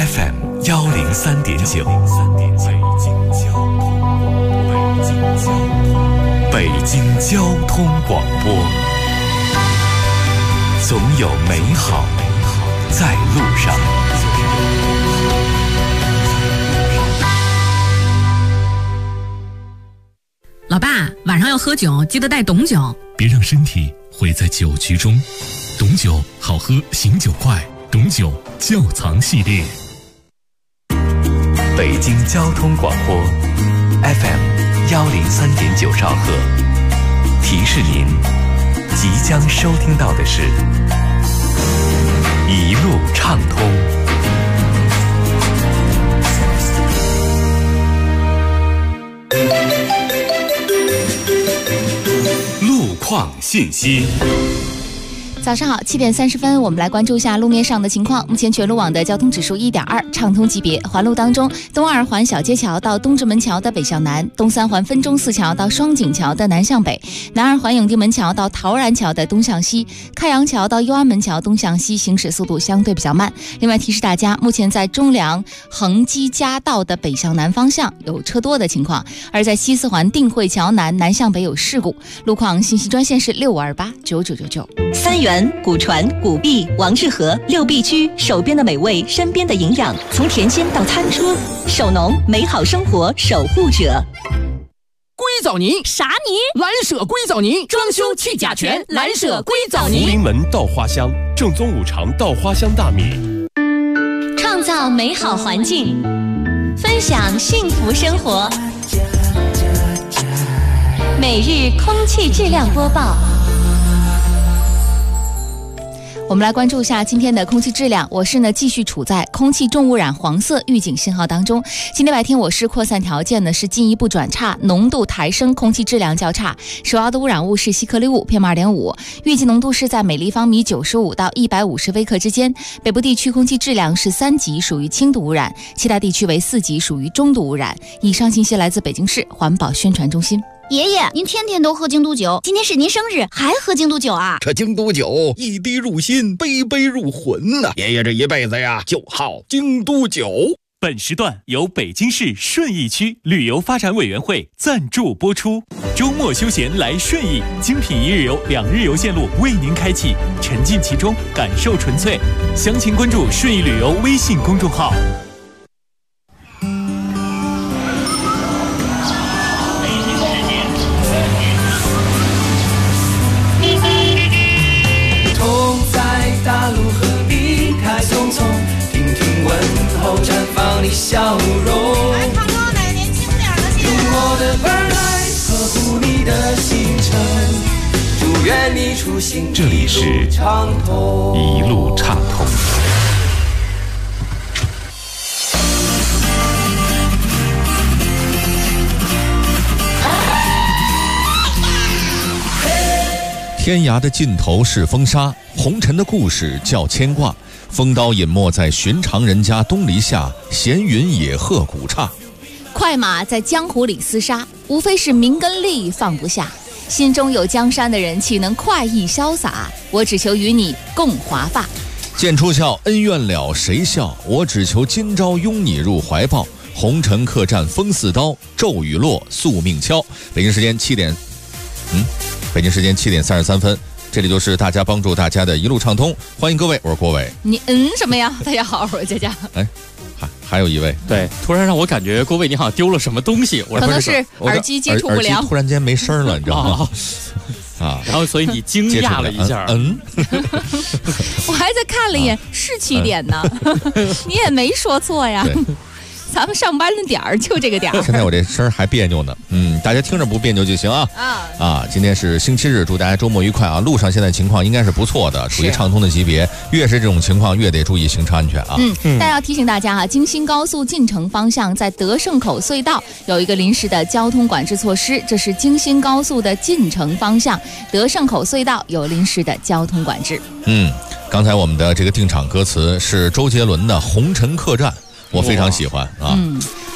FM 103.9，北京交通广播，总有美好在路上。 老爸，晚上要喝酒，记得带董酒。 别让身体毁在酒局中。董酒好喝，醒酒快。董酒窖藏系列。 北京交通广播 FM 103.9兆赫，提示您，即将收听到的是一路畅通。路况信息。 早上好，7点30分，我们来关注一下路面上的情况。目前全路网的交通指数1.2，畅通级别。环路当中，东二环小街桥到东直门桥的北向南，东三环分钟寺桥到双井桥的南向北，南二环永定门桥到陶然桥的东向西，开阳桥到右安门桥东向西，行驶速度相对比较慢。另外提示大家，目前在中粮恒基嘉道的北向南方向有车多的情况，而在西四环定慧桥南南向北有事故。路况信息专线是65289999。 三元、古传、古壁、王致和六必居，手边的美味，身边的营养，从甜心到餐桌，手农美好生活守护者。 硅藻泥啥泥？ 蓝舍硅藻泥，装修去甲醛，蓝舍硅藻泥。 福临门稻花香，正宗五常稻花香大米。 创造美好环境，分享幸福生活。每日空气质量播报。 我们来关注一下今天的空气质量。我市呢继续处在空气重污染黄色预警信号当中。今天白天我市扩散条件呢是进一步转差，浓度抬升，空气质量较差。首要的污染物是细颗粒物 PM2.5， 预计浓度是在每立方米95到150微克之间。北部地区空气质量是3级，属于轻度污染；其他地区为4级，属于中度污染。以上信息来自北京市环保宣传中心。 爷爷，您天天都喝京都酒，今天是您生日，还喝京都酒啊？ 这京都酒一滴入心，杯杯入魂呐！爷爷这一辈子呀，就好京都酒。 本时段由北京市顺义区旅游发展委员会赞助播出。周末休闲来顺义，精品1日游、2日游线路为您开启，沉浸其中，感受纯粹。详情关注顺义旅游微信公众号。 大路和离开匆匆，听听问候，绽放你笑容。 来，唱歌哪个年轻点的戏？ 用我的耳来呵护你的行程，祝愿你出行这里是一路畅通。 天涯的尽头是风沙，红尘的故事叫牵挂。风刀隐没在寻常人家东篱下，闲云野鹤古刹。 快马在江湖里厮杀，无非是名跟利放不下。心中有江山的人，岂能快意潇洒？我只求与你共华发。 剑出鞘，恩怨了谁笑？我只求今朝拥你入怀抱。红尘客栈风似刀，骤雨落，宿命敲。北京时间7点33分，这里就是大家帮助大家的一路畅通，欢迎各位，我是郭伟。 你什么呀？大家好，我是佳佳。 哎，还有一位， 对，突然让我感觉郭伟你好像丢了什么东西， 可能是耳机接触不良， 耳机突然间没声了，你知道吗？ 啊，然后所以你惊讶了一下， 我还在看了一眼，是7点呢，你也没说错呀。咱们上班的点儿就这个点儿。 现在我这声还别扭呢，大家听着不别扭就行啊。今天是星期日，祝大家周末愉快啊！路上现在情况应该是不错的，处于畅通的级别。越是这种情况，越得注意行车安全啊。 但要提醒大家京新高速进城方向在德胜口隧道有一个临时的交通管制措施，这是京新高速的进城方向，德胜口隧道有临时的交通管制。 刚才我们的这个定场歌词是周杰伦的《红尘客栈》。我非常喜欢啊。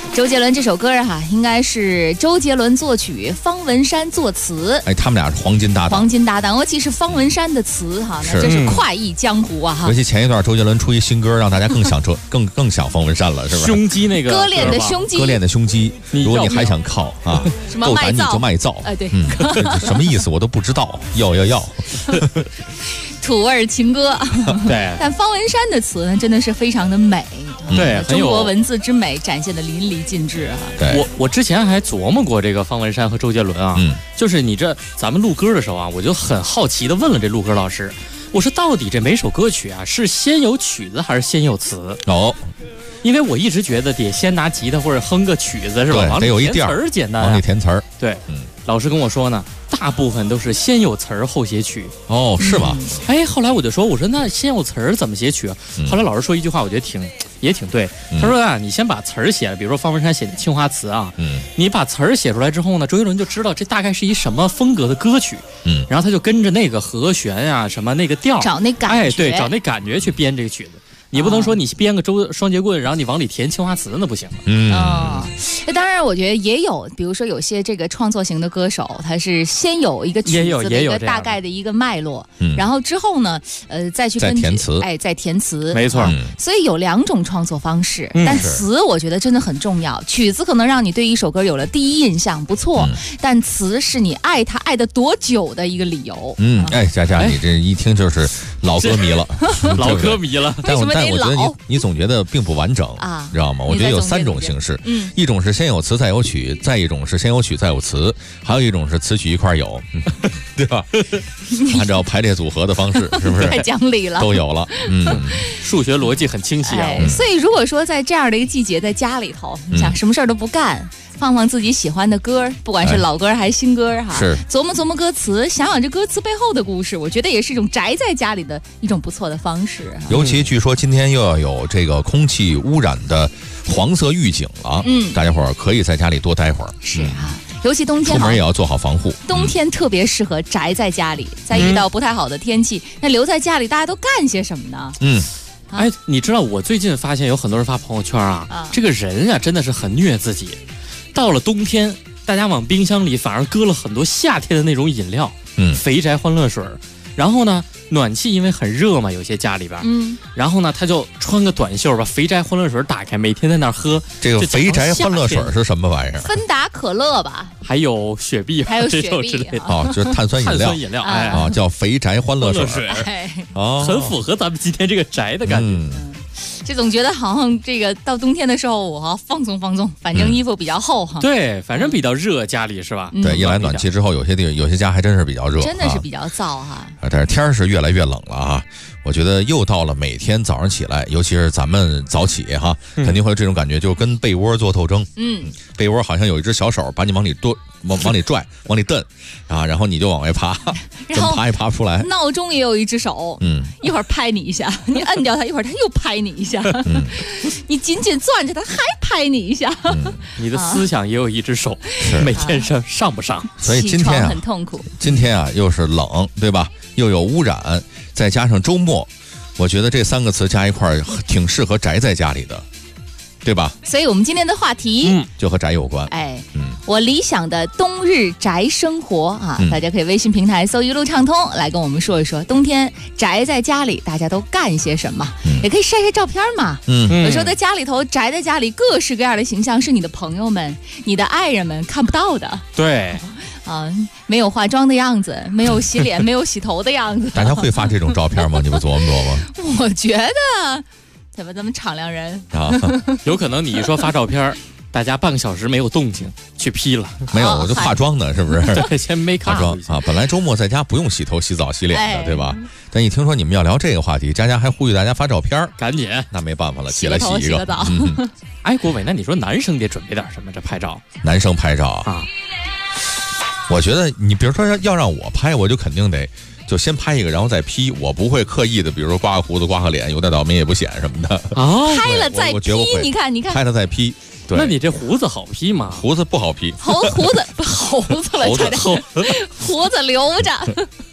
周杰伦这首歌哈，应该是周杰伦作曲，方文山作词。 哎，他们俩是黄金搭档。 黄金搭档，尤其是方文山的词哈，那真是快意江湖啊！ 尤其前一段周杰伦出一新歌，让大家更想更想方文山了，是不是？ 胸肌那个割裂的胸肌， 割裂的胸肌。如果你还想靠啊，够胆你就卖造。 哎，对， 什么意思我都不知道。要。 土味情歌。 对， 但方文山的词呢，真的是非常的美。 对， 中国文字之美展现的淋漓尽致啊！ 对， 我之前还琢磨过这个方文山和周杰伦啊，就是你这咱们录歌的时候啊，我就很好奇的问了这录歌老师，我说到底这每首歌曲啊是先有曲子还是先有词？ 哦， 因为我一直觉得得先拿吉他或者哼个曲子是吧？ 对，得有一调填词儿简单， 往里填词儿。 对，老师跟我说呢，大部分都是先有词儿后写曲。 哦，是吗？ 哎，后来我就说那先有词儿怎么写曲啊？后来老师说一句话，我觉得也挺对。他说啊，你先把词儿写了，比如说方文山写的《青花瓷》啊，你把词儿写出来之后呢，周杰伦就知道这大概是一什么风格的歌曲，然后他就跟着那个和弦呀、什么那个调， 找那感觉， 哎，对，找那感觉去编这个曲子。你不能说你编个双节棍，然后你往里填青花瓷，那不行。 当然，我觉得也有，比如说有些这个创作型的歌手，他是先有一个曲子的一个大概的一个脉络，然后之后呢，再去根据再填词， 没错。 所以有两种创作方式，但词我觉得真的很重要。曲子可能让你对一首歌有了第一印象，不错，但词是你爱它爱得多久的一个理由。 哎，佳佳，你这一听就是老歌迷了， 老歌迷了。 但我觉得你总觉得并不完整啊，知道吗？我觉得有3种形式，一种是先有词再有曲，再一种是先有曲再有词，还有一种是词曲一块有，对吧？按照排列组合的方式，是不是？ 太讲理了， 都有了。 数学逻辑很清晰啊。 所以如果说在这样的一个季节，在家里头，你想什么事儿都不干，放放自己喜欢的歌，不管是老歌还是新歌哈，琢磨琢磨歌词，想想这歌词背后的故事，我觉得也是一种宅在家里的一种不错的方式。 尤其据说今天又要有这个空气污染的黄色预警了，大家伙儿可以在家里多待会儿。 是啊，尤其冬天出门也要做好防护。 冬天特别适合宅在家里，在遇到不太好的天气，那留在家里大家都干些什么呢？ 哎，你知道我最近发现有很多人发朋友圈啊，这个人啊真的是很虐自己。到了冬天，大家往冰箱里反而搁了很多夏天的那种饮料，肥宅欢乐水。然后呢，暖气因为很热嘛，有些家里边，然后呢，他就穿个短袖把肥宅欢乐水打开，每天在那儿喝。 这个肥宅欢乐水是什么玩意儿？ 芬达可乐吧， 还有雪碧， 还有雪碧之类的就是碳酸饮料。 碳酸饮料， 叫肥宅欢乐水， 很符合咱们今天这个宅的感觉。 就总觉得好像这个到冬天的时候，我要放松放松，反正衣服比较厚哈。 对，反正比较热，家里是吧？ 对，一来暖气之后，有些家还真是比较热， 真的是比较燥哈。 但是天是越来越冷了啊！我觉得又到了每天早上起来，尤其是咱们早起哈，肯定会有这种感觉，就跟被窝做斗争。被窝好像有一只小手把你往里拽，往里蹬啊，然后你就往外爬，怎么爬也爬不出来。 闹钟也有一只手，一会儿拍你一下，你摁掉它，一会儿它又拍你一下，你紧紧攥着它，还拍你一下。 你的思想也有一只手，每天上不上？ 所以今天很痛苦。 今天啊，又是冷，对吧？又有污染，再加上周末，我觉得这3个词加一块儿挺适合宅在家里的，对吧？ 所以我们今天的话题就和宅有关。 我理想的冬日宅生活啊，大家可以微信平台搜一路畅通来跟我们说一说，冬天宅在家里大家都干些什么，也可以晒晒照片嘛。有时候在家里头宅在家里，各式各样的形象是你的朋友们、你的爱人们看不到的。 对。 没有化妆的样子，没有洗脸没有洗头的样子。 大家会发这种照片吗？你们琢磨琢磨。 我觉得咱们敞亮人有可能你一说发照片，大家半个小时没有动静，去 P 了。 没有，我就化妆呢，是不是？ 对，先没化妆啊。本来周末在家不用洗头、洗澡、洗脸的，对吧？但一听说你们要聊这个话题，佳佳还呼吁大家发照片， 赶紧。 那没办法了，起来洗一个。 哎，国伟，那你说男生得准备点什么？这拍照？ 男生拍照啊。我觉得你比如说要让我拍，我就肯定得就先拍一个，然后再 P。我不会刻意的，比如说刮个胡子、刮个脸，有点倒霉也不显什么的。 拍了再 P， 你看， 拍了再 P。对， 那你这胡子好 P 吗？ 胡子不好 P。 胡子了，胡子留着。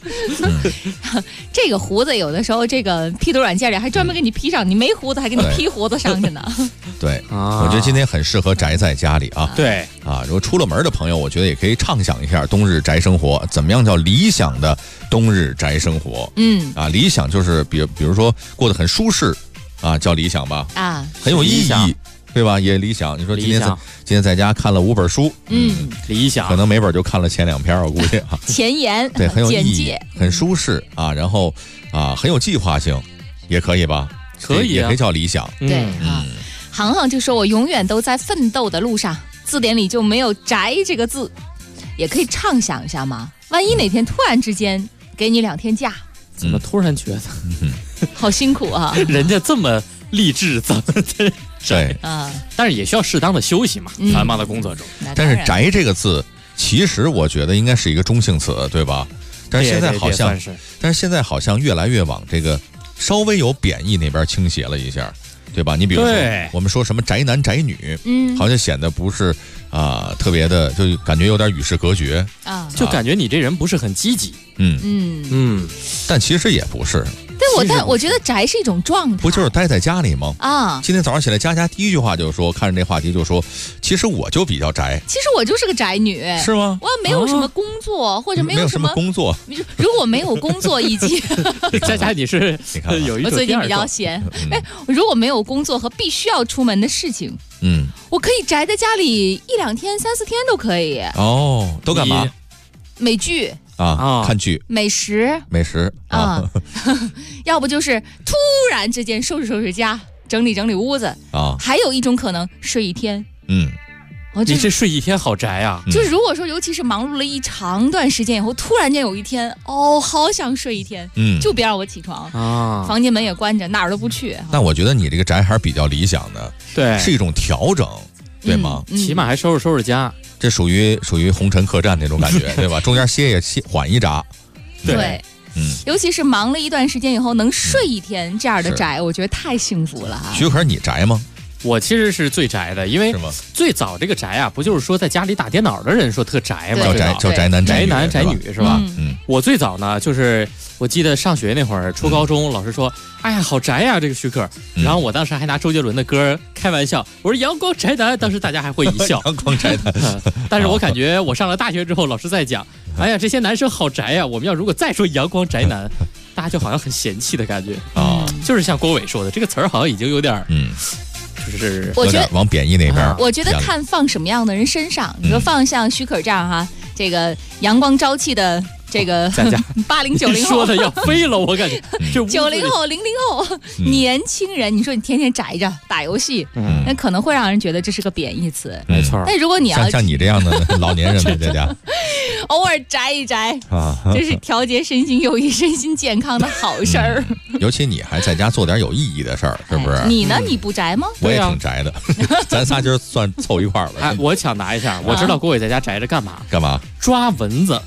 这个胡子有的时候这个 P 图软件里还专门给你 P 上，你没胡子还给你 P 胡子上去呢。 对，我觉得今天很适合宅在家里啊。 对啊，如果出了门的朋友，我觉得也可以畅想一下冬日宅生活，怎么样叫理想的冬日宅生活？理想就是比如说过得很舒适啊，叫理想吧。很有意义。对吧？也理想。你说今天在家看了5本书， 理想。 可能每本就看了前2篇，我估计啊。 前言， 对，很有意义， 嗯、 很舒适啊，然后很有计划性，也可以吧？ 可以、啊， 也可以叫理想。 对啊，航航就说我永远都在奋斗的路上，字典里就没有宅这个字，也可以畅想一下嘛。万一哪天突然之间给你2天假， 怎么突然觉得、 好辛苦啊？ 人家这么励志，怎么对啊？ 但是也需要适当的休息嘛，繁忙的工作中。 但是宅这个字，其实我觉得应该是一个中性词，对吧？但是现在好像，好像越来越往这个稍微有贬义那边倾斜了一下，对吧？你比如说我们说什么宅男宅女，好像显得不是特别的，就感觉有点与世隔绝就感觉你这人不是很积极。 但其实也不是。 但我觉得宅是一种状态， 不就是待在家里吗？今天早上起来，佳佳第一句话就是说，看着这话题就说，其实我就比较宅。 其实我就是个宅女， 是吗？ 我没有什么工作，或者没有什么工作。 如果没有工作以及佳佳你是有一种我最近比较闲，如果没有工作和必须要出门的事情，我可以宅在家里1、2天、3、4天都可以。 都干嘛？ 美剧。 看剧， 美食要不就是突然之间收拾家，整理屋子还有一种可能睡1天。 你这睡1天好宅啊！ 就是如果说尤其是忙碌了一长段时间以后，突然间有一天好想睡1天，就别让我起床房间门也关着，哪儿都不去。 但我觉得你这个宅还是比较理想的， 对， 是一种调整，对吗？ 起码还收拾家。 这属于红尘客栈那种感觉，对吧？中间歇缓一闸， 对，尤其是忙了一段时间以后能睡1天这样的宅，我觉得太幸福了。 徐可，你宅吗？ 我其实是最宅的，因为最早这个宅啊，不就是说在家里打电脑的人说特宅吗？ 叫宅男宅女是吧？我最早呢，就是我记得上学那会儿，初高中，老师说，哎呀，好宅呀，这个徐可。然后我当时还拿周杰伦的歌开玩笑，我说阳光宅男，当时大家还会一笑。 阳光宅男。 但是我感觉我上了大学之后，老师在讲，哎呀，这些男生好宅呀，我们要如果再说阳光宅男，大家就好像很嫌弃的感觉就是像郭伟说的，这个词儿好像已经有点就是我觉得往贬义那边。 我觉得看放什么样的人身上，你说放像徐可这样这个阳光朝气的这个80、90后说的要飞了，我感觉 90后、00后年轻人，你说你天天宅着打游戏，那可能会让人觉得这是个贬义词。 没错。 但如果你要像你这样的老年人们在家偶尔宅一宅这是调节身心有益、身心健康的好事儿。 尤其你还在家做点有意义的事儿，是不是？ 你呢？你不宅吗？ 我也挺宅的，咱仨今儿算凑一块儿了。 我抢答一下，我知道郭伟在家宅着干嘛？抓蚊子。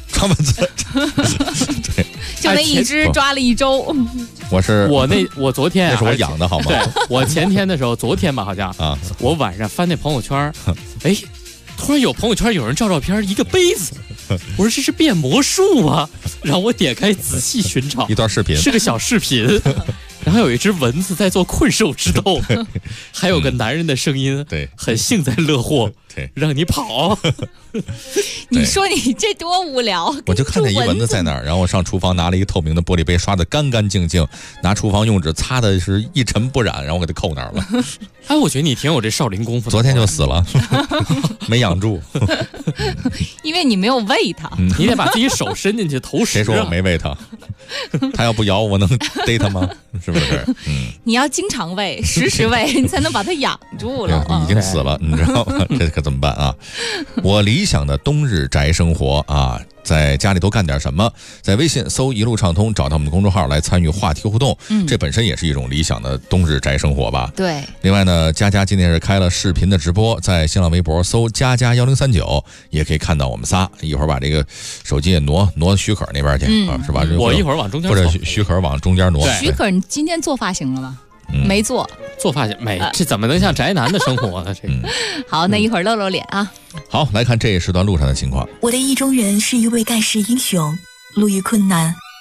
对， 就那一只抓了1周。 我昨天那是我养的好吗？ 对，我前天的时候，昨天吧好像我晚上翻那朋友圈，突然有朋友圈有人照片，一个杯子，我说这是变魔术啊，然后我点开仔细寻找， 一段视频， 是个小视频，然后有一只蚊子在做困兽之斗，还有个男人的声音， 对， 很幸灾乐祸， 对， 让你跑。 你说你这多无聊！ 我就看见一蚊子在那儿，然后我上厨房拿了一个透明的玻璃杯，刷得干干净净，拿厨房用纸擦的是一尘不染，然后我给它扣那儿了。 哎，我觉得你挺有这少林功夫的。 昨天就死了，没养住， 因为你没有喂它， 你得把自己手伸进去投食。 谁说我没喂它？它要不咬我能逮它吗？是不是？ 你要经常喂，时喂，你才能把它养住了。 已经死了，你知道吗？这可怎么办啊？我理想的冬日宅生活在家里都干点什么？在微信搜一路畅通，找到我们的公众号来参与话题互动。这本身也是一种理想的冬日宅生活吧？ 对。 另外呢，佳佳今天是开了视频的直播，在新浪微博搜佳佳1039，也可以看到我们仨。一会儿把这个手机也挪徐可那边去是吧？ 我一会儿往中间， 或者徐可往中间挪。 徐可，你今天做发型了吗？没做发型没，这怎么能像宅男的生活呢？这个好，那一会儿露脸啊。 好，来看这一时段路上的情况。 我的意中人是一位盖世英雄，路遇困难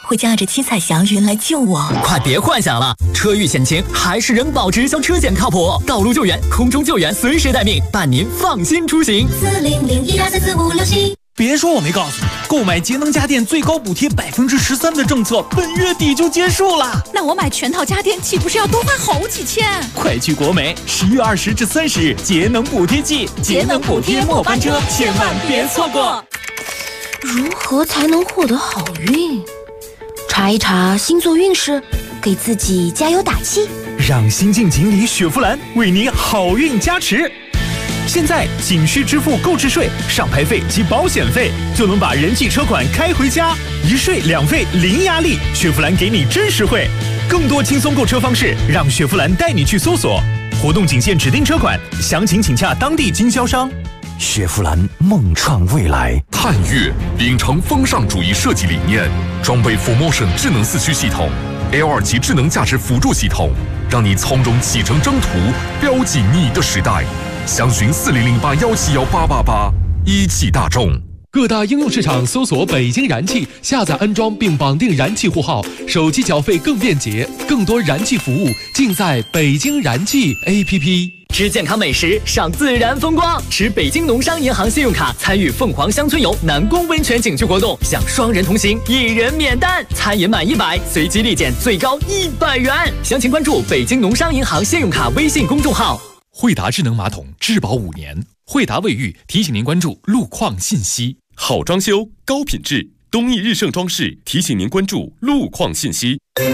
会驾着七彩祥云来救我。 快别幻想了，车遇险情还是人保直销车险靠谱，道路救援、空中救援随时待命，伴您放心出行。 4001244567。 别说我没告诉你，购买节能家电最高补贴13%的政策本月底就结束了。 那我买全套家电岂不是要多花好几千？ 快去国美，10月20至30日节能补贴季，节能补贴末班车，千万别错过。 如何才能获得好运？查一查星座运势，给自己加油打气。 让新晋锦鲤雪佛兰为你好运加持。现在仅需支付购置税、上牌费及保险费，就能把人气车款开回家，一税两费零压力，雪佛兰给你真实惠。更多轻松购车方式，让雪佛兰带你去搜索。活动仅限指定车款，详情请洽当地经销商。 雪佛兰梦创未来。 探岳秉承风尚主义设计理念，装备 4Motion 智能4驱系统 ，L2 级智能驾驶辅助系统，让你从容启程征途，标记你的时代。详询4008171888，一汽大众。 各大应用市场搜索北京燃气，下载安装并绑定燃气户号，手机缴费更便捷，更多燃气服务尽在北京燃气 APP。 吃健康美食，赏自然风光，持北京农商银行信用卡参与凤凰乡村游南宫温泉景区活动，享双人同行，1人免单，餐饮满100，随机立减最高100元。详情关注北京农商银行信用卡微信公众号。 惠达智能马桶质保5年，惠达卫浴提醒您关注路况信息。 好装修，高品质，东义日盛装饰提醒您关注路况信息。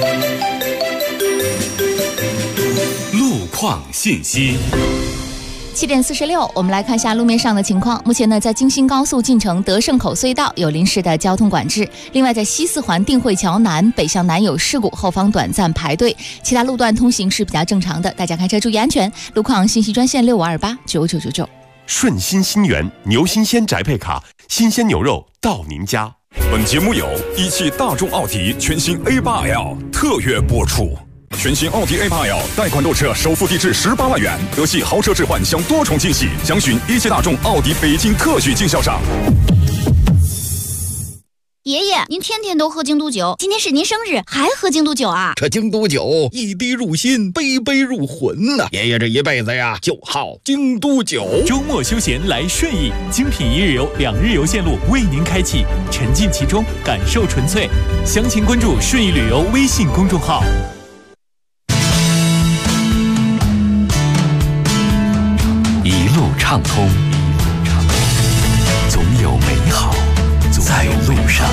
路况信息。 7点46，我们来看一下路面上的情况。目前呢，在京新高速进城德胜口隧道有临时的交通管制，另外在西四环定慧桥南北向南有事故，后方短暂排队，其他路段通行是比较正常的，大家开车注意安全。路况信息专线65289999。 顺心新源牛新鲜宅配卡，新鲜牛肉到您家。 本节目由一汽大众奥迪全新 A8L 特约播出。全新奥迪 A8L 贷款购车首付低至18万元，德系豪车置换享多重惊喜，详询一汽大众奥迪北京特许经销商。 爷爷，您天天都喝京都酒，今天是您生日，还喝京都酒啊？ 这京都酒一滴入心，杯杯入魂呐！爷爷这一辈子呀，就好京都酒。 周末休闲来顺义，精品1日游、2日游线路为您开启，沉浸其中，感受纯粹。详情关注顺义旅游微信公众号。 一路畅通，总有美好在路上。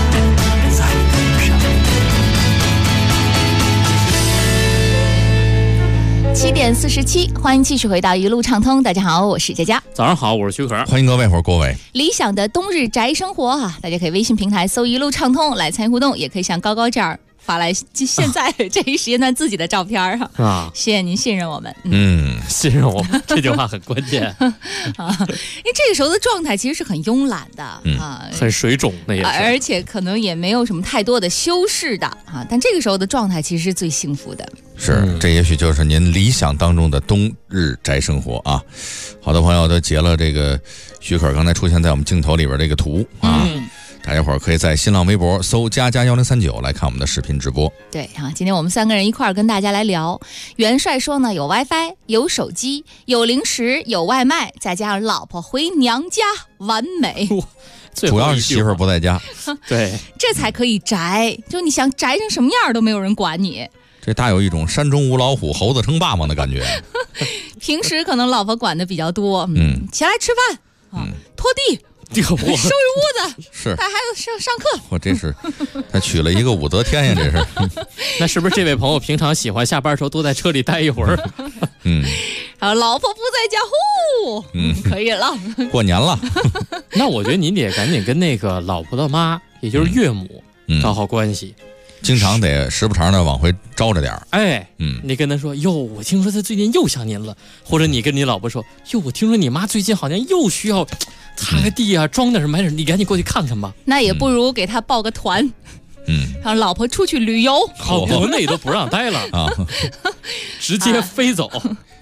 7点47，欢迎继续回到一路畅通。大家好，我是佳佳。 早上好，我是徐可。 欢迎各位，我是郭伟。 理想的冬日宅生活啊，大家可以微信平台搜一路畅通来参与互动，也可以像高高这样发来现在这一时间段自己的照片啊，谢谢您信任我们。 信任我们这句话很关键啊，因为这个时候的状态其实是很慵懒的啊， 很水肿的也是， 而且可能也没有什么太多的修饰的啊，但这个时候的状态其实是最幸福的。 是，这也许就是您理想当中的冬日宅生活啊。好多朋友都截了这个许可刚才出现在我们镜头里边这个图啊。大家伙儿可以在新浪微博搜+1039来看我们的视频直播。 对啊，今天我们3个人一块儿跟大家来聊。元帅说呢，有 WiFi， 有手机，有零食，有外卖，再加上老婆回娘家，完美。 主要是媳妇儿不在家， 对， 这才可以宅。就你想宅成什么样都没有人管你。 这大有一种山中无老虎，猴子称霸王的感觉。 平时可能老婆管的比较多，起来吃饭啊，拖地。收拾屋子， 是带孩子上课。 我这是他娶了一个武则天呀，这是。 那是不是这位朋友平常喜欢下班的时候多在车里待一会儿？ 然后老婆不在家，可以了。 过年了， 那我觉得您得赶紧跟那个老婆的妈，也就是岳母，搞好关系。 经常得时不常的往回招着点儿。 你跟他说，哟，我听说他最近又想您了，或者你跟你老婆说，哟，我听说你妈最近好像又需要擦个地啊，装点什么，你赶紧过去看看吧。 那也不如给他报个团，让老婆出去旅游。 国内都不让待了啊，直接飞走。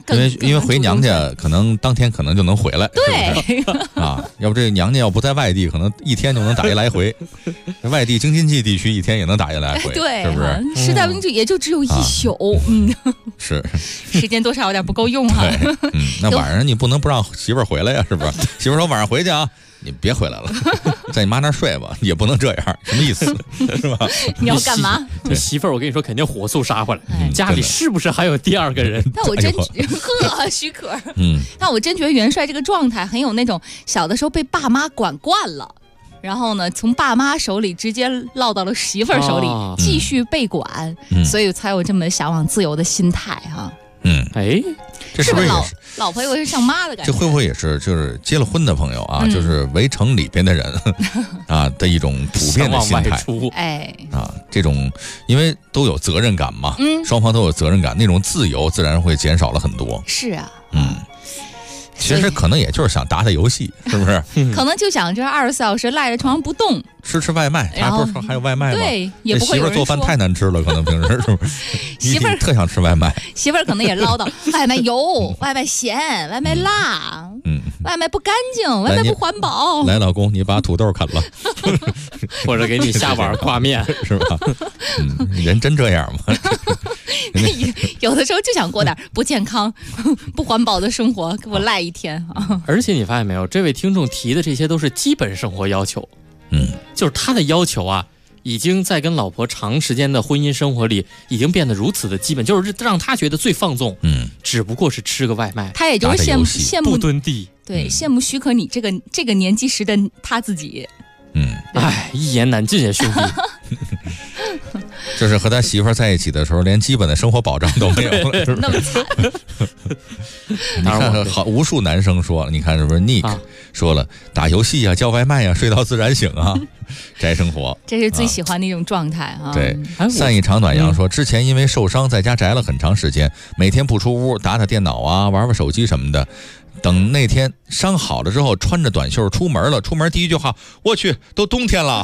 因为回娘家可能当天可能就能回来， 对是不是啊，要不这娘家要不在外地，可能一天就能打一来回，外地京津冀地区一天也能打一来回， 对， 是不是？ 时代兵也就只有一宿， 是时间多少有点不够用哈。 那晚上你不能不让媳妇儿回来呀，是不是？媳妇儿说晚上回去啊。你别回来了，在你妈那儿睡吧，也不能这样，什么意思？是吧？ 你要干嘛？ 这媳妇儿，我跟你说，肯定火速杀回来。家里是不是还有第二个人？ 但我真许可，但我真觉得元帅这个状态很有那种小的时候被爸妈管惯了，然后呢，从爸妈手里直接落到了媳妇儿手里，继续被管，所以才有这么向往自由的心态哈。 这是不是也是老婆又是像妈的感觉？ 这会不会也是就是结了婚的朋友啊，就是围城里边的人啊的一种普遍的心态？这种因为都有责任感嘛，双方都有责任感，那种自由自然会减少了很多。 是啊， 其实可能也就是想打打游戏，是不是？ 可能就想这24小时赖在床上不动， 吃外卖，还不是说还有外卖吗？ 对，也不会有人说媳妇做饭太难吃了，可能平时是不是？ 媳妇特想吃外卖， 媳妇可能也唠叨，外卖油，外卖咸，外卖辣，外卖不干净，外卖不环保。 来，老公，你把土豆啃了， 或者给你下碗挂面， 是吧？人真这样吗？ 有的时候就想过点不健康、不环保的生活，给我赖一天啊！ 而且你发现没有，这位听众提的这些都是基本生活要求，就是他的要求啊，已经在跟老婆长时间的婚姻生活里，已经变得如此的基本，就是让他觉得最放纵，只不过是吃个外卖， 他也就是羡慕不蹲地， 对，羡慕许可你这个年纪时的他自己， 一言难尽呀，兄弟。 就是和他媳妇儿在一起的时候，连基本的生活保障都没有了，是吧？ 那么惨。 你看，好，无数男生说了，你看是不是 Nick 说了，打游戏啊，叫外卖啊，睡到自然醒啊，宅生活， 这是最喜欢的一种状态啊。 对，散一长短阳说，之前因为受伤在家宅了很长时间，每天不出屋，打打电脑啊，玩玩手机什么的。等那天伤好了之后，穿着短袖出门了。出门第一句话，我去，都冬天了，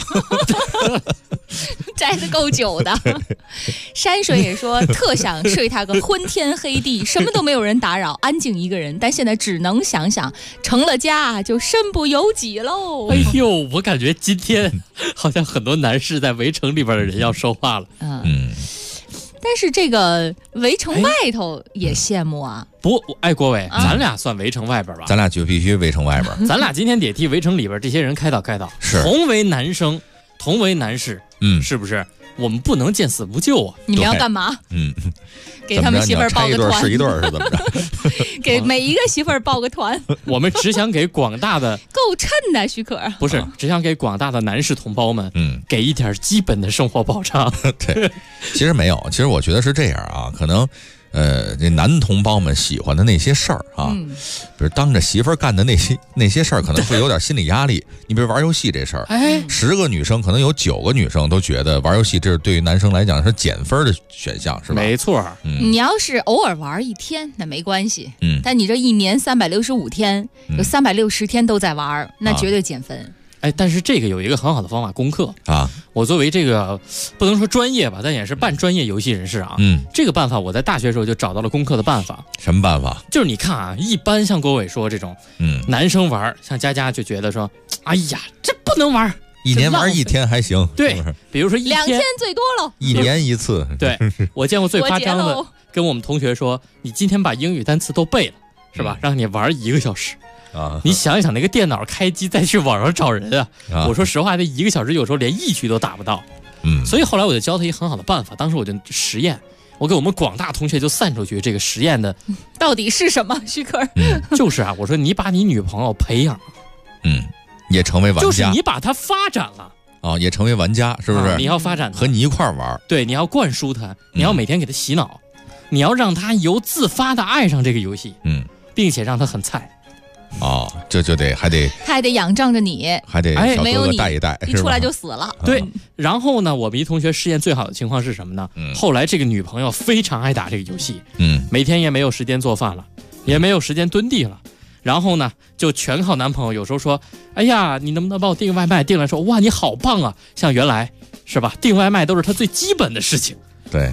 宅得够久的。山水也说，特想睡他个昏天黑地，什么都没有人打扰，安静一个人。但现在只能想想，成了家就身不由己喽。 哎呦，我感觉今天好像很多男士在围城里边的人要说话了。 但是这个围城外头也羡慕啊！ 不，郭伟，咱俩算围城外边吧？ 咱俩就必须围城外边。 咱俩今天得替围城里边这些人开导开导。 是， 同为男生，同为男士，是不是？我们不能见死不救啊！ 你们要干嘛？给他们媳妇儿报个团， 是一对是怎么着？ 给每一个媳妇儿报个团。 我们只想给广大的够称的许可， 不是，只想给广大的男士同胞们，给一点基本的生活保障。 对，其实没有，其实我觉得是这样啊，可能。这男同胞们喜欢的那些事儿啊，比如当着媳妇儿干的那些事儿，可能会有点心理压力。你比如玩游戏这事儿，10个女生可能有9个女生都觉得玩游戏这是对于男生来讲是减分的选项，是吧？ 没错。 你要是偶尔玩一天那没关系，但你这一年365天，有360天都在玩，那绝对减分。 但是这个有一个很好的方法攻克啊！ 我作为这个不能说专业吧，但也是半专业游戏人士啊。这个办法我在大学时候就找到了攻克的办法。 什么办法？ 就是你看啊，一般像郭伟说这种，男生玩，像佳佳就觉得说，哎呀，这不能玩， 一年玩1天还行。 对，比如说 2天最多了 ，1年1次。 对，我见过最夸张的，跟我们同学说，你今天把英语单词都背了，是吧？让你玩1个小时。你想一想，那个电脑开机再去网上找人啊！我说实话，那1个小时有时候连1局都打不到。所以后来我就教他一个很好的办法，当时我就实验，我给我们广大同学就散出去这个实验的到底是什么？许可就是啊，我说你把你女朋友培养， 也成为玩家， 就是你把她发展了也成为玩家，是不是？ 你要发展和你一块玩， 对，你要灌输她，你要每天给她洗脑，你要让她由自发的爱上这个游戏，并且让她很菜。 这就得还得仰仗着你， 还得小哥哥带一带， 一出来就死了。 对，然后呢，我们一同学试验最好的情况是什么呢？后来这个女朋友非常爱打这个游戏，每天也没有时间做饭了，也没有时间蹲地了，然后呢，就全靠男朋友。有时候说，哎呀，你能不能帮我订个外卖？订来说，哇，你好棒啊！像原来是吧，订外卖都是他最基本的事情。 对。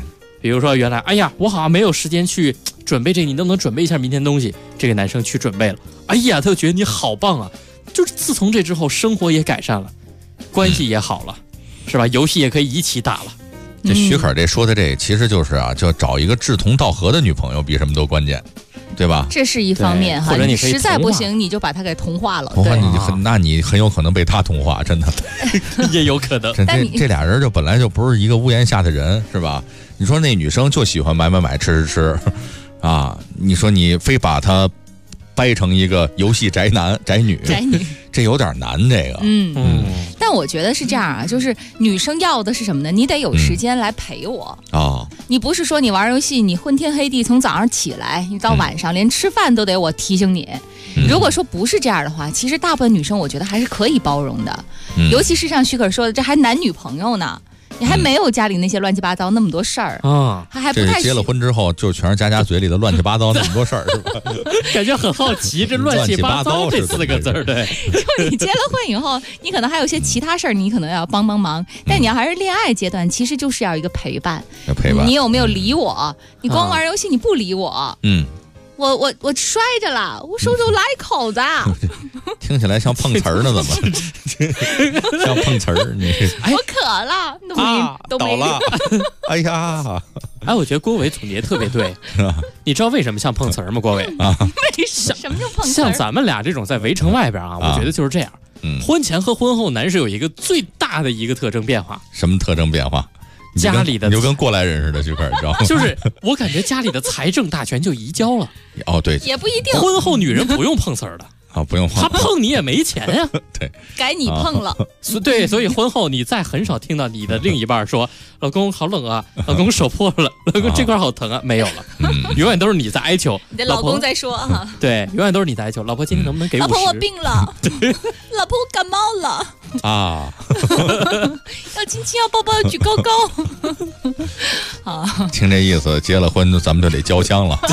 比如说原来，哎呀，我好像没有时间去准备这个，你能不能准备一下明天东西？这个男生去准备了，哎呀，他就觉得你好棒啊！就是自从这之后，生活也改善了，关系也好了，是吧？游戏也可以一起打了。 这许可这说的这其实就是啊，就找一个志同道合的女朋友比什么都关键，对吧？ 这是一方面哈， 或者你实在不行你就把他给同化了。 同化那你很有可能被他同化，真的也有可能。 这俩人就本来就不是一个屋檐下的人，是吧？你说那女生就喜欢买吃啊，你说你非把她掰成一个游戏宅男宅女，这有点难，这个。 但我觉得是这样啊，就是女生要的是什么呢？你得有时间来陪我你不是说你玩游戏，你昏天黑地从早上起来，你到晚上连吃饭都得我提醒你。如果说不是这样的话，其实大部分女生我觉得还是可以包容的，尤其是像许可说的，这还男女朋友呢。你还没有家里那些乱七八糟那么多事儿还不太。 这结了婚之后，就全是佳嘴里的乱七八糟那么多事儿，是吧？ 感觉很好奇，这乱七八糟这4个字儿，对。 就你结了婚以后，你可能还有些其他事儿，你可能要帮忙。但你要还是恋爱阶段，其实就是要一个陪伴。你有没有理我？你光玩游戏，你不理我。我摔着了，我手来口子。 听起来像碰瓷儿呢，怎么？像碰瓷儿，你我渴了，都没倒了。哎呀， 我觉得郭伟总结特别对。你知道为什么像碰瓷儿吗？郭伟为什么就碰瓷儿？ 像咱们俩这种在围城外边啊，我觉得就是这样。婚前和婚后，男士有一个最大的一个特征变化。 什么特征变化？ 家里的你就跟过来人似的，就开始知道吗？ 就是我感觉家里的财政大权就移交了。 对， 也不一定。 婚后女人不用碰瓷儿的。 不用碰， 他碰你也没钱呀。 对， 该你碰了。 对，所以婚后你再很少听到你的另一半说：“老公好冷啊，老公手破了，老公这块好疼啊。”没有了，永远都是你在哀求。 你的老公在说哈。 对，永远都是你在哀求。老婆今天能不能给50？ 老婆我病了。老婆我感冒了。要亲亲，要抱抱，要举高高。 听这意思，结了婚咱们就得交香了。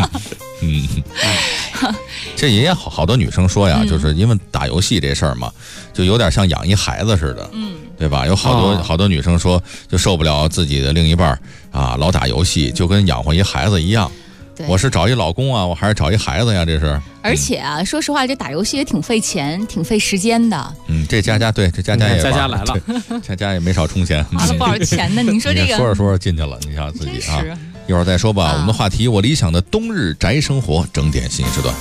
这也有好多女生说呀，就是因为打游戏这事儿嘛，就有点像养一孩子似的，对吧？有好多女生说，就受不了自己的另一半老打游戏，就跟养活一孩子一样。我是找一老公啊，我还是找一孩子呀？这是。 而且说实话，这打游戏也挺费钱，挺费时间的。 这佳对，这佳也佳来了， 佳也没少充钱， 花了不少钱呢。你说这个说着进去了，你想自己一会儿再说吧。我们的话题，我理想的冬日宅生活，整点新时段。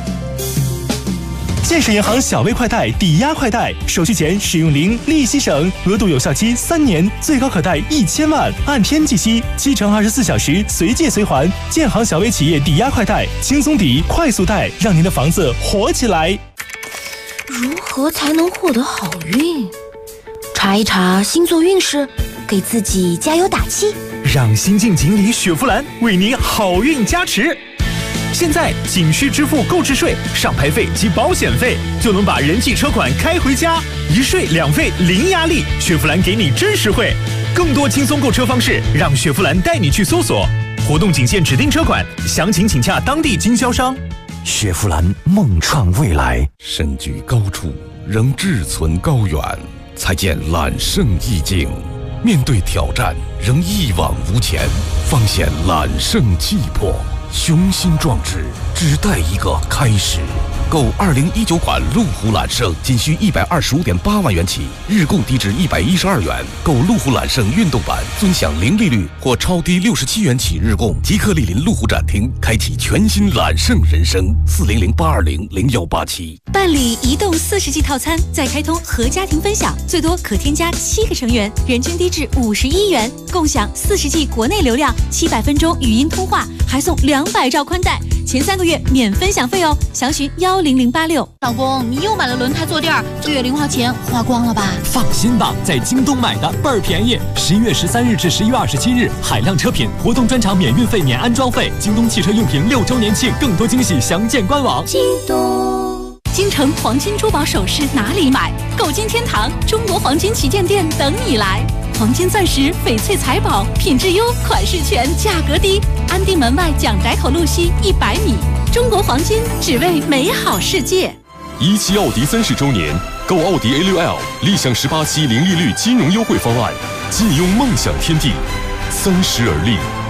建设银行小微快贷抵押快贷，手续钱使用零，利息省，额度有效期3年，最高可贷1000万，按天计息，7乘24小时，随借随还。建行小微企业抵押快贷，轻松抵，快速贷，让您的房子活起来。 如何才能获得好运？查一查星座运势，给自己加油打气。 让新晋锦鲤雪佛兰为您好运加持。现在仅需支付购置税、上牌费及保险费，就能把人气车款开回家，一税2费零压力。雪佛兰给你真实惠，更多轻松购车方式，让雪佛兰带你去搜索。活动仅限指定车款，详情请洽当地经销商。 雪佛兰梦创未来， 身居高处仍志存高远，才见揽胜意境；面对挑战仍一往无前，方显揽胜气魄。雄心壮志，只待一个开始。购2019款路虎揽胜仅需125.8万元起，日供低至112元。购路虎揽胜运动版，尊享零利率或超低67元起日供。即刻莅临路虎展厅，开启全新揽胜人生。400-820-0187。 办理移动40G 套餐，再开通和家庭分享，最多可添加7个成员，人均低至51元，共享40G 国内流量，700分钟语音通话，还送200兆宽带，前3个月免分享费哦。详询10086。 老公，你又买了轮胎坐垫，这月零花钱花光了吧？ 放心吧，在京东买的倍儿便宜。11月13日至11月27日，海量车品活动专场免运费免安装费。京东汽车用品6周年庆，更多惊喜详见官网。 京东。京城黄金珠宝首饰哪里买？购金天堂中国黄金旗舰店等你来。黄金钻石、翡翠财宝，品质优，款式全，价格低。安定门外蒋宅口路西100米。中国黄金，只为美好世界。 17奥迪30周年，购奥迪 A6L， 立享18期零利率金融优惠方案，尽用梦想天地，30而立。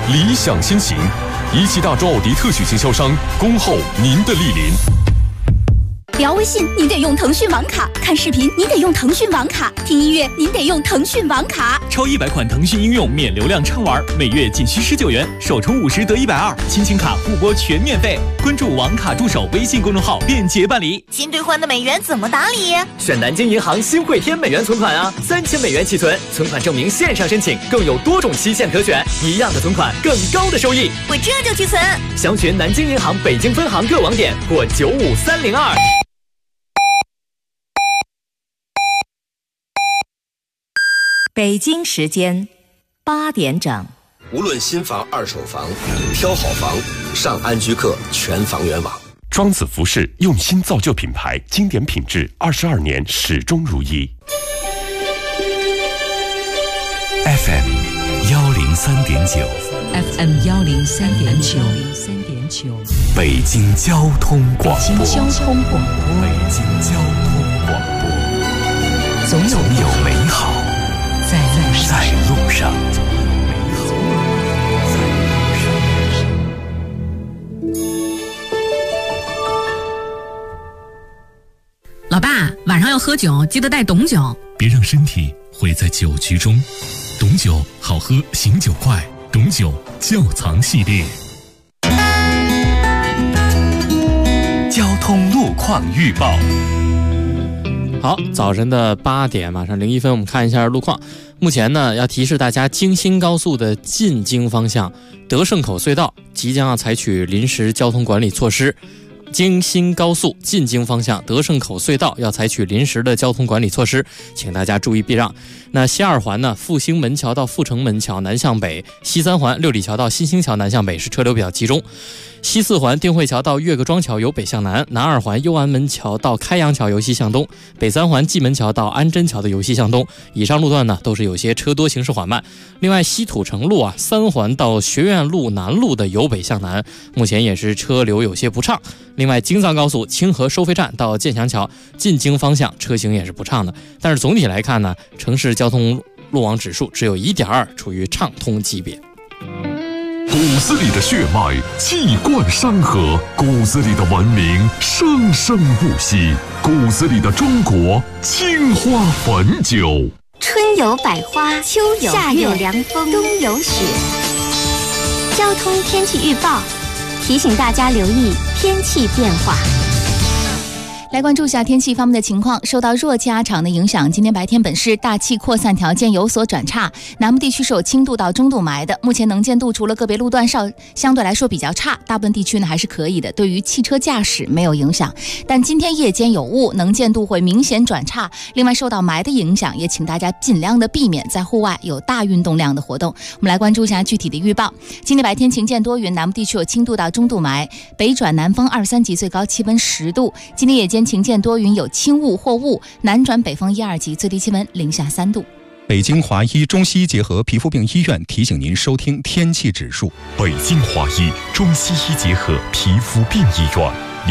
理想先行。一汽大众奥迪特许经销商，恭候您的莅临。 聊微信您得用腾讯网卡，看视频您得用腾讯网卡，听音乐您得用腾讯网卡。 超100款腾讯应用免流量畅玩，每月仅需19元，首充50得120，亲情卡互拨全免费。关注网卡助手微信公众号，便捷办理。 新兑换的美元怎么打理？ 选南京银行新汇添美元存款啊，3000美元起存，存款证明线上申请，更有多种期限可选，一样的存款更高的收益。 我这就去存。 详询南京银行北京分行各网点或95302。 北京时间8点整。 无论新房、二手房，挑好房上安居客全房源网。 庄子服饰用心造就品牌，经典品质，22年始终如一。 FM 103.9 FM 103.9 北京交通广播。 北京交通广播。 北京交通广播。总有美好在路上。 老爸，晚上要喝酒，记得带董酒。 别让身体毁在酒局中。董酒好喝，醒酒快。董酒窖藏系列。 交通路况预报。 好，早晨的8点，马上01分，我们看一下路况。目前呢，要提示大家，京新高速的进京方向德胜口隧道即将要采取临时交通管理措施。京新高速进京方向德胜口隧道要采取临时的交通管理措施，请大家注意避让。那西二环呢，复兴门桥到阜成门桥南向北，西三环六里桥到新兴桥南向北是车流比较集中。西四环定慧桥到岳各庄桥由北向南，南二环右安门桥到开阳桥由西向东，北三环蓟门桥到安贞桥的由西向东。以上路段呢都是有些车多，行驶缓慢。另外西土城路三环到学院路南路的由北向南，目前也是车流有些不畅。另外京藏高速清河收费站到建祥桥进京方向车行也是不畅的，但是总体来看呢，城市交通路网指数只有1.2，处于畅通级别。 骨子里的血脉气贯山河，骨子里的文明生生不息，骨子里的中国青花汾酒。 春有百花，秋有夏有凉风，冬有雪。交通天气预报提醒大家留意天气变化。 来关注一下天气方面的情况。受到弱气压场的影响，今天白天本市大气扩散条件有所转差，南部地区是有轻度到中度霾的。目前能见度除了个别路段相对来说比较差，大部分地区呢还是可以的，对于汽车驾驶没有影响。但今天夜间有雾，能见度会明显转差。另外受到霾的影响，也请大家尽量的避免在户外有大运动量的活动。我们来关注一下具体的预报。今天白天晴见多云，南部地区有轻度到中度霾，北转南风2、3级，最高气温10度。今天夜间晴见多云，有轻雾或雾，南转北风1、2级，最低气温零下3度。 北京华医中西医结合皮肤病医院提醒您收听天气指数。 北京华医中西医结合皮肤病医院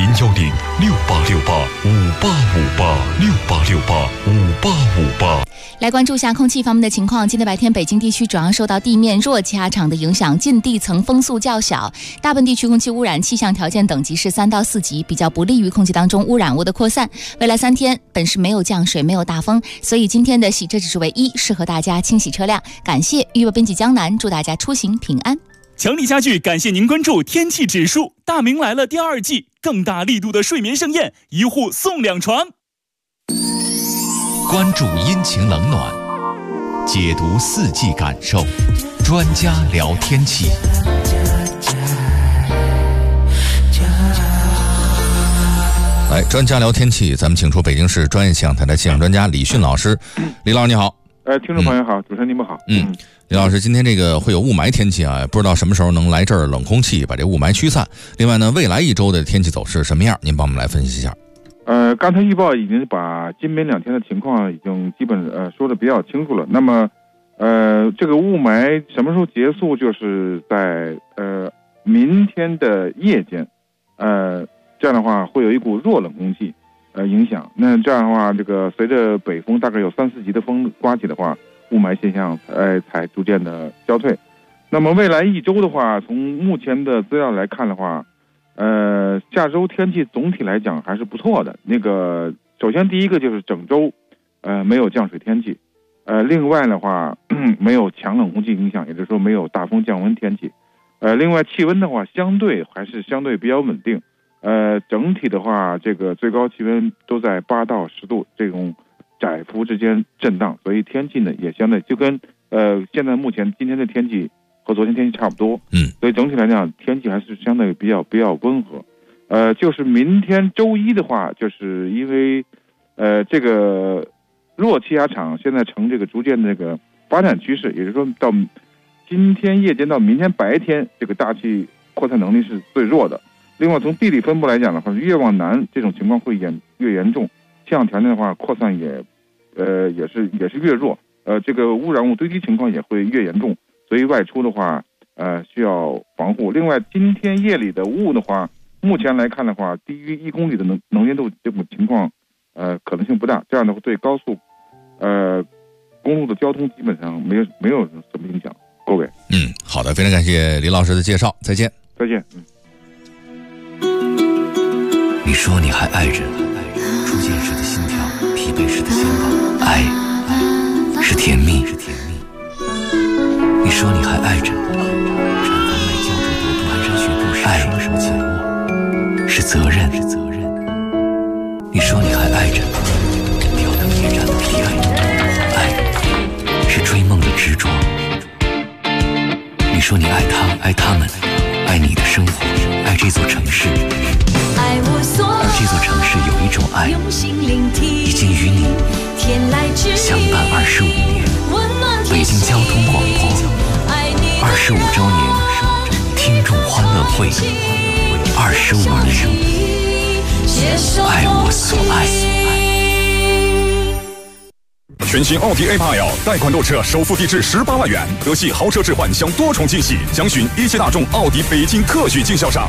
，010-6868-5858，6868-5858。 来关注一下空气方面的情况。今天白天北京地区主要受到地面弱气压场的影响，近地层风速较小，大部分地区空气污染气象条件等级是3到4级，比较不利于空气当中污染物的扩散。未来3天本市没有降水，没有大风，所以今天的洗车指数为1，适合大家清洗车辆。感谢预报编辑江南，祝大家出行平安。 强力家具感谢您关注天气指数。大明来了第2季，更大力度的睡眠盛宴，1户送2床。 关注阴晴冷暖，解读4季感受，专家聊天气。 来，专家聊天气，咱们请出北京市专业气象台的气象专家李迅老师。李老师你好。 听众朋友好，主持人你们好。 李老师，今天这个会有雾霾天气啊，不知道什么时候能来这儿冷空气把这雾霾驱散。另外呢，未来1周的天气走势什么样？您帮我们来分析一下。 刚才预报已经把今明2天的情况已经基本说的比较清楚了。那么这个雾霾什么时候结束？就是在明天的夜间，这样的话会有一股弱冷空气影响。那这样的话，这个随着北风大概有3、4级的风刮起的话，雾霾现象才逐渐的消退。 那么未来一周的话，从目前的资料来看的话，下周天气总体来讲还是不错的。首先第一个就是整周，没有降水天气，另外的话没有强冷空气影响，也就是说没有大风降温天气。另外气温的话，相对比较稳定。整体的话，这个最高气温都在8到10度这种窄幅之间震荡，所以天气呢也相对就跟现在目前今天的天气和昨天天气差不多。所以整体来讲，天气还是相对比较温和。就是明天周一的话，就是因为这个弱气压场现在呈这个逐渐的这个发展趋势，也就是说到今天夜间到明天白天，这个大气扩散能力是最弱的。另外从地理分布来讲的话，越往南这种情况会越严重，气象条件的话扩散也是越弱，这个污染物堆积情况也会越严重，所以外出的话需要防护。另外今天夜里的雾的话，目前来看的话，低于1公里的能见度这种情况可能性不大，这样的话对高速公路的交通基本上没有什么影响。各位， 好的，非常感谢李老师的介绍，再见。 再见。 你说你还爱着，初见时的心跳，疲惫时的心跳，爱是甜蜜。你说你还爱着，缠环麦胶着朵朵蹒跚学步时，爱什么紧握是责任。你说你还爱着，吊灯夜战的疲惫，爱是追梦的执着。你说你爱他，爱他们，爱你的生活，爱这座城市。而这座城市有一种爱，已经与你相伴25年。北京交通广播25周年听众欢乐会，25年，爱我所爱。 全新奥迪 A8L 贷款购车首付低至18万元，德系豪车置换享多重惊喜，详询一汽大众奥迪北京特许经销商。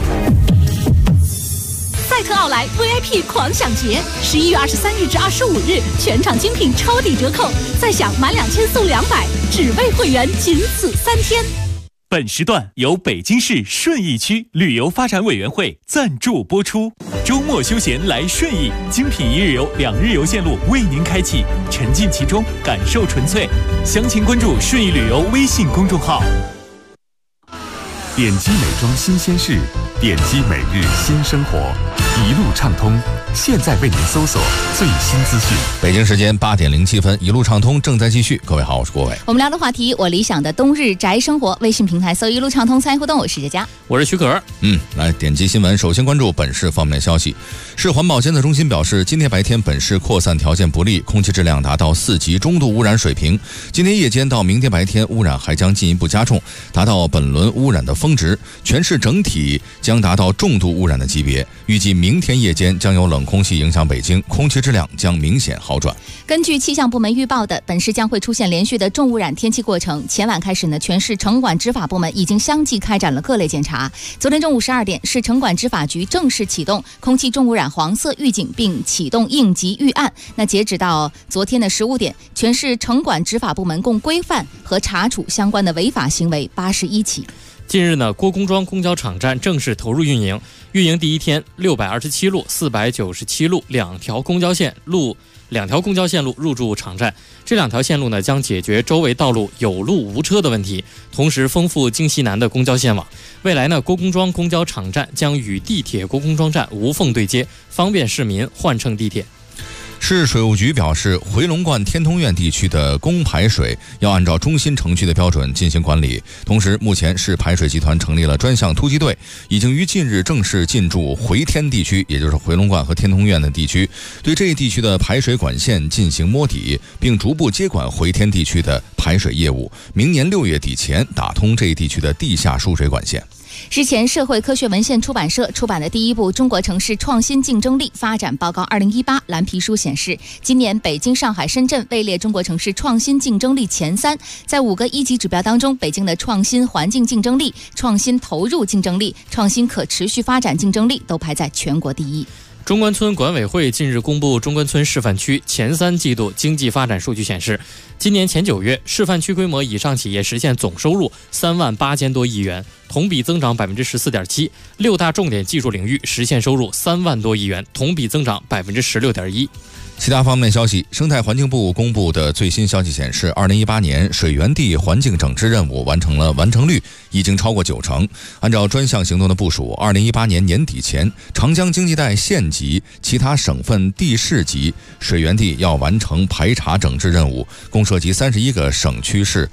赛特奥莱 VIP 狂享节，11月23日至25日，全场精品超抵折扣，再享满2000送200，只为会员，仅此3天。 本时段由北京市顺义区旅游发展委员会赞助播出。周末休闲来顺义，精品1日游、2日游线路为您开启，沉浸其中，感受纯粹。详情关注顺义旅游微信公众号。 点击美妆新鲜事，点击每日新生活，一路畅通，现在为您搜索最新资讯。 北京时间8点07分，一路畅通正在继续。各位好，我是郭伟。 我们聊的话题，我理想的冬日宅生活。微信平台搜一路畅通参与互动，我是佳佳， 我是许可。 来点击新闻，首先关注本市方面的消息。市环保监测中心表示，今天白天本市扩散条件不利，空气质量达到4级中度污染水平。今天夜间到明天白天，污染还将进一步加重，达到本轮污染的峰值，全市整体将达到重度污染的级别。预计明天夜间将有冷空气影响北京，空气质量将明显好转。 根据气象部门预报的，本市将会出现连续的重污染天气过程。前晚开始呢，全市城管执法部门已经相继开展了各类检查。昨天中午12点，市城管执法局正式启动空气重污染黄色预警，并启动应急预案。那截止到昨天的15点，全市城管执法部门共规范和查处相关的违法行为81起。 近日呢，郭公庄公交场站正式投入运营。运营第一天，627路、497路两条公交线路入驻场站。这2条线路呢，将解决周围道路有路无车的问题，同时丰富京西南的公交线网。未来呢，郭公庄公交场站将与地铁郭公庄站无缝对接，方便市民换乘地铁。 市水务局表示，回龙观天通苑地区的公排水要按照中心城区的标准进行管理。同时，目前市排水集团成立了专项突击队，已经于近日正式进驻回天地区，也就是回龙观和天通苑的地区，对这一地区的排水管线进行摸底，并逐步接管回天地区的排水业务。明年6月底前打通这一地区的地下输水管线。 日前，社会科学文献出版社出版的第一部《中国城市创新竞争力发展报告2018》蓝皮书显示，今年北京、上海、深圳位列中国城市创新竞争力前3。在5个1级指标当中，北京的创新环境竞争力、创新投入竞争力、创新可持续发展竞争力都排在全国第一。 中关村管委会近日公布中关村示范区前3季度经济发展数据显示，今年前9月，示范区规模以上企业实现总收入3万8千多亿元，同比增长14.7%。6大重点技术领域实现收入3万多亿元，同比增长16.1%。 其他方面消息，生态环境部公布的最新消息显示，2018年水源地环境整治任务完成率已经超过90%。按照专项行动的部署，2018年年底前，长江经济带县级、其他省份地市级水源地要完成排查整治任务，共涉及31个省区市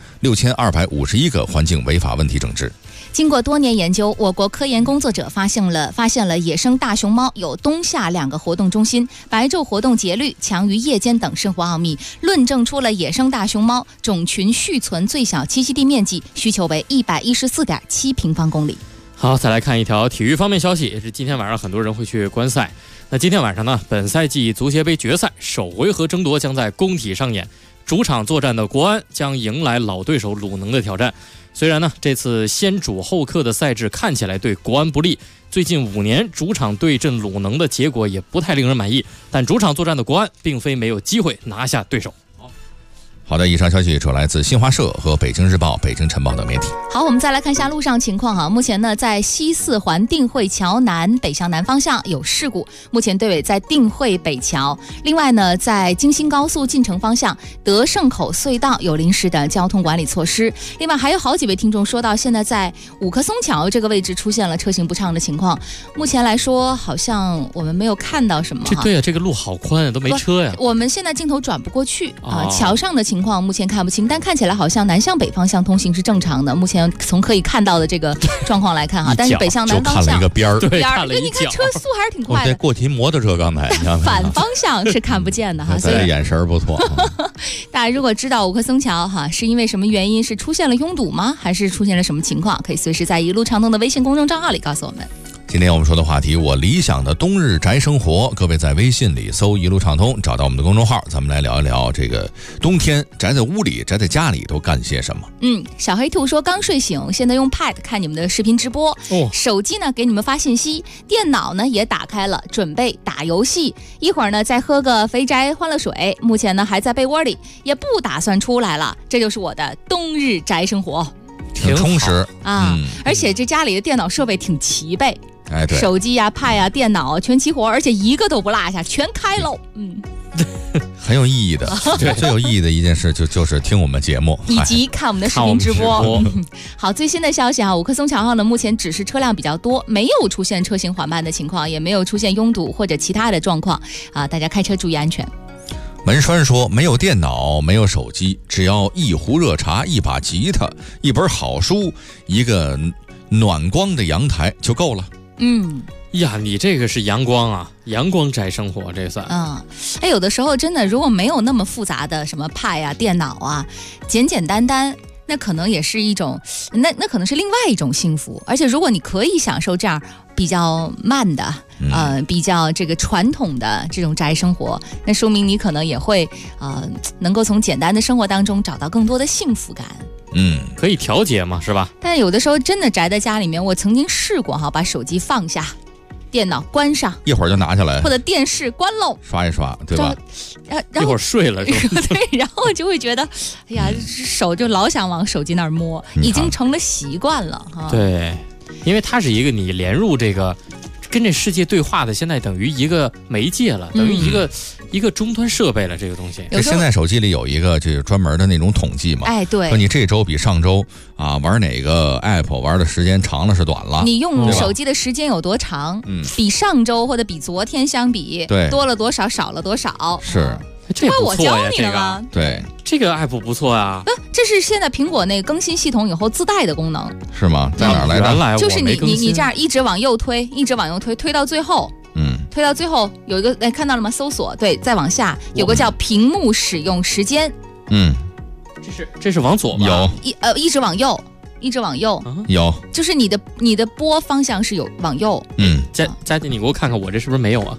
，6251个环境违法问题整治。 经过多年研究，我国科研工作者发现了野生大熊猫有冬夏2个活动中心，白昼活动节律强于夜间等生活奥秘，论证出了野生大熊猫种群续存最小栖息地面积需求为114.7平方公里。 好，再来看一条体育方面消息，也是今天晚上很多人会去观赛。那今天晚上呢，本赛季足协杯决赛首回合争夺将在工体上演，主场作战的国安将迎来老对手鲁能的挑战。虽然呢，这次先主后客的赛制看起来对国安不利，最近5年主场对阵鲁能的结果也不太令人满意，但主场作战的国安并非没有机会拿下对手。 好的，以上消息主要来自新华社和北京日报、北京晨报等媒体。 好，我们再来看一下路上情况哈。目前呢，在西四环定慧桥南北向南方向有事故，目前队尾在定慧北桥。另外呢，在京新高速进城方向德胜口隧道有临时的交通管理措施。另外还有好几位听众说到，现在在五棵松桥这个位置出现了车行不畅的情况。目前来说，好像我们没有看到什么。 对啊，这个路好宽啊，都没车呀。 我们现在镜头转不过去啊，桥上的情况目前看不清，但看起来好像南向北方向通行是正常的。目前从可以看到的这个状况来看哈，但是北向南方向就看了一个边儿， 对，看了一你看车速还是挺快的。 对，过骑摩托车刚才反方向是看不见的哈， 所以眼神不错。 大家如果知道五棵松桥哈是因为什么原因，是出现了拥堵吗？还是出现了什么情况？可以随时在一路畅通的微信公众账号里告诉我们。 今天我们说的话题，我理想的冬日宅生活。各位在微信里搜一路畅通，找到我们的公众号，咱们来聊一聊这个冬天宅在屋里、宅在家里都干些什么。 小黑兔说刚睡醒，现在用 Pad 看你们的视频直播，手机呢给你们发信息，电脑呢也打开了，准备打游戏。一会儿呢再喝个肥宅欢乐水。目前呢还在被窝里，也不打算出来了。这就是我的冬日宅生活， 挺充实啊！而且这家里的电脑设备挺齐备。 对， 手机呀、Pad 呀、电脑全齐活，而且一个都不落下，全开喽。 很有意义的。最有意义的一件事就是听我们节目， 以及看我们的视频直播。好，最新的消息啊，五棵松桥号呢，目前只是车辆比较多，没有出现车行缓慢的情况，也没有出现拥堵或者其他的状况啊，大家开车注意安全。 文栓说，没有电脑，没有手机，只要一壶热茶、一把吉他、一本好书、一个暖光的阳台就够了。 呀，你这个是阳光啊，阳光宅生活，这算有的时候真的如果没有那么复杂的什么Pad啊、电脑啊，简简单单，那可能也是一种，那可能是另外一种幸福。而且如果你可以享受这样比较慢的比较这个传统的这种宅生活，那说明你可能也会能够从简单的生活当中找到更多的幸福感。 可以调节嘛，是吧？ 但有的时候真的宅在家里面，我曾经试过哈，把手机放下，电脑关上， 一会儿就拿下来， 或者电视关喽， 刷一刷，对吧？ 一会儿睡了是吧？ 对，然后就会觉得，哎呀，手就老想往手机那儿摸，已经成了习惯了哈。 对，因为它是一个你连入这个跟这世界对话的，现在等于一个媒介了，等于一个终端设备了，这个东西。 现在手机里有一个就是专门的那种统计嘛， 对， 说你这周比上周玩哪个 app 玩的时间长了是短了， 你用手机的时间有多长，比上周或者比昨天相比， 对， 多了多少，少了多少， 是。 这不错呀， 我教你了吗？ 对， 这个 app 不错啊。 这是现在苹果那更新系统以后自带的功能， 是吗？在哪来的？ 原来就是你这样一直往右推，一直往右推，推到最后，推到最后有一个看到了吗？搜索，对，再往下有个叫屏幕使用时间。 这是往左吗？ 有一直往右。一直往右， 有， 就是你的拨方向是有往右。 佳姐，你给我看看我这是不是没有啊？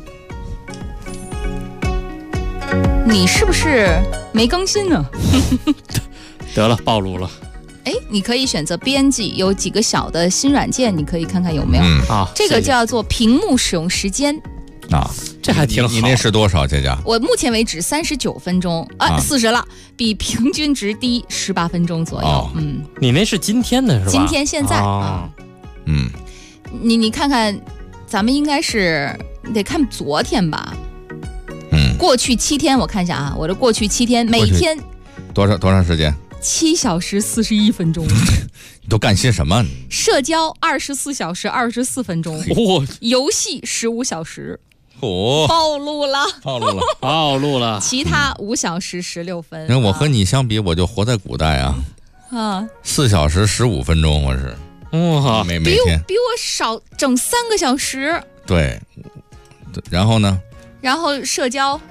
你是不是没更新呢？ 得了，暴露了。 你可以选择编辑，有几个小的新软件，你可以看看有没有。 好， 这个叫做屏幕使用时间。 啊， 这还挺好。 你那是多少，佳佳？ 我目前为止39分钟40了，比平均值低18分钟左右。 你那是今天的是吧？ 今天现在你看看，咱们应该是得看昨天吧。过去7天我看一下啊，我的过去7天每天多长时间 ？7小时41分钟。 你都干些什么？ 社交24小时24分钟，游戏15小时。暴露了。其他5小时16分。 那我和你相比，我就活在古代啊。4小时15分钟，我是每天比我少整3个小时。 对，然后呢？ 然后社交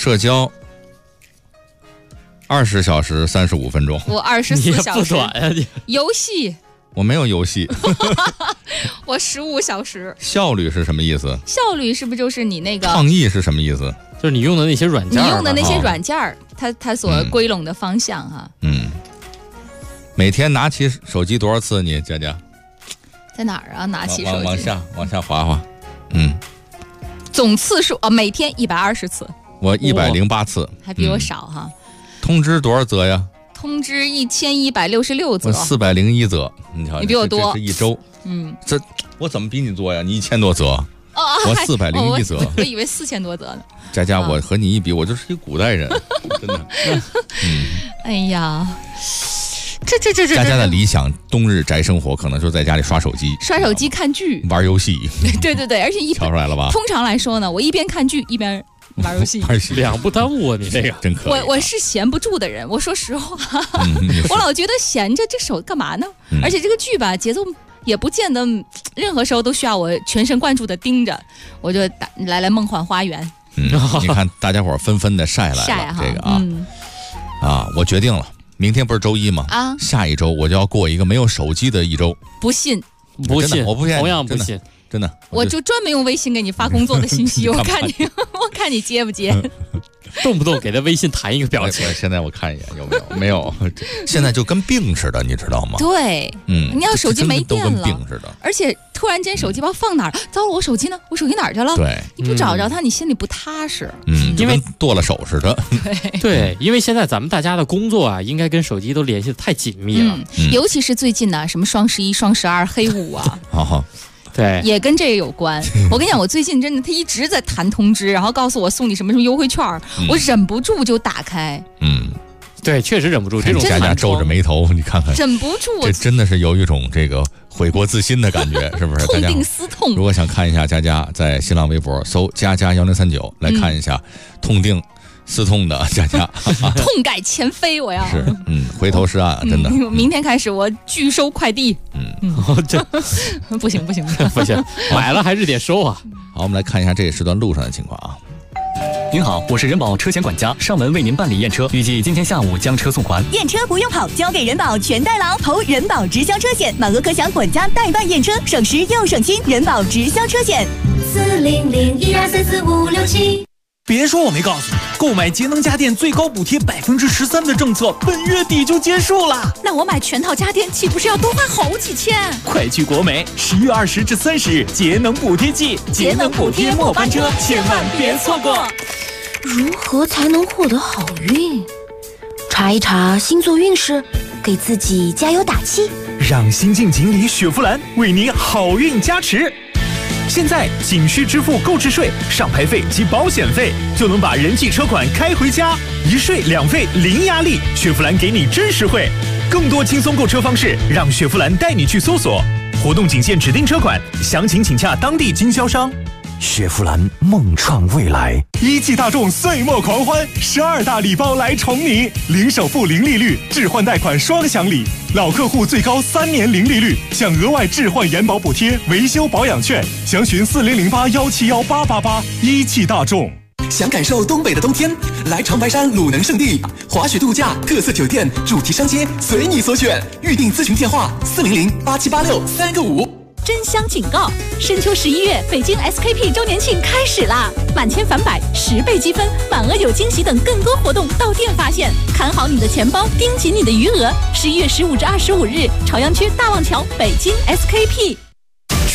20小时35分钟， 我24小时。 你不短呀你。 游戏我没有游戏。 我15小时。 效率是什么意思？ 效率是不是就是你那个？ 创意是什么意思？ 就是你用的那些软件。 你用的那些软件，它所归拢的方向哈。 每天拿起手机多少次？你佳佳？ 在哪儿啊？拿起手机往下滑滑。 总次数每天120次。 我108次， 还比我少哈。 通知多少则呀？ 通知1166则。 我401则，你瞧， 你比我多。 这一周，这我怎么比你多呀？你1000多则，我401则。 我以为4000多则呢。 佳佳，我和你一比，我就是一古代人，真的。 哎呀，这佳佳的理想冬日宅生活，可能就在家里刷手机、 看剧、 玩游戏。 对，而且瞧出来了吧？ 通常来说呢，我一边看剧一边玩游戏， 两不耽误啊！你这个真可以。 我是闲不住的人，我说实话，我老觉得闲着这手干嘛呢？而且这个剧吧，节奏也不见得任何时候都需要我全神贯注的盯着，我就来梦幻花园。 你看大家伙纷纷的晒来了，这个我决定了，明天不是周一吗？下一周我就要过一个没有手机的一周。 不信， 我不信， 同样不信， 真的。 我就专门用微信给你发工作的信息，我看你接不接。 动不动给他微信弹一个表情。 现在我看一眼有没有？没有。现在就跟病似的，你知道吗？ 对，你要手机没电了， 跟病似的。 而且突然间手机包放哪儿？糟了，我手机呢？我手机哪儿去了？ 对， 你不找着它，你心里不踏实。 因为剁了手似的。 对，因为现在咱们大家的工作啊，应该跟手机都联系得太紧密了。 尤其是最近呢，什么双11、双12、黑5啊。 对， 也跟这个有关。我跟你讲，我最近真的，他一直在弹通知，然后告诉我送你什么优惠券，我忍不住就打开。 对，确实忍不住。这种佳佳皱着眉头，你看看， 忍不住。 这真的是有一种这个悔过自新的感觉，是不是？ 痛定思痛。 如果想看一下佳佳，在新浪微博搜佳佳1039来看一下痛定思痛的佳佳， 痛改前非，我要是回头是岸，真的。 明天开始我拒收快递。 这不行， 买了还是得收啊。 好，我们来看一下这一时段路上的情况啊。 您好，我是人保车险管家，上门为您办理验车，预计今天下午将车送还。 验车不用跑，交给人保全代劳，投人保直销车险，满额可享管家代办验车，省时又省心。人保直销车险，40012344567。 别说我没告诉你，购买节能家电最高补贴13%的政策本月底就结束了。 那我买全套家电岂不是要多花好几千？ 快去国美，10月20至30日节能补贴季，节能补贴末班车，千万别错过。 如何才能获得好运？查一查星座运势，给自己加油打气。 让新晋锦鲤雪佛兰为你好运加持。现在仅需支付购置税、上牌费及保险费，就能把人气车款开回家，一税两费零压力，雪佛兰给你真实惠。更多轻松购车方式，让雪佛兰带你去搜索。活动仅限指定车款，详情请洽当地经销商。 雪佛兰梦创未来 ，1汽大众岁末狂欢，12大礼包来宠你，零首付零利率，置换贷款双享礼，老客户最高3年零利率，享额外置换延保补贴、维修保养券，详询4008171888。1汽大众。 想感受东北的冬天，来长白山鲁能胜地，滑雪度假、特色酒店、主题商街，随你所选。预订咨询电话4008786-3个5。 真香警告！深秋11月，北京 SKP 周年庆开始啦！满千返百，10倍积分，满额有惊喜等更多活动到店发现。看好你的钱包，盯紧你的余额。11月15至25日，朝阳区大望桥，北京 SKP。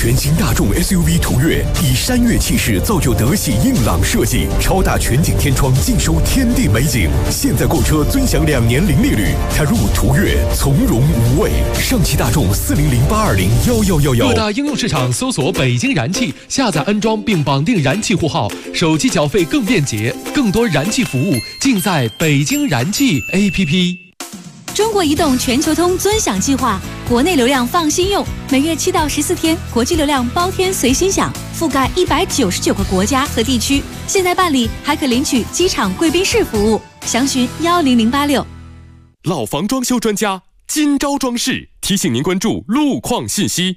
全新大众 SUV 途岳以山岳气势造就德系硬朗设计，超大全景天窗尽收天地美景。现在购车尊享2年零利率，踏入途岳从容无畏。上汽大众40082011111。 各大应用市场搜索北京燃气，下载安装并绑定燃气户号，手机缴费更便捷，更多燃气服务尽在北京燃气 APP。 中国移动全球通尊享计划，国内流量放心用，每月7到14天，国际流量包天随心享，覆盖199个国家和地区。现在办理还可领取机场贵宾室服务，详询10086。 老房装修专家金招装饰提醒您关注路况信息。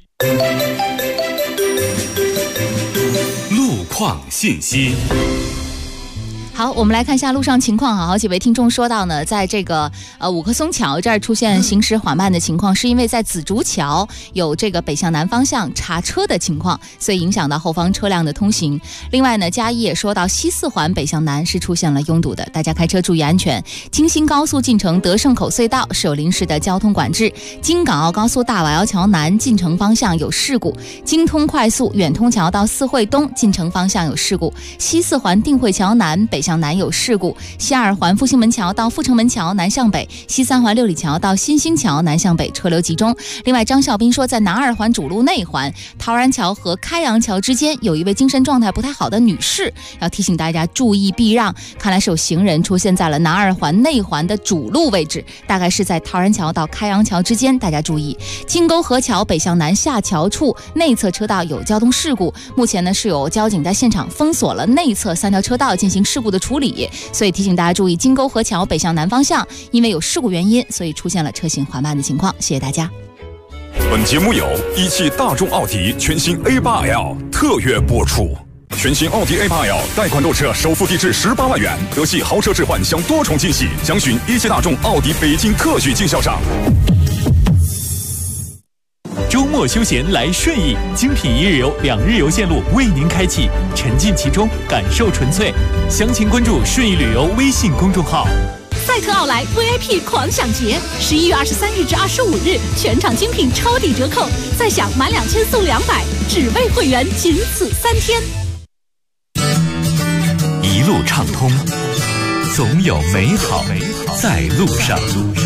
路况信息。 好，我们来看一下路上情况。好几位听众说到呢，在这个五棵松桥这儿出现行驶缓慢的情况，是因为在紫竹桥有这个北向南方向查车的情况，所以影响到后方车辆的通行。另外呢，嘉一也说到西四环北向南是出现了拥堵的，大家开车注意安全。京新高速进城德胜口隧道是有临时的交通管制，京港澳高速大瓦窑桥南进城方向有事故，京通快速远通桥到四惠东进城方向有事故，西四环定慧桥南北向南有事故，西二环复兴门桥到阜成门桥南向北，西三环六里桥到新兴桥南向北车流集中。另外，张孝斌说，在南二环主路内环陶然桥和开阳桥之间有一位精神状态不太好的女士，要提醒大家注意避让。看来是有行人出现在了南二环内环的主路位置，大概是在陶然桥到开阳桥之间，大家注意。金沟河桥北向南下桥处内侧车道有交通事故，目前呢是有交警在现场封锁了内侧3条车道进行事故的处理，所以提醒大家注意金沟河桥北向南方向，因为有事故原因，所以出现了车行缓慢的情况。谢谢大家。 本节目由一汽大众奥迪全新 A8L 特约播出。全新奥迪 A8L 贷款购车首付低至18万元，德系豪车置换享多重惊喜，详询一汽大众奥迪北京特许经销商。 周末休闲来顺义，精品1日游、2日游线路为您开启，沉浸其中，感受纯粹。详情关注顺义旅游微信公众号。 赛特奥莱 VIP 狂享节，11月23日至25日，全场精品超抵折扣，再享满2000送200，只为会员，仅此3天。 一路畅通，总有美好在路上。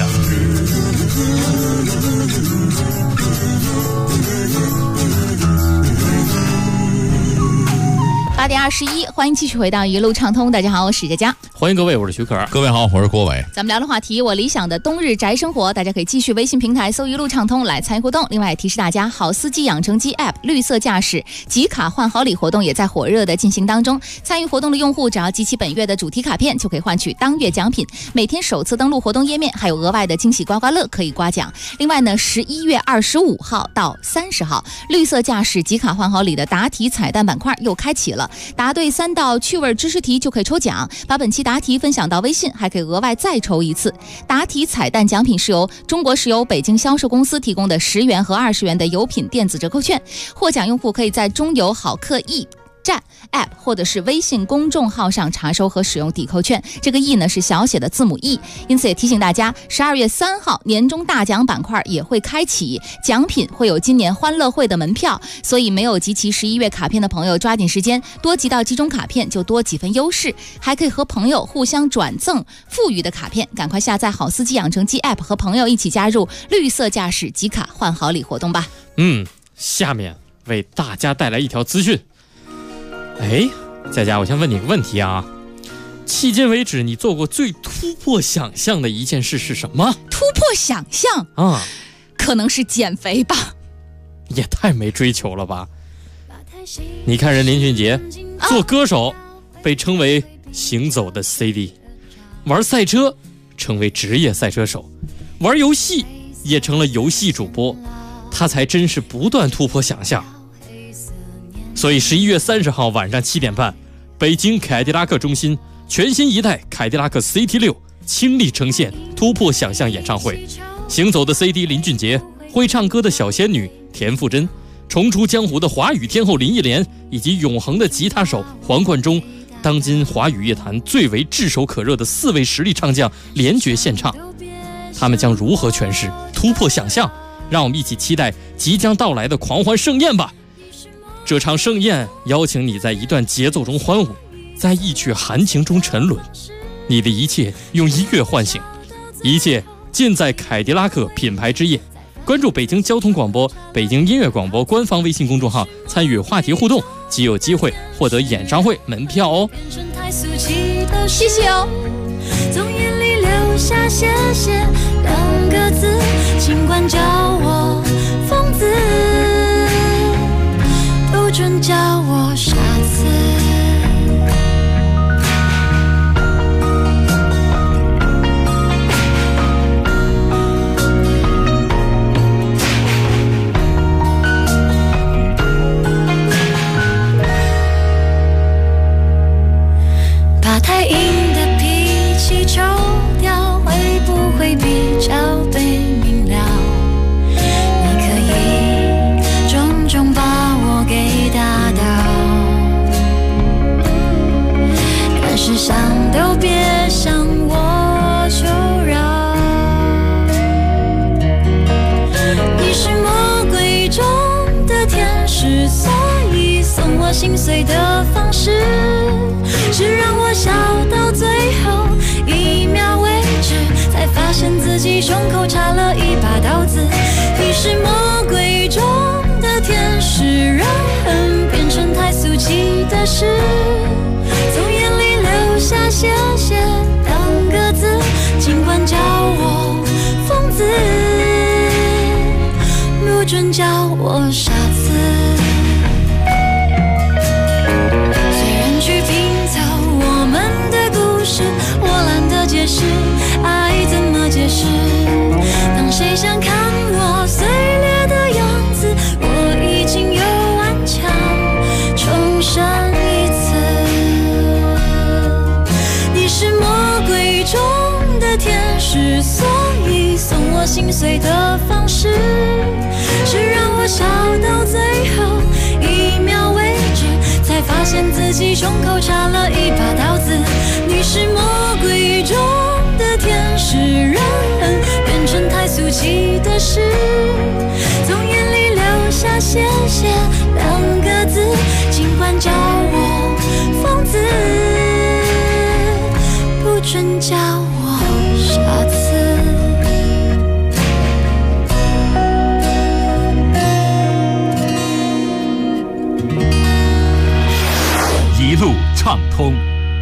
8点21，欢迎继续回到一路畅通。大家好，我是佳佳。 欢迎各位，我是徐可。 各位好，我是郭伟。 咱们聊的话题，我理想的冬日宅生活，大家可以继续微信平台搜一路畅通来参与互动。另外也提示大家，好司机养成机 App 绿色驾驶集卡换好礼活动也在火热的进行当中。参与活动的用户只要集齐本月的主题卡片，就可以换取当月奖品。每天首次登录活动页面，还有额外的惊喜刮刮乐可以刮奖。另外呢，11月25号到30号，绿色驾驶集卡换好礼的答题彩蛋板块又开启了。答对3道趣味知识题就可以抽奖，把本期答题分享到微信，还可以额外再抽1次。答题彩蛋奖品是由中国石油北京销售公司提供的10元和20元的油品电子折扣券，获奖用户可以在中油好客易站 App 或者是微信公众号上查收和使用抵扣券，这个 E 呢是小写的字母 E， 因此也提醒大家，12月3号年终大奖板块也会开启，奖品会有今年欢乐会的门票，所以没有集齐11月卡片的朋友抓紧时间，多集到集中卡片就多几分优势，还可以和朋友互相转赠富余的卡片，赶快下载好司机养成机 App 和朋友一起加入绿色驾驶集卡换好礼活动吧。 下面为大家带来一条资讯。佳佳，我先问你个问题啊，迄今为止你做过最突破想象的一件事是什么？ 突破想象啊，可能是减肥吧。 也太没追求了吧。你看人林俊杰做歌手被称为行走的 CD， 玩赛车成为职业赛车手，玩游戏也成了游戏主播，他才真是不断突破想象。所以11月30号晚上7点半，北京凯迪拉克中心全新一代凯迪拉克 CT6 倾力呈现突破想象演唱会。行走的 CD 林俊杰，会唱歌的小仙女田馥甄，重出江湖的华语天后林忆莲，以及永恒的吉他手黄贯中，当今华语乐坛最为炙手可热的4位实力唱将联绝献唱。他们将如何诠释突破想象？让我们一起期待即将到来的狂欢盛宴吧。 这场盛宴邀请你在一段节奏中欢舞，在一曲含情中沉沦。你的一切用音乐唤醒，一切尽在凯迪拉克品牌之夜。关注北京交通广播、北京音乐广播官方微信公众号，参与话题互动，即有机会获得演唱会门票哦。 谢谢哦。 从眼里流下谢谢两个字，尽管叫我疯子，不准叫我傻子。把太硬的脾气抽掉，会不会比较被明了？你可以重重把我给打倒，但是想都别向我求饶。你是魔鬼中的天使，所以送我心碎的方式是让我笑到最后1秒为止，才发现自己胸口插了一把刀子。你是魔鬼中的天使，让恨变成太俗气的事，从眼里流下谢谢两个字，尽管叫我疯子，不准叫我傻子。我懒得解释，爱怎么解释？当谁想看我碎裂的样子，我已经又顽强重生一次。你是魔鬼中的天使，所以送我心碎的方式是让我笑到最后1秒为止，才发现自己胸口插了一把刀子。你是魔鬼中的天使，让恨变成太俗气的事，从眼里流下谢谢两个字，尽管叫我疯子，不准叫我傻子。 一路畅通。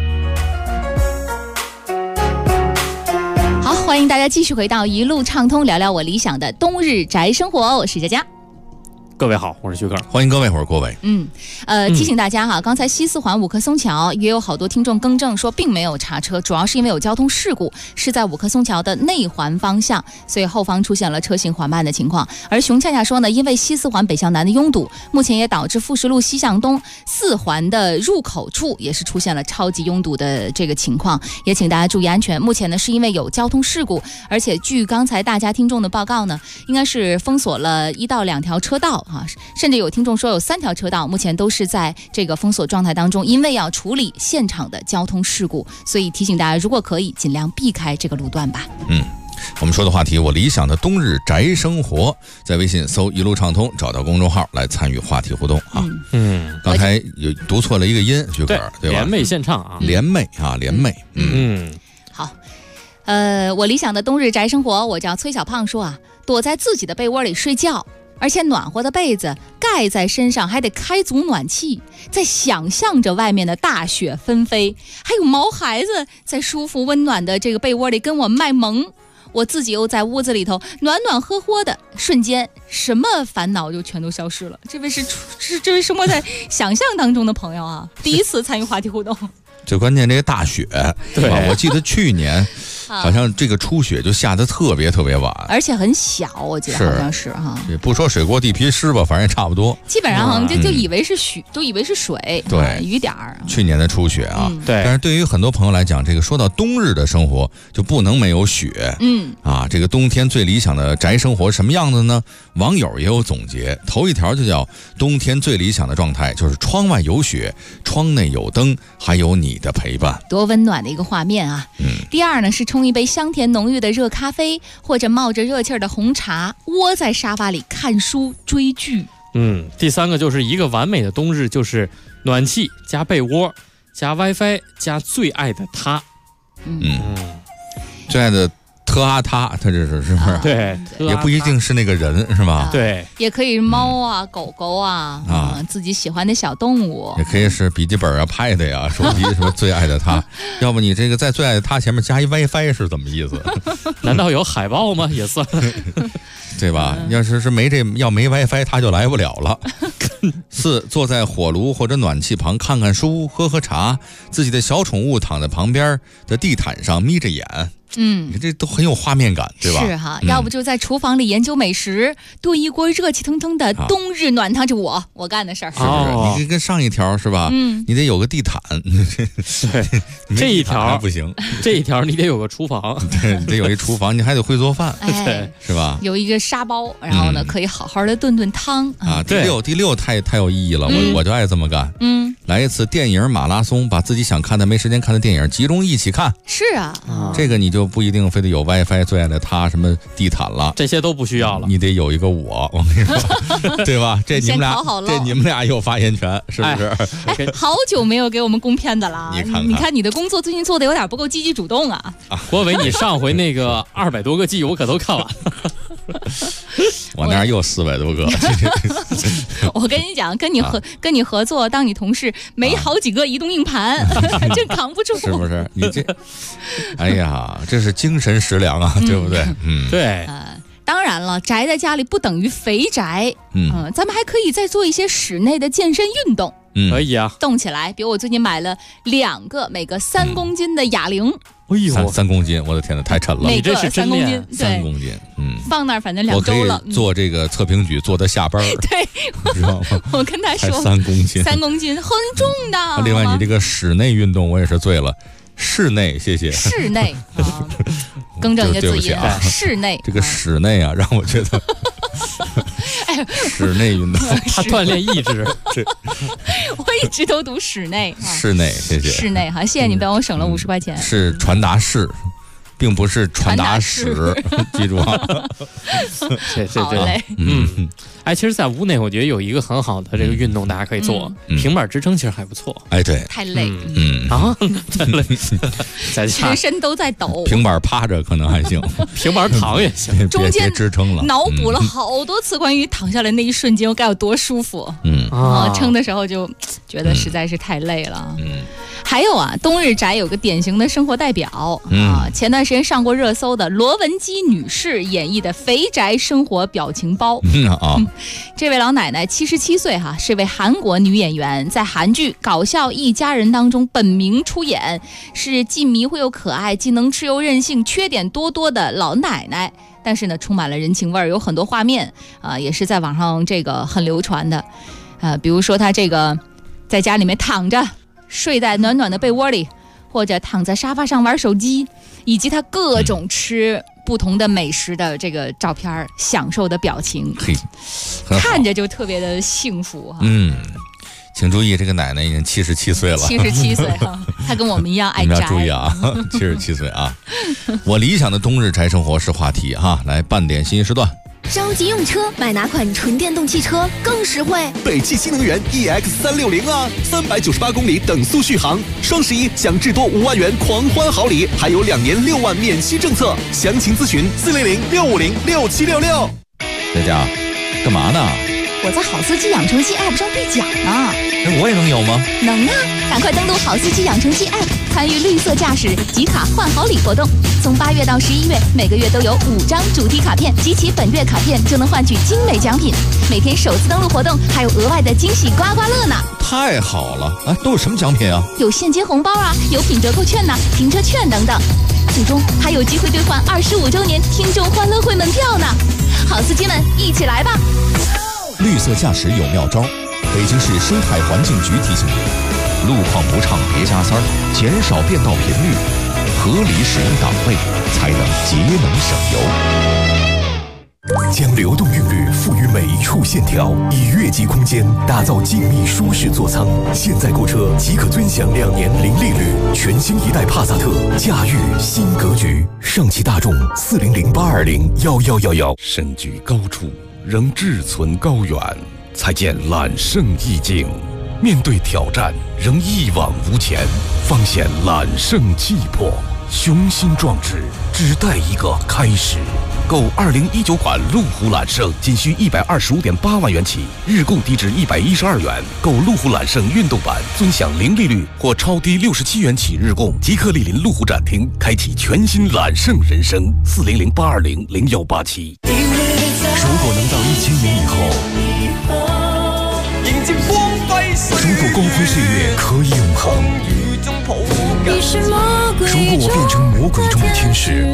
好，欢迎大家继续回到一路畅通，聊聊我理想的冬日宅生活。我是佳佳。 各位好，我是徐克， 欢迎各位，我是郭伟。 提醒大家哈，刚才西四环五棵松桥也有好多听众更正说并没有查车，主要是因为有交通事故，是在五棵松桥的内环方向，所以后方出现了车行缓慢的情况。而熊恰恰说呢，因为西四环北向南的拥堵，目前也导致富士路西向东4环的入口处也是出现了超级拥堵的这个情况，也请大家注意安全。目前呢是因为有交通事故，而且据刚才大家听众的报告呢，应该是封锁了1到2条车道。甚至有听众说有3条车道目前都是在这个封锁状态当中，因为要处理现场的交通事故，所以提醒大家如果可以尽量避开这个路段吧。 我们说的话题，我理想的冬日宅生活，在微信搜一路畅通，找到公众号来参与话题互动啊。刚才有读错了一个音，徐可对吧？ 联袂献唱啊， 联袂啊，联袂。 好，我理想的冬日宅生活，我叫崔小胖说啊，躲在自己的被窝里睡觉，而且暖和的被子盖在身上，还得开足暖气，在想象着外面的大雪纷飞，还有毛孩子在舒服温暖的这个被窝里跟我卖萌，我自己又在屋子里头暖暖和和的，瞬间什么烦恼就全都消失了。这位是这位生活在想象当中的朋友啊，第一次参与话题互动。 最关键这个大雪，对吧？我记得去年好像这个初雪就下得特别特别晚， 而且很小，我记得好像是哈。 不说水过地皮湿吧，反正也差不多。 基本上好像就以为是雪，都以为是水， 对， 雨点儿。 去年的初雪啊， 对。 但是对于很多朋友来讲，这个说到冬日的生活就不能没有雪。这个冬天最理想的宅生活什么样子呢？网友也有总结，头一条就叫冬天最理想的状态就是窗外有雪，窗内有灯，还有你的陪伴， 多温暖的一个画面啊。第二呢是冲一杯香甜浓郁的热咖啡，或者冒着热气儿的红茶，窝在沙发里看书追剧。 第3个就是一个完美的冬日，就是暖气加被窝加 WiFi 加最爱的他。 最爱的他这是不是？ 对， 也不一定是那个人，是吧？ 对， 也可以是猫啊、狗狗啊，自己喜欢的小动物， 也可以是笔记本啊、pad 呀、手机什么最爱的他。要不你这个在最爱的他前面加一 WiFi 是怎么意思？ 难道有海报吗？也算， 对吧？要是没 WiFi， 他就来不了了。4，坐在火炉或者暖气旁看看书、喝茶，自己的小宠物躺在旁边的地毯上眯着眼。你这都很有画面感，对吧？ 是哈，要不就在厨房里研究美食，炖一锅热气腾腾的冬日暖汤，就我干的事儿。 是不是？你跟上一条是吧？你得有个地毯。 对，这一条不行， 这一条你得有个厨房， 对，你得有一厨房，你还得会做饭， 对， 是吧？ 有一个沙包，然后呢，可以好好的炖汤啊。第六太有意义了，我就爱这么干。来一次电影马拉松，把自己想看的没时间看的电影集中一起看。 是啊， 这个你就不一定非得有 WiFi 最爱的他什么地毯了， 这些都不需要了。 你得有一个我跟你说，对吧？这你们俩有发言权，是不是？ 好久没有给我们供片子了，你看你的工作最近做的有点不够积极主动啊。 国伟，你上回那个200多个 G 我可都看完了。 我那儿又400多个。 我跟你讲，跟你合作，当你同事没好几个移动硬盘，这扛不住， 是不是？你这，哎呀，这是精神食粮啊，对不对？ 对。 当然了，宅在家里不等于肥宅，咱们还可以再做一些室内的健身运动。 可以啊， 动起来。比如我最近买了2个，每个3公斤的哑铃。 哎呦，3公斤，我的天哪，太沉了！ 每个3公斤 ，3公斤， 放那儿反正2周了。 我可以做这个侧平举，做到下班。 对， 知道吗？ 我跟他说 ，3公斤 ，3公斤很重的。 另外，你这个室内运动我也是醉了。室内，谢谢。室内，更正一个字音啊，室内。 这个室内啊，让我觉得，室内运动， 他锻炼意志。 我一直都读室内。 室内，谢谢。 室内，好，谢谢你帮我省了50块钱。 是传达室，并不是传达室，记住啊。 好嘞。 其实，在屋内，我觉得有一个很好的这个运动，大家可以做平板支撑，其实还不错。 哎，对， 太累， 太累， 全身都在抖。 平板趴着可能还行， 平板躺也行。 中间支撑了， 脑补了好多次关于躺下来那一瞬间，我该有多舒服。撑的时候就觉得实在是太累了。还有啊，冬日宅有个典型的生活代表前段时间上过热搜的罗文姬女士演绎的肥宅生活表情包。这位老奶奶77岁是位韩国女演员，在韩剧《搞笑一家人》当中本名出演，是既迷糊又可爱，既能吃又任性，缺点多多的老奶奶。但是呢，充满了人情味儿，有很多画面也是在网上这个很流传的。比如说她这个在家里面躺着，睡在暖暖的被窝里，或者躺在沙发上玩手机，以及她各种吃不同的美食的这个照片，享受的表情，看着就特别的幸福。 请注意，这个奶奶已经77岁了。 77岁她跟我们一样爱宅。 你们要注意啊，77岁啊。我理想的冬日宅生活是话题来半点新时段。 着急用车，买哪款纯电动汽车更实惠？ 北汽新能源 EX360啊，398公里等速续航，双11享至多5万元狂欢好礼，还有2年6万免息政策。详情咨询400-650-6766。 在家干嘛呢？ 我在好司机养成系 App 上兑奖呢。 我也能有吗？ 能啊！赶快登录好司机养成系 App， 参与绿色驾驶集卡换好礼活动。从8月到11月，每个月都有5张主题卡片，集齐本月卡片就能换取精美奖品。每天首次登录活动还有额外的惊喜刮刮乐呢！ 太好了！都有什么奖品啊？ 有现金红包有品折扣券停车券等等。最终还有机会兑换25周年听众欢乐会门票呢！好司机们，一起来吧！ 绿色驾驶有妙招，北京市生态环境局提醒你：路况不畅别加塞儿，减少变道频率，合理使用档位，才能节能省油。 将流动韵律赋予每一处线条，以越级空间打造静谧舒适座舱。现在购车即可尊享2年零利率，全新一代帕萨特，驾驭新格局。上汽大众400-820-1111。 身居高处仍志存高远， 才见揽胜意境。面对挑战，仍一往无前，方显揽胜气魄。雄心壮志，只待一个开始。购2019款路虎揽胜，仅需125.8万元起，日供低至112元。购路虎揽胜运动版，尊享零利率或超低67元起日供。即刻莅临路虎展厅，开启全新揽胜人生。400-820-0187。 如果能到1000年以后， 迎接光辉岁月。 如果光辉岁月可以永恒，如果我变成魔鬼中的天使，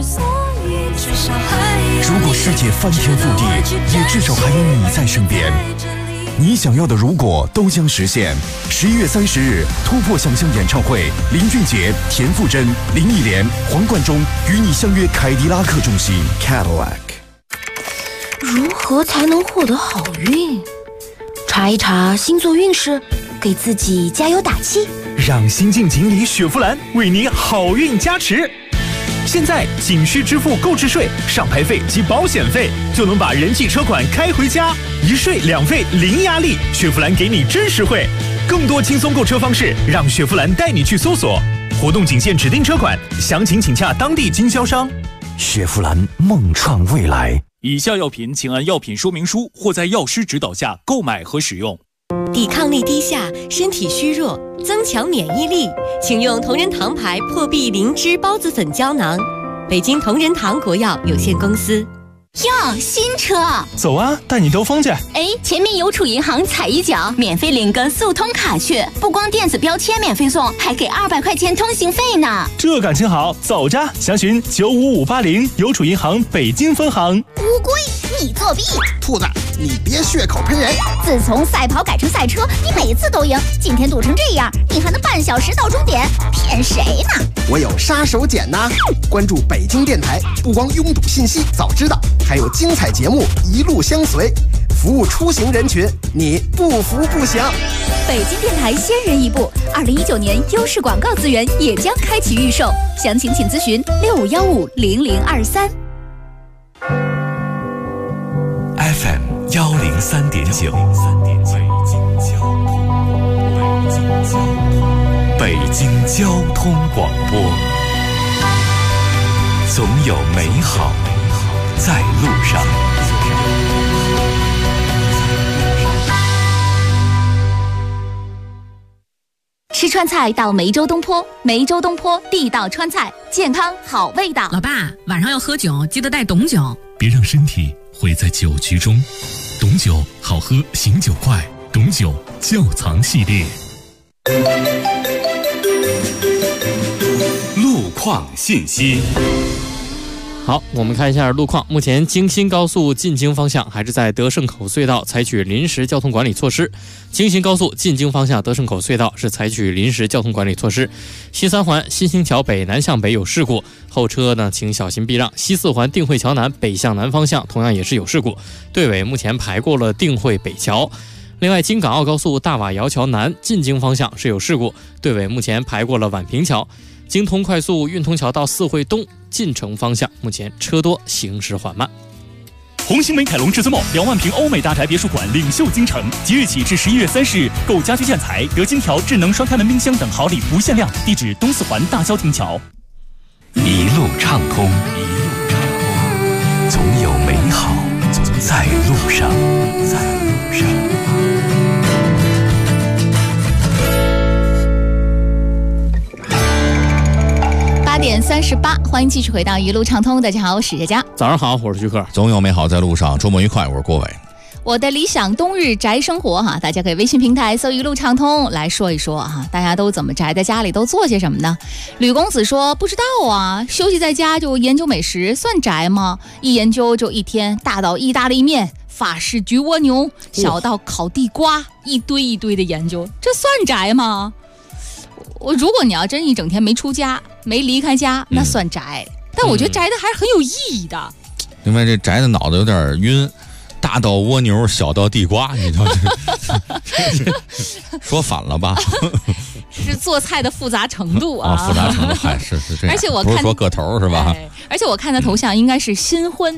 如果世界翻天覆地，也至少还有你在身边。你想要的如果都将实现。11月30日，突破想象演唱会，林俊杰、田馥甄、林忆莲、黄贯中与你相约凯迪拉克中心 Cadillac。 如何才能获得好运？查一查星座运势，给自己加油打气。 让新晋锦鲤雪佛兰为你好运加持。现在仅需支付购置税、上牌费及保险费，就能把人气车款开回家，一税两费零压力。雪佛兰给你真实惠，更多轻松购车方式，让雪佛兰带你去搜索。活动仅限指定车款，详情请洽当地经销商。 雪佛兰梦创未来。 以下药品请按药品说明书或在药师指导下购买和使用。 抵抗力低下，身体虚弱，增强免疫力，请用同仁堂牌破壁灵芝孢子粉胶囊。北京同仁堂国药有限公司。 哟，新车！ 走啊，带你兜风去。 哎，前面邮储银行踩一脚，免费领个速通卡去，不光电子标签免费送，还给200块钱通行费呢。 这感情好，走着，详询95580邮储银行北京分行。 乌龟，你作弊！ 兔子，你别血口喷人！ 自从赛跑改成赛车，你每次都赢，今天堵成这样，你还能半小时到终点，骗谁呢？ 我有杀手锏呐！关注北京电台，不光拥堵信息早知道，还有精彩节目一路相随，服务出行人群，你不服不行。 北京电台先人一步，2019年优势广告资源也将开启预售，详情请咨询65150023。 FM 103.9，北京交通广播，总有美好在路上。 吃川菜到梅州东坡，梅州东坡地道川菜，健康好味道。 老爸，晚上要喝酒，记得带董酒， 别让身体毁在酒局中。董酒好喝，醒酒快，董酒窖藏系列。 路况信息。 好，我们看一下路况。目前京新高速进京方向还是在德胜口隧道采取临时交通管理措施。京新高速进京方向德胜口隧道是采取临时交通管理措施。西三环新兴桥北南向北有事故，后车呢请小心避让。西四环定慧桥南北向南方向同样也是有事故，队尾目前排过了定慧北桥。另外，京港澳高速大瓦窑桥南进京方向是有事故，队尾目前排过了宛平桥。京通快速运通桥到四惠东进城方向，目前车多，行驶缓慢。 红星美凯龙至尊梦2万平欧美大宅别墅馆领袖京城，即日起至11月30日，购家居建材得金条、智能双开门冰箱等好礼不限量。地址东四环大郊亭桥。 一路畅通，总有美好在路上。 8点38，欢迎继续回到一路畅通。大家好，我是佳佳。 早上好，我是徐克。 总有美好在路上，周末愉快。我是郭伟。 我的理想冬日宅生活哈，大家可以微信平台搜一路畅通来说一说哈，大家都怎么宅在家里，都做些什么呢？吕公子说不知道啊，休息在家就研究美食算宅吗？一研究就一天，大到意大利面，法式焗蜗牛，小到烤地瓜，一堆一堆的研究，这算宅吗？如果你要真一整天没出家，没离开家，那算宅。但我觉得宅的还是很有意义的。 另外，这宅的脑子有点晕，大到蜗牛，小到地瓜，你知道这说反了吧？ 是做菜的复杂程度啊， 复杂程度还是这样。 而且我看不是说个头是吧？ 而且我看他头像应该是新婚，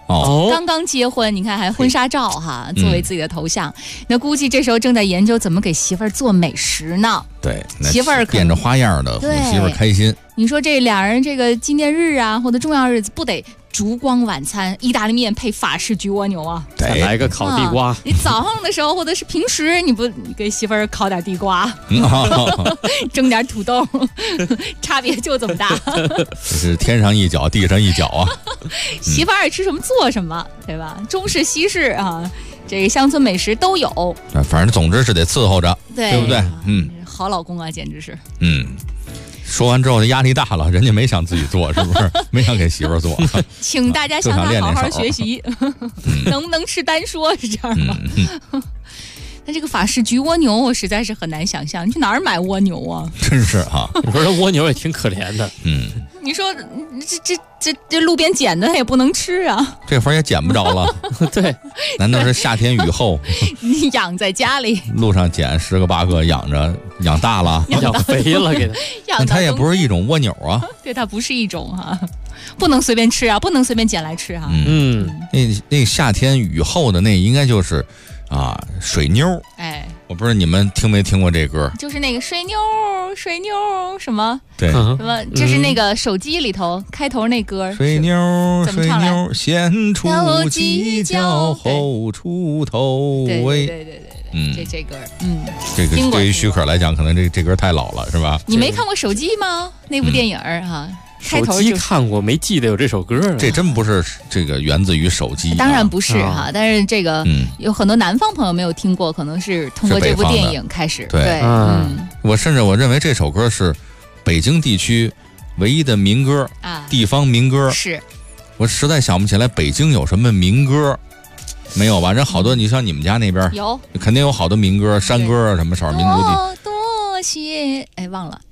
刚刚结婚，你看还婚纱照哈，作为自己的头像。那估计这时候正在研究怎么给媳妇儿做美食呢。 对， 媳妇儿变着花样的哄媳妇儿开心。 你说这俩人这个纪念日啊，或者重要日子，不得烛光晚餐，意大利面配法式焗蜗牛啊， 再来个烤地瓜。 你早上的时候或者是平时，你不给媳妇儿烤点地瓜，蒸点土豆，差别就这么大。 这是天上一脚地上一脚啊。 媳妇儿爱吃什么做什么，对吧？中式西式啊，这个乡村美食都有。 反正总之是得伺候着，对不对？ 好老公啊，简直是。 说完之后，他压力大了，人家没想自己做，是不是？没想给媳妇儿做。 请大家向他好好学习，能不能吃单说，是这样吗？那这个法式焗蜗牛，我实在是很难想象，你去哪儿买蜗牛啊？ 真是啊！ 你说这蜗牛也挺可怜的。 你说这路边捡的，它也不能吃啊。 这会儿也捡不着了。 对， 难道是夏天雨后？ 你养在家里， 路上捡10个8个，养大了， 养肥了，给它。它也不是一种蜗牛啊。 对，它不是一种哈，不能随便吃啊，不能随便捡来吃哈。 那夏天雨后的那应该就是水妞。我不知道你们听没听过这歌， 就是那个水妞什么， 对， 什么，这是那个手机里头开头那歌。 水妞先出犄角后出头。 对，这歌， 这个对于许可来讲，可能这歌太老了，是吧？ 你没看过手机吗？那部电影哈。 手机看过，没记得有这首歌。 这真不是这个源自于手机， 当然不是哈。但是这个有很多南方朋友没有听过，可能是通过这部电影开始。 对，我认为这首歌是北京地区唯一的民歌地方民歌。 是， 我实在想不起来北京有什么民歌，没有吧？人好多，你像你们家那边有， 肯定有好多民歌、山歌啊，什么少数民族的。 多谢，忘了。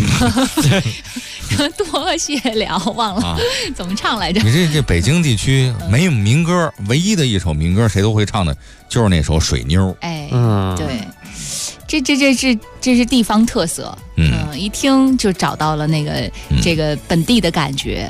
多谢了，忘了怎么唱来着？ 你这北京地区没有民歌，唯一的一首民歌谁都会唱的，就是那首《水妞》。 对，这是地方特色。一听就找到了那个这个本地的感觉。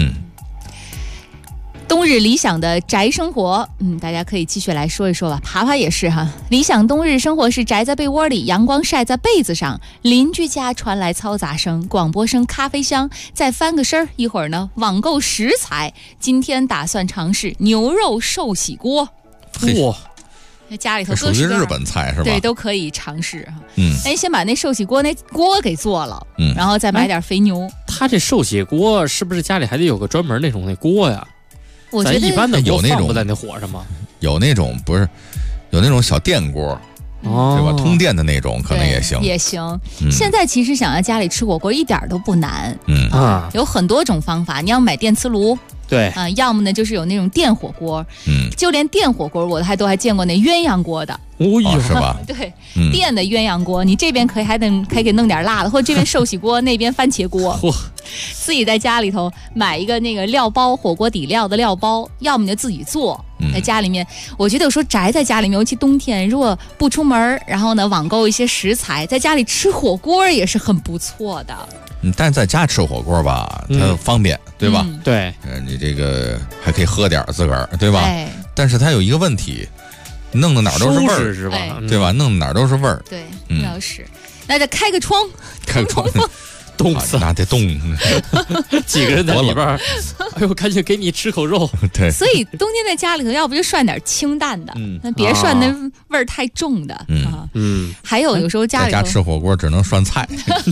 冬日理想的宅生活，大家可以继续来说一说吧。爬爬也是哈，理想冬日生活是宅在被窝里，阳光晒在被子上，邻居家传来嘈杂声，广播声，咖啡香，再翻个身儿，一会儿呢网购食材。今天打算尝试牛肉寿喜锅。 哇， 家里头属于日本菜是吧？ 对，都可以尝试哈。先把那寿喜锅那锅给做了，然后再买点肥牛。 他这寿喜锅是不是家里还得有个专门那种那锅呀？ 我觉得一般的有那种不在那火上吗？ 有那种不是，有那种小电锅，对吧？通电的那种可能也行， 也行。现在其实想在家里吃火锅一点都不难，有很多种方法。你要买电磁炉， 对要么呢就是有那种电火锅，就连电火锅我都还见过那鸳鸯锅的。 是吧？ 对，电的鸳鸯锅，你这边可以给弄点辣的，或者这边寿喜锅，那边番茄锅。自己在家里头买一个那个料包，火锅底料的料包，要么就自己做。在家里面，我觉得有时候宅在家里面，尤其冬天，如果不出门，然后呢网购一些食材，在家里吃火锅也是很不错的。 但是在家吃火锅吧，它方便，对吧？ 对， 你这个还可以喝点自个儿，对吧？但是它有一个问题。弄到哪儿都是味儿， 是吧？ 对吧？弄到哪儿都是味儿。 对，要是那就开个窗， 冻死， 那得冻。 几个人在里边，哎呦，赶紧给你吃口肉。 对， 所以冬天在家里头，要不就涮点清淡的，那别涮那味儿太重的。还有时候家里头在家吃火锅只能涮菜。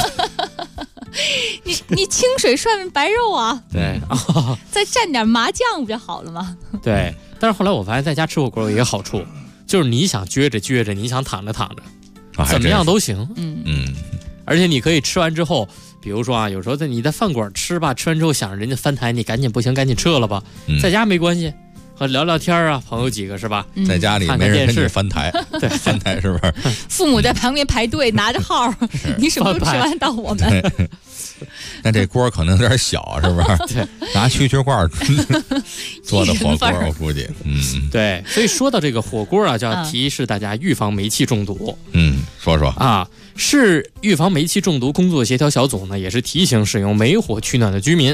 你清水涮白肉啊？ 对， 再蘸点麻酱不就好了吗？ 对，但是后来我发现在家吃火锅有一个好处，就是你想撅着，你想躺着，怎么样都行。而且你可以吃完之后，比如说有时候你在饭馆吃吧，吃完之后想着人家翻台，你赶紧撤了吧。在家没关系。和聊聊天啊，朋友几个是吧？ 在家里没人跟你翻台，对，翻台是不是？ 父母在旁边排队拿着号，你什么时候吃完到我们？ 那这锅可能有点小，是不是？ 对， 拿蛐蛐罐做的火锅，我估计， 对。所以说到这个火锅啊，就要提示大家预防煤气中毒。 说说啊，市预防煤气中毒工作协调小组呢，也是提醒使用煤火取暖的居民。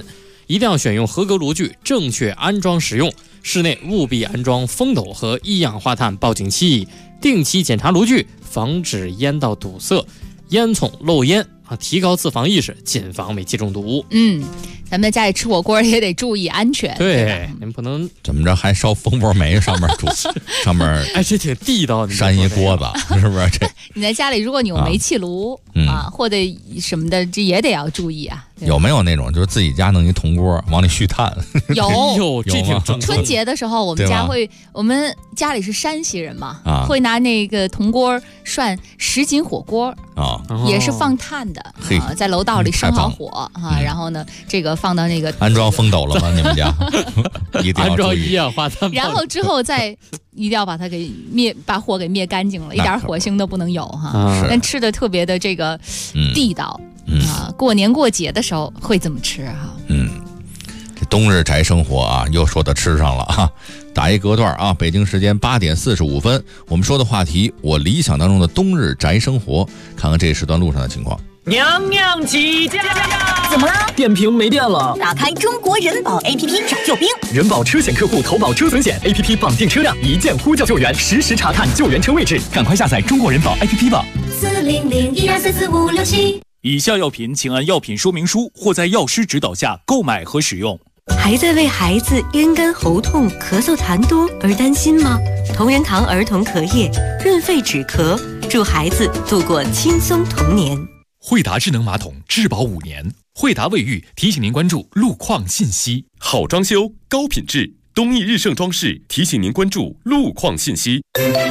一定要选用合格炉具，正确安装使用。室内务必安装风斗和一氧化碳报警器，定期检查炉具，防止烟道堵塞、烟囱漏烟啊，提高自防意识，谨防煤气中毒。 咱们在家里吃火锅也得注意安全。 对，你们不能怎么着还烧蜂窝煤上面煮，上面哎，这挺地道的， 扇一锅子，是不是？这你在家里如果你有煤气炉或者什么的，这也得要注意啊。 有没有那种就是自己家弄一铜锅往里续炭？ 有， 这挺正。 春节的时候，我们家会，我们家里是山西人嘛，会拿那个铜锅涮10斤火锅也是放炭的在楼道里生好火然后呢，这个放到那个安装风斗了吗？你们家一定要安装一氧化碳， 然后之后再一定要把它给把火给灭干净了，一点火星都不能有哈。但吃的特别的这个地道。过年过节的时候会这么吃哈。 这冬日宅生活啊，又说到吃上了哈。打一隔断啊，北京时间8点45分，我们说的话题，我理想当中的冬日宅生活，看看这时段路上的情况。 娘娘起驾！ 怎么了？ 电瓶没电了。 打开中国人保 APP 找救兵。 人保车险客户投保车损险 APP 绑定车辆，一键呼叫救援，实时查看救援车位置。赶快下载中国人保 APP 吧。 400124456 以下药品请按药品说明书或在药师指导下购买和使用。 还在为孩子咽干喉痛、咳嗽痰多而担心吗？同仁堂儿童咳液润肺止咳，助孩子度过轻松童年。 惠达智能马桶质保5年。惠达卫浴提醒您关注路况信息。 好装修，高品质，东义日盛装饰提醒您关注路况信息。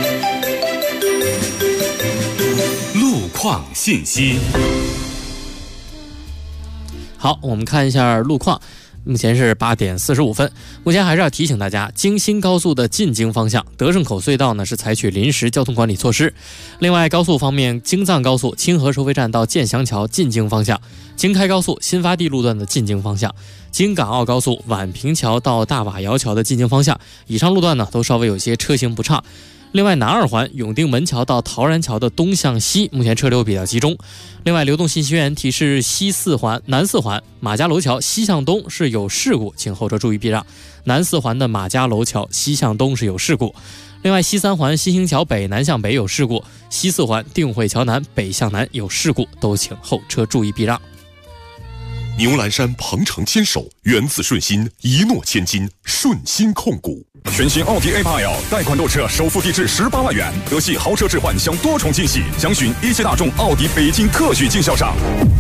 路况信息。 好，我们看一下路况。目前是8点45分。目前还是要提醒大家，京新高速的进京方向德胜口隧道呢是采取临时交通管理措施。另外，高速方面，京藏高速清河收费站到建祥桥进京方向，京开高速新发地路段的进京方向，京港澳高速宛平桥到大瓦窑桥的进京方向，以上路段呢都稍微有些车行不畅。另外，南2环永定门桥到陶然桥的东向西，目前车流比较集中。另外，流动信息源提示南4环马家楼桥西向东是有事故，请后车注意避让。南4环的马家楼桥西向东是有事故。另外，西3环新兴桥北南向北有事故，西4环定慧桥南北向南有事故，都请后车注意避让。 牛栏山鹏程牵手，源自顺心，一诺千金，顺心控股。全新奥迪 A8L 贷款购车首付低至18万元，德系豪车置换享多重惊喜，详询一汽大众奥迪北京特许经销商。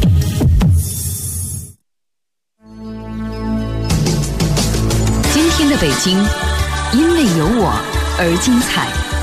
今天的北京，因为有我而精彩。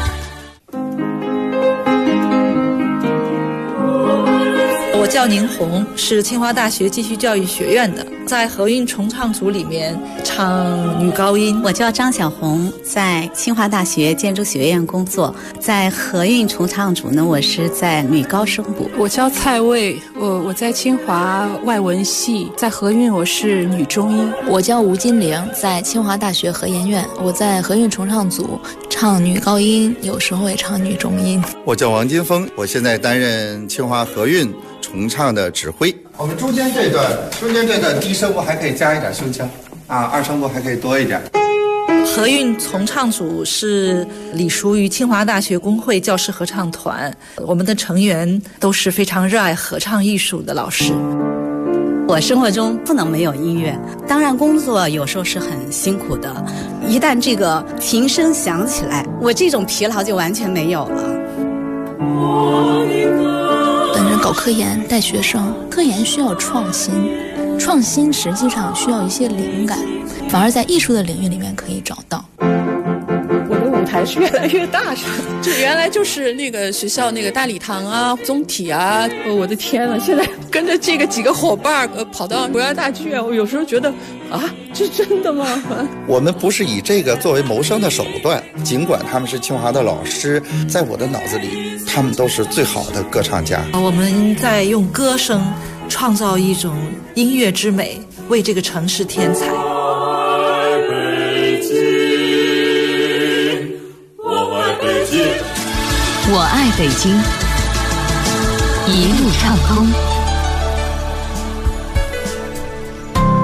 我叫宁红，是清华大学继续教育学院的，在和韵重唱组里面唱女高音。 我叫张小红，在清华大学建筑学院工作，在和韵重唱组呢，我是在女高声部。 我叫蔡卫，我在清华外文系，在和韵我是女中音。 我叫吴金玲，在清华大学和研院，我在和韵重唱组唱女高音，有时候也唱女中音。 我叫王金峰，我现在担任清华和韵重唱的指挥。我们中间这段低声部还可以加一点胸腔啊，二声部还可以多一点。 和韵重唱组是隶属于清华大学工会教师合唱团，我们的成员都是非常热爱合唱艺术的老师。 我生活中不能没有音乐，当然工作有时候是很辛苦的，一旦这个琴声响起来，我这种疲劳就完全没有了。 本人搞科研带学生，科研需要创新，创新实际上需要一些灵感，反而在艺术的领域里面可以找到。 我的舞台是越来越大，就原来就是那个学校那个大礼堂啊、综体啊，我的天呐，现在跟着这个几个伙伴跑到国家大剧院，我有时候觉得啊，这真的吗？ 我们不是以这个作为谋生的手段，尽管他们是清华的老师，在我的脑子里，他们都是最好的歌唱家。 我们在用歌声创造一种音乐之美，为这个城市添彩。 我爱北京，一路畅通。 8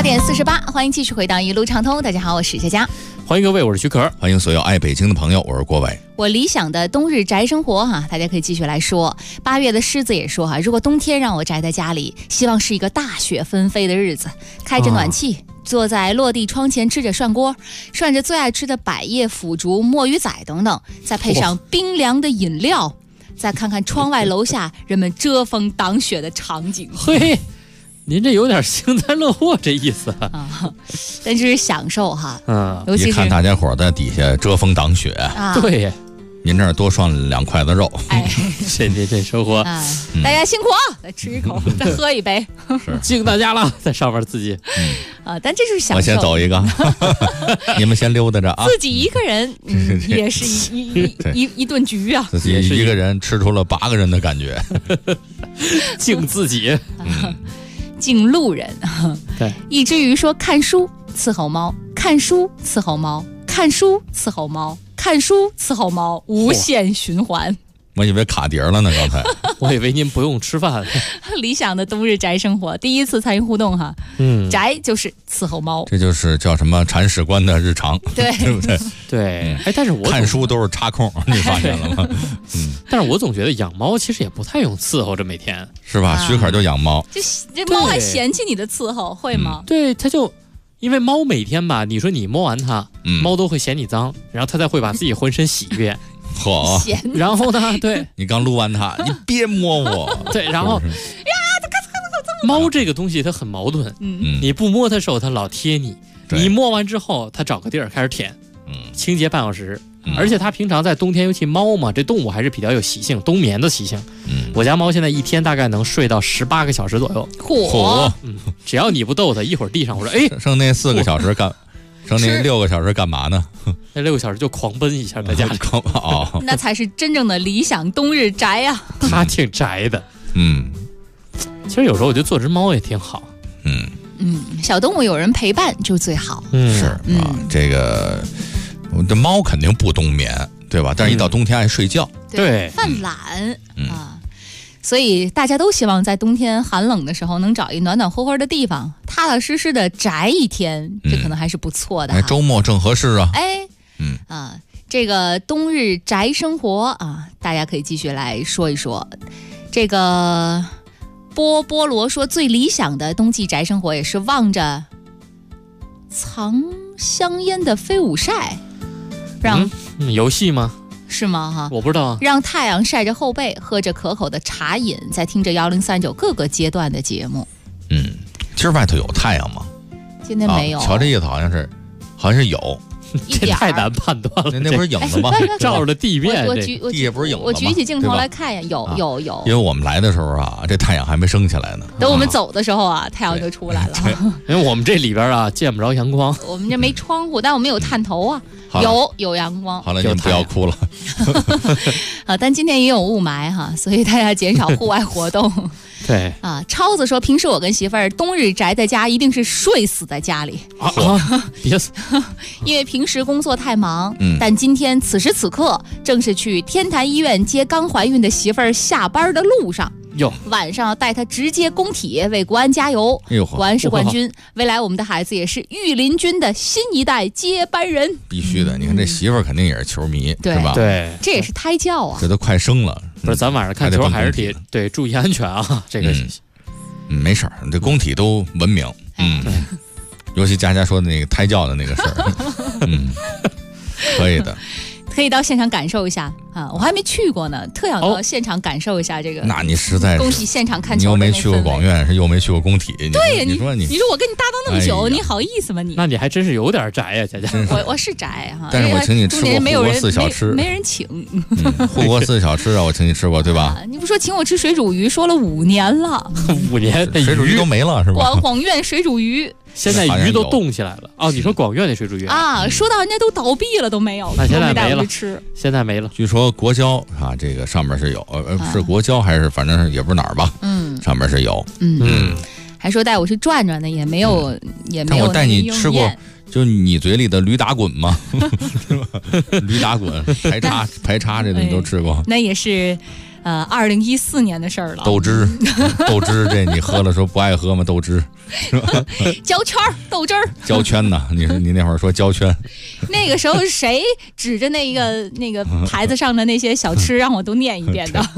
点48，欢迎继续回到一路畅通。大家好，我是佳佳。 欢迎各位，我是徐可。 欢迎所有爱北京的朋友，我是郭伟。 我理想的冬日宅生活哈，大家可以继续来说。8月的狮子也说哈，如果冬天让我宅在家里，希望是一个大雪纷飞的日子，开着暖气。坐在落地窗前吃着涮锅，涮着最爱吃的百叶腐竹、墨鱼仔等等，再配上冰凉的饮料，再看看窗外楼下人们遮风挡雪的场景。 嘿，您这有点幸灾乐祸这意思啊，但是享受哈。尤其是一看大家伙在底下遮风挡雪， 对。 您这儿多涮了2筷子肉， 这生活， 大家辛苦啊！再吃一口，再喝一杯， 敬大家了，在上面自己但这是享受。 我先走一个，你们先溜达着啊。 自己一个人，也是一顿局啊。 自己一个人吃出了8个人的感觉， 敬自己， 敬路人。 对， 以至于说看书伺候猫，看书伺候猫，看书伺候猫。看书伺候猫，无限循环。 我以为卡碟了呢，刚才我以为您不用吃饭。 理想的冬日宅生活，第一次参与互动哈。宅就是伺候猫， 这就是叫什么铲屎官的日常， 对不对？ 对。但是我看书都是插空，你发现了吗？ 但是我总觉得养猫其实也不太用伺候着，每天是吧？许可就养猫， 这猫还嫌弃你的伺候，会吗？ 对，它就。因为猫每天吧，你说你摸完它，猫都会嫌你脏，然后它再会把自己浑身洗一遍。 嚯！ 然后呢，对， 你刚撸完它，你别摸我。 对，然后猫这个东西它很矛盾，你不摸它的时候它老贴你，你摸完之后它找个地儿开始舔，清洁半小时。而且它平常在冬天，尤其猫嘛，这动物还是比较有习性，冬眠的习性。我家猫现在一天大概能睡到18个小时左右。 嚯！ 只要你不逗它，一会儿地上我说哎， 剩那4个小时干，剩那6个小时干嘛呢？ 那6个小时就狂奔一下在家里。 那才是真正的理想冬日宅呀。 它挺宅的。其实有时候我觉得做只猫也挺好。 小动物有人陪伴就最好。 这个。我的猫肯定不冬眠，对吧？但是一到冬天爱睡觉， 对， 犯懒所以大家都希望在冬天寒冷的时候能找一暖暖和和的地方，踏踏实实的宅一天，这可能还是不错的。 周末正合适啊！ 这个冬日宅生活啊，大家可以继续来说一说。这个菠萝说，最理想的冬季宅生活也是望着藏香烟的飞舞晒。让游戏吗？ 是吗？哈， 我不知道啊。 让太阳晒着后背，喝着可口的茶饮，再听着1039各个阶段的节目。 今儿外头有太阳吗？ 今天没有。 瞧这意思好像是有。 这太难判断了， 那不是影子吗？ 照着地面， 地下不是影子吗？ 我举起镜头来看一眼，有。 因为我们来的时候啊，这太阳还没升起来呢。 等我们走的时候啊，太阳就出来了。 因为我们这里边啊见不着阳光， 我们这没窗户，但我们有探头啊，有阳光。 好了，你们不要哭了。 但今天也有雾霾哈，所以大家减少户外活动。 对超子说，平时我跟媳妇儿冬日宅在家，一定是睡死在家里别死， 因为平时工作太忙。但今天此时此刻，正是去天坛医院接刚怀孕的媳妇儿下班的路上。晚上要带她直接工体为国安加油。国安是冠军，未来我们的孩子也是御林军的新一代接班人。 必须的，你看这媳妇儿肯定也是球迷，是吧？ 对， 这也是胎教啊。 这都快生了， 不是？咱晚上看球还是得注意安全啊。这个没事儿，这工体都文明。尤其佳说的那个胎教的那个事儿，可以的。 可以到现场感受一下啊！我还没去过呢，特想到现场感受一下这个。 那你实在是恭喜现场看球， 你又没去过广院，又没去过工体。 对呀，你说我跟你搭档那么久， 哎、 你好意思吗你？ 那你还真是有点宅呀，佳佳。 我是宅哈， 但是我请你吃过护国寺小吃， 没人请。 护国寺小吃啊，我请你吃过对吧？ 你不说请我吃水煮鱼，说了5年了 ，5年水煮鱼都没了是吧？ 广院水煮鱼。 现在鱼都冻起来了哦！你说广院那水煮鱼啊？说到人家都倒闭了都没有， 那现在没了。 吃现在没了。 据说国交啊，这个上面是有，是国交还是反正也不是哪儿吧？上面是有。 还说带我去转转的，也没有，也没有。 但我带你吃过，就你嘴里的驴打滚吗？驴打滚、排叉这你都吃过？ 那也是。 2014年的事儿了。 豆汁这你喝了说不爱喝吗？豆汁， 胶圈豆汁儿， 胶圈呢？你那会儿说胶圈， 那个时候谁指着那个牌子上的那些小吃让我都念一遍的？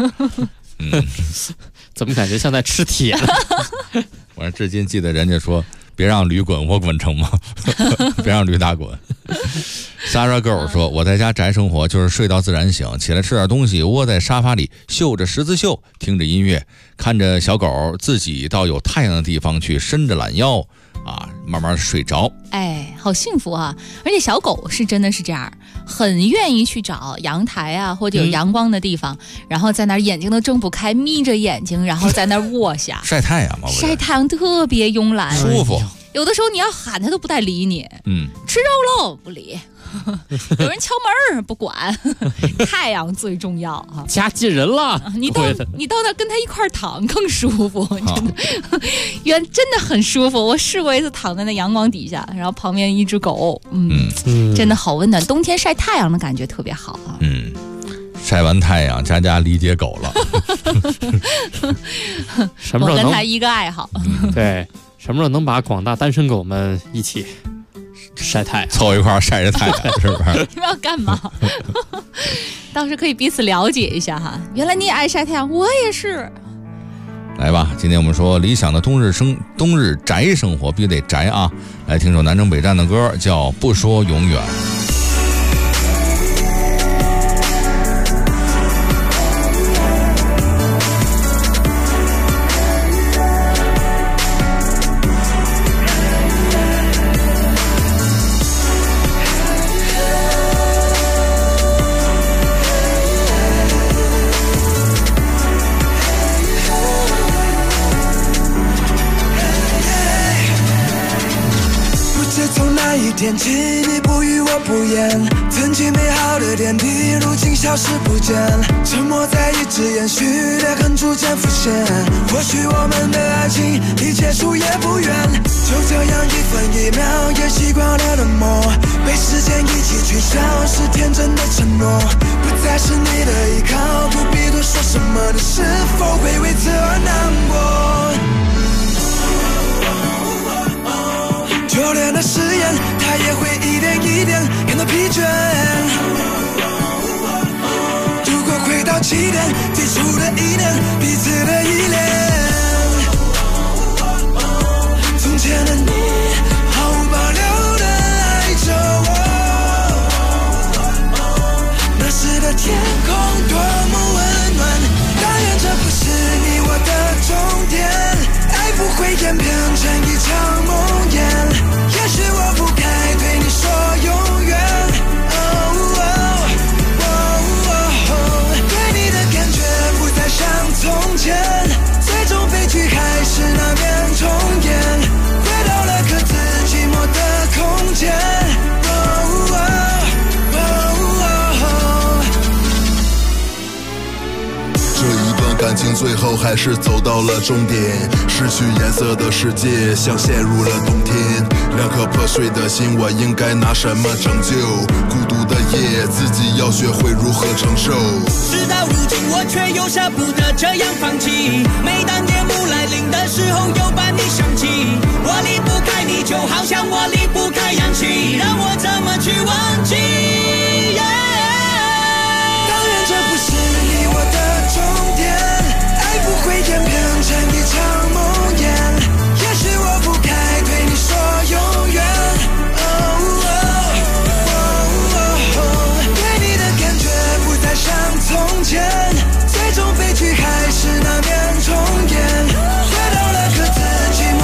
怎么感觉像在吃铁呢？ 我至今记得人家说别让驴滚，我滚成吗？别让驴打滚。Sarah Girl 说，我在家宅生活，就是睡到自然醒，起来吃点东西，窝在沙发里绣着十字绣，听着音乐，看着小狗自己到有太阳的地方去伸着懒腰啊，慢慢睡着。 哎，好幸福啊！而且小狗是真的是这样，很愿意去找阳台啊或者有阳光的地方，然后在那儿眼睛都睁不开，眯着眼睛，然后在那儿卧下晒太阳嘛， 晒太阳特别慵懒， 舒服。 有的时候你要喊它都不带理你，吃肉喽不理，有人敲门不管，太阳最重要啊！ 家进人了， 你到那跟他一块躺更舒服，真的，真的很舒服。我试过一次躺在那阳光底下，然后旁边一只狗，真的好温暖。冬天晒太阳的感觉特别好啊。 晒完太阳，佳理解狗了。 什么时候我跟他一个爱好。 对。什么时候能把广大单身狗们一起晒太阳， 凑一块晒着太阳，是不是？ 你们要干嘛？倒是可以彼此了解一下哈。原来你也爱晒太阳，我也是。 来吧，今天我们说理想的冬日宅生活必须得宅啊！来听首南征北战的歌，叫《不说永远》。 天起你不语我不言，曾经美好的点滴如今消失不见，沉默在一直延续的痕逐渐浮现，或许我们的爱情离结束也不远，就这样一分一秒也习惯了冷漠，被时间一起取消是天真的承诺，不再是你的依靠，不必多说什么，你是否会为此而难过？就连那誓言，它也会一点一点感到疲倦。如果回到起点，最初的一念，彼此的依恋。从前的你，毫无保留的爱着我。那时的天空多么温暖，但愿这不是你我的终点，爱不会演变成一场梦魇。也许我不该对你说永远，对你的感觉不再像从前，最终悲剧还是难免重演，回到了各自寂寞的空间。 这一段感情最后还是走到了终点，失去颜色的世界像陷入了冬天，两颗破碎的心，我应该拿什么拯救？孤独的夜，自己要学会如何承受。 事到如今，我却又舍不得这样放弃。每当夜幕来临的时候，又把你想起。我离不开你，就好像我离不开氧气，让我怎么去忘记？但愿这不是你我的终点，爱不会演变成一场梦魇。也许我不该对你说永远，对你的感觉不再像从前，最终悲剧还是难免重演，回到了各自寂寞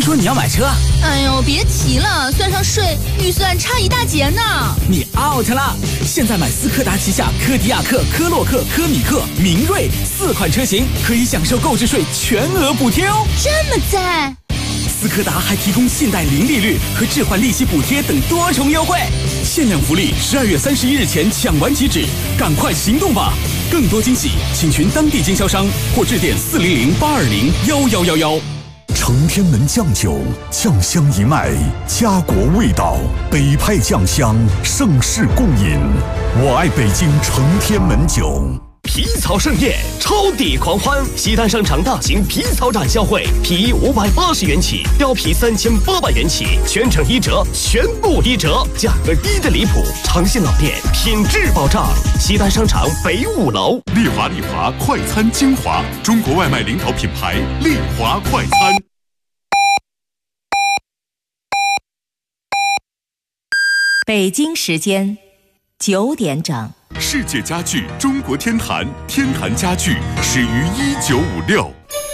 说你要买车？ 哎呦，别提了，算上税，预算差一大截呢。 你 out 了！现在买斯柯达旗下柯迪亚克、科洛克、科米克、明锐4款车型，可以享受购置税全额补贴哦。 这么赞！ 斯柯达还提供信贷零利率和置换利息补贴等多重优惠，限量福利，12月31日前抢完即止，赶快行动吧！更多惊喜，请寻当地经销商或致电400-820-1111。 承天门酱酒，酱香一脉，家国味道，北派酱香，盛世共饮。我爱北京承天门酒。 皮草盛宴，超抵狂欢！西单商场大型皮草展销会，皮衣580元起，貂皮3800元起，全程1折，全部1折，价格低的离谱。长信老店，品质保障。西单商场北5楼。 丽华快餐精华，中国外卖领导品牌丽华快餐。 北京时间9点整。 世界家具中国天坛，天坛家具始于1956。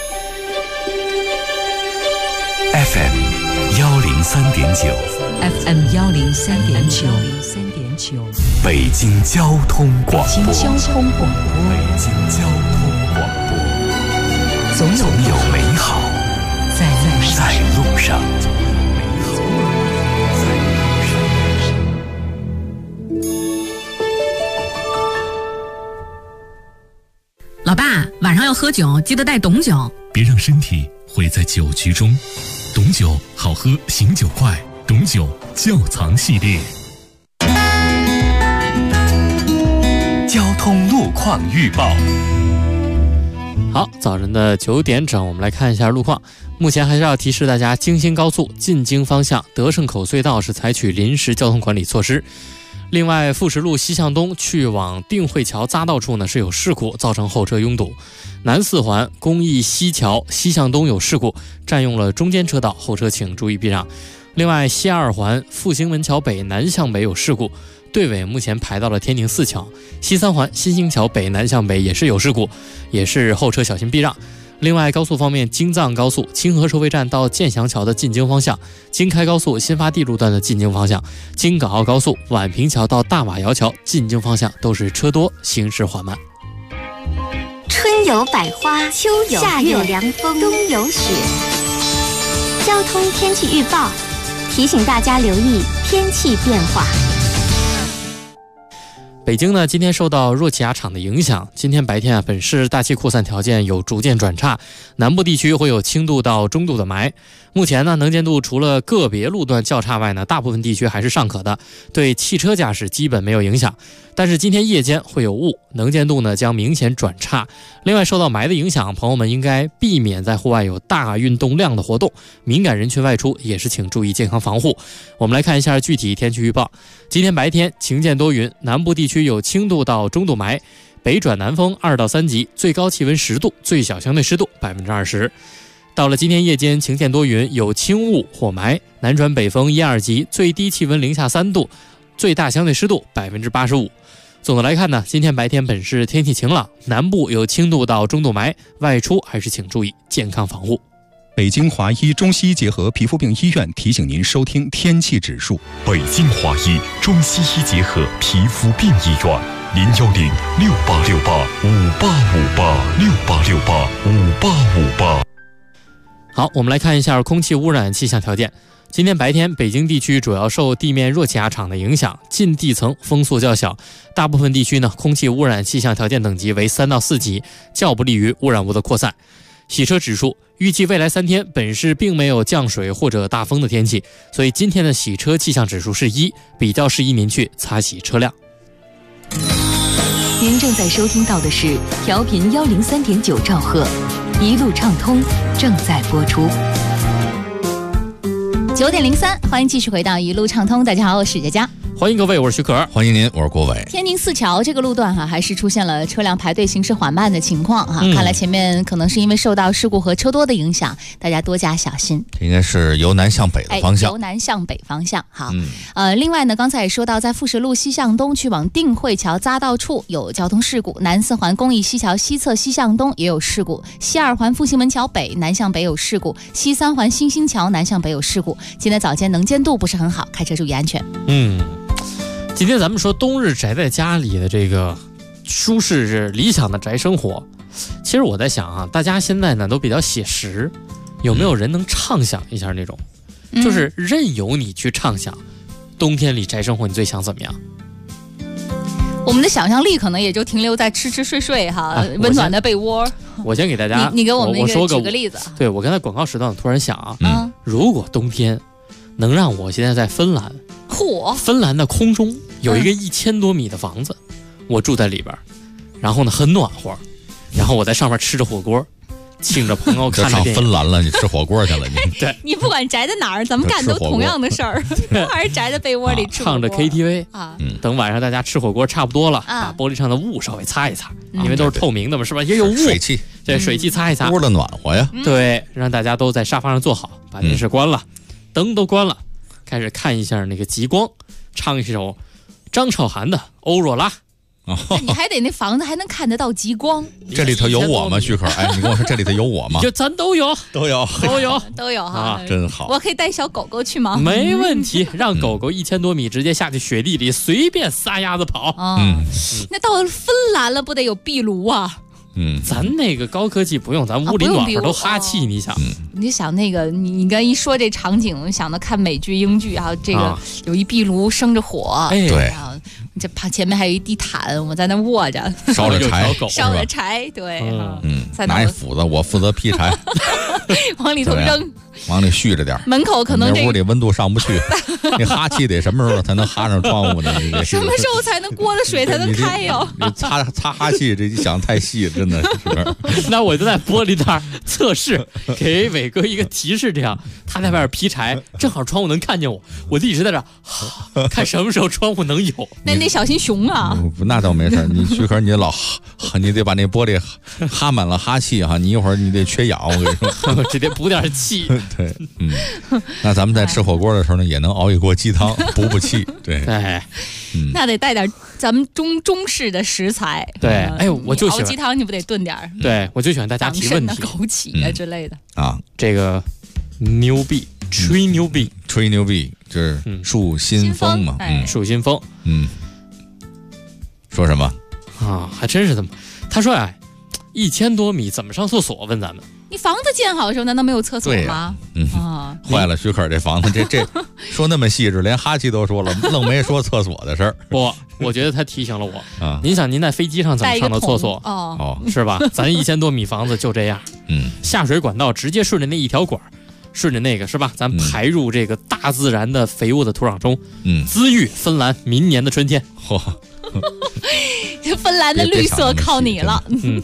FM 103.9 FM 103.9 北京交通广播。 北京交通广播。 总有美好在路上。 老爸，晚上要喝酒，记得带董酒。 别让身体毁在酒局中。董酒好喝，醒酒快。董酒窖藏系列。 交通路况预报。 好，早晨的9点整，我们来看一下路况。目前还是要提示大家，京新高速进京方向德胜口隧道是采取临时交通管理措施。另外，富石路西向东去往定慧桥匝道处呢是有事故，造成后车拥堵。南四环公益西桥西向东有事故，占用了中间车道，后车请注意避让。另外，西二环复兴门桥北南向北有事故，队尾目前排到了天宁4桥。西三环新兴桥北南向北也是有事故，也是后车小心避让。另外，高速方面，京藏高速清河收费站到建祥桥的进京方向，京开高速新发地路段的进京方向，京港澳高速宛平桥到大瓦窑桥进京方向都是车多，行驶缓慢。 春有百花，秋有夏有凉风，冬有雪。交通天气预报提醒大家留意天气变化。 北京呢，今天受到若起亚场的影响，今天白天本市大气扩散条件有逐渐转差，南部地区会有轻度到中度的霾。目前呢，能见度除了个别路段较差外呢，大部分地区还是尚可的，对汽车驾驶基本没有影响。但是今天夜间会有雾，能见度呢将明显转差。另外，受到霾的影响，朋友们应该避免在户外有大运动量的活动，敏感人群外出也是请注意健康防护。我们来看一下具体天气预报。今天白天晴间多云，南部地区有轻度到中度霾，北转南风2到3级，最高气温10度，最小相对湿度20%。到了今天夜间晴间多云，有轻雾或霾，南转北风1、2级，最低气温零下3度，最大相对湿度85%。总的来看呢，今天白天本市天气晴朗，南部有轻度到中度霾，外出还是请注意健康防护。 北京华医中西医结合皮肤病医院提醒您收听天气指数。 北京华医中西医结合皮肤病医院，0106868585868685858。 好，我们来看一下空气污染气象条件。今天白天，北京地区主要受地面热气压场的影响，近地层风速较小，大部分地区呢，空气污染气象条件等级为3到4级，较不利于污染物的扩散。洗车指数预计未来3天本市并没有降水或者大风的天气，所以今天的洗车气象指数是1，比较适宜您去擦洗车辆。 您正在收听到的是调频103.9兆赫，一路畅通正在播出。 9点03，欢迎继续回到一路畅通。大家好，我是佳佳。 欢迎各位，我是徐可， 欢迎您，我是郭伟。 天宁四桥这个路段还是出现了车辆排队行驶缓慢的情况看来前面可能是因为受到事故和车多的影响，大家多加小心。 这应该是由南向北的方向， 由南向北方向。好，另外呢，刚才也说到，在富士路西向东去往定慧桥匝道处有交通事故，南四环公益西桥西侧西向东也有事故，西二环复兴门桥北南向北有事故，西三环新兴桥南向北有事故。今天早间能见度不是很好，开车注意安全。 今天咱们说冬日宅在家里的这个舒适理想的宅生活，其实我在想大家现在呢都比较写实，有没有人能畅想一下那种，就是任由你去畅想，冬天里宅生活你最想怎么样？ 我们的想象力可能也就停留在吃吃睡睡温暖的被窝。 我先给大家， 你给我们举个例子。 对，我刚才广告时段突然想如果冬天能让我现在在芬兰，芬兰的空中有一个1000多米的房子，我住在里边，然后呢很暖和，然后我在上面吃着火锅，请着朋友看着电影。 上芬兰了，你吃火锅去了你？ 对， 你不管宅在哪儿，咱们干都同样的事儿，还是宅在被窝里吃火锅， 唱着 KTV 等晚上大家吃火锅差不多了，把玻璃上的雾稍微擦一擦，因为都是透明的嘛，是吧？也有雾， 水汽， 对，水汽擦一擦， 屋的暖和呀。 对，让大家都在沙发上坐好，把电视关了，灯都关了，开始看一下那个极光，唱一首张韶涵的《欧若拉》。 你还得那房子还能看得到极光， 这里头有我吗？徐可，你跟我说这里头有我吗？ 就咱都有真好。 我可以带小狗狗去吗？ 没问题，让狗狗1000多米直接下去雪地里随便撒丫子跑。 那到芬兰了，不得有壁炉啊？ 咱那个高科技不用，咱屋里暖和都哈气，你想？ 你就想那个，你刚一说这场景，想到看美剧、英剧这个有一壁炉生着火， 对， 然后这前面还有一地毯，我在那卧着， 烧着柴，对， 拿一斧子，我负责劈柴， 往里头扔。 往里续着点， 门口可能屋里温度上不去，那哈气得什么时候才能哈上窗户呢？ 什么时候才能锅的水才能开哟？ 你擦哈气，这想太细了，真的是。 那我就在玻璃那儿测试，给伟哥一个提示，这样他在外边劈柴，正好窗户能看见我，我就一直在这看什么时候窗户能有。 那小心熊啊！ 那倒没事，你徐可你你得把那玻璃哈满了哈气你一会儿你得缺氧，我跟你说， 直接补点气。 对，那咱们在吃火锅的时候呢，也能熬一锅鸡汤补气。对， 那得带点咱们中式的食材。 对，我就喜欢熬鸡汤，你不得炖点？ 对，我就喜欢大家提问题， 枸杞之类的这个牛逼，吹牛逼， 就是树新风嘛， 树新风， 说什么还真是这么。他说1000多米怎么上厕所？问咱们。 你房子建好的时候难道没有厕所吗？ 坏了，徐可这房子这说那么细致，连哈气都说了，愣没说厕所的事儿。 不，我觉得他提醒了我。您想您在飞机上怎么上的厕所？是吧？咱1000多米房子就这样。下水管道直接顺着那一条管，顺着那个是吧？咱排入这个大自然的肥沃的土壤中，滋育芬兰明年的春天。 芬兰的绿色靠你了。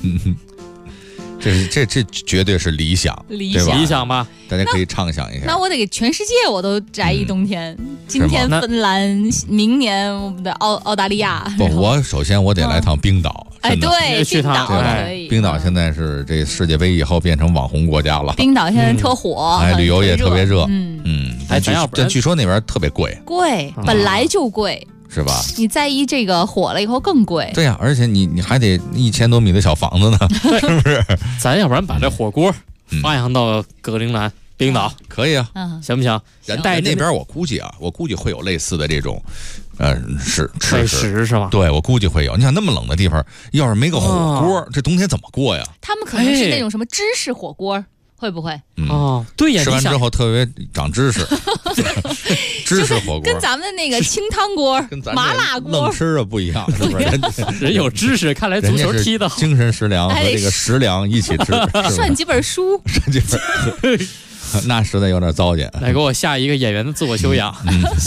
这绝对是理想吧？ 大家可以畅想一下。 那我得给全世界我都宅一冬天。今天芬兰，明年我们的澳大利亚。 不，我首先我得来趟冰岛。 对，冰岛可以。 冰岛现在是这世界杯以后变成网红国家了。 冰岛现在特火， 旅游也特别热。 但据说那边特别贵， 本来就贵。 是吧？ 你在意这个火了以后更贵。 对呀，而且你还得1000多米的小房子呢，是不是？ 咱要不然把这火锅发扬到格陵兰、冰岛， 可以啊， 行不行？ 人带那边我估计会有类似的这种， 美食是吧？ 对，我估计会有。你想那么冷的地方，要是没个火锅，这冬天怎么过呀？ 他们可能是那种什么芝士火锅。会不会？ 对呀， 吃完之后特别长知识，知识火锅跟咱们的那个清汤锅、麻辣锅愣吃的不一样，是不是？ 人有知识，看来足球踢的精神食粮和这个食粮一起吃， 涮几本书， 那实在有点糟践。 来给我下一个演员的自我修养。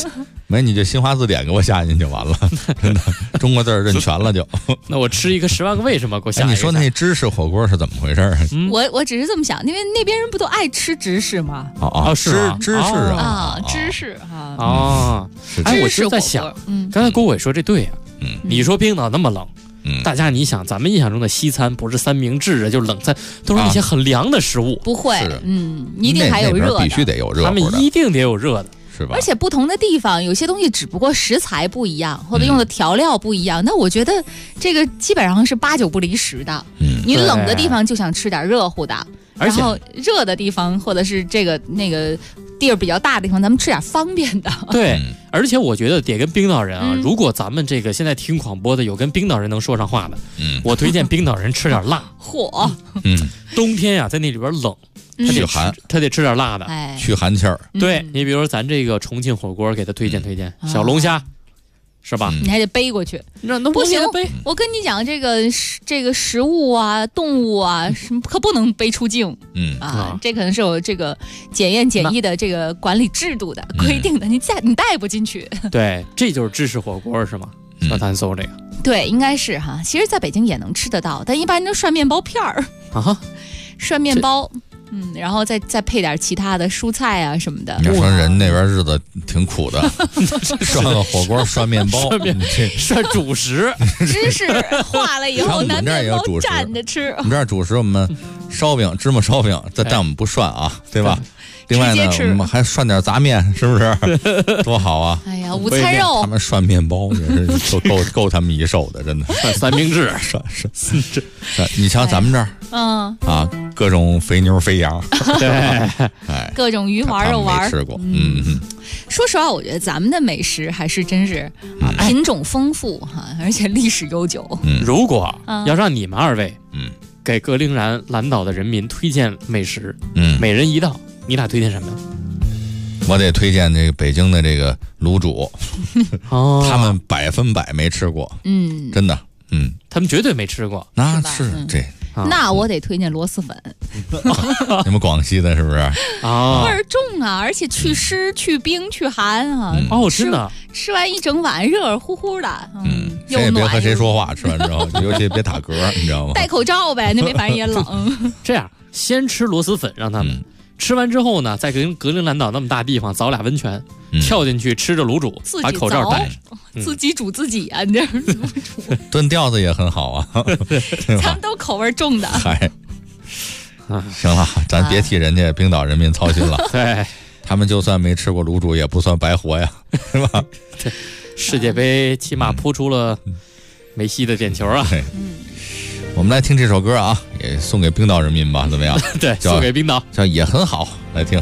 没你就新华字典给我下进去就完了，真的，中国字认全了就。 那我吃一个10万个为什么给我下一个？ 你说那芝士火锅是怎么回事？ 我只是这么想，因为那边人不都爱吃芝士吗？ 是芝士啊， 芝士啊。 哦，哎，我是在想，刚才郭伟说这对呀。你说冰岛那么冷。大家你想，咱们印象中的西餐不是三明治啊，就冷餐，都是那些很凉的食物。 不会，一定还有热的， 必须得有热的， 他们一定得有热的， 是吧？ 而且不同的地方，有些东西只不过食材不一样，或者用的调料不一样。那我觉得这个基本上是8、9不离10的。你冷的地方就想吃点热乎的，然后热的地方或者是这个那个地儿比较大的地方，咱们吃点方便的。 对，而且我觉得得跟冰岛人啊，如果咱们这个现在听广播的有跟冰岛人能说上话的，我推荐冰岛人吃点辣。 嚯， 冬天呀，在那里边冷， 去寒， 他得吃点辣的， 去寒气儿。 对，你比如咱这个重庆火锅，给他推荐小龙虾。是吧？ 你还得背过去， 那不行。我跟你讲，这个食物啊、动物啊，什么可不能背出境。这可能是有这个检验检疫的这个管理制度的规定的，你带不进去。 对，这就是芝士火锅是吗？说咱搜这个， 对，应该是哈。其实，在北京也能吃得到，但一般都涮面包片儿啊， 涮面包。然后再配点其他的蔬菜啊什么的。 你要说人那边日子挺苦的，涮个火锅、涮面包、 涮主食， 芝士化了以后拿面包蘸着吃。 我们这儿主食我们烧饼、芝麻烧饼，但我们不涮啊，对吧？另外呢，我们还涮点杂面，是不是？多好啊！ 哎呀，午餐肉。 他们涮面包也是够他们一手的，真的。 涮三明治， 涮。你瞧咱们这儿，各种肥牛肥羊， 对， 各种鱼丸肉丸， 没吃过。 说实话，我觉得咱们的美食还是真是品种丰富哈，而且历史悠久。 如果要让你们2位，给格陵兰岛的人民推荐美食，每人一道。你俩推荐什么呀？ 我得推荐这个北京的这个卤煮，他们100%没吃过，真的， 他们绝对没吃过。 那是这， 那我得推荐螺蛳粉。 你们广西的是不是？ 味儿重啊，而且去湿、去冰、去寒啊。 真的， 吃完一整碗热热乎乎的， 谁也别和谁说话，吃完之后，尤其别打嗝，你知道吗？ 戴口罩呗，那没反正也冷。 这样，先吃螺蛳粉，让他们。吃完之后呢，再跟格陵兰岛那么大地方凿俩温泉，跳进去吃着卤煮，把口罩戴上， 自己煮自己啊！你这炖吊子也很好啊， 咱们都口味重的。 嗨，行了，咱别替人家冰岛人民操心了。 对， 他们就算没吃过卤煮，也不算白活呀，是吧？ 对，世界杯起码扑出了梅西的点球啊。 我们来听这首歌啊，也送给冰岛人民吧，怎么样？ 对，送给冰岛， 叫也很好，来听。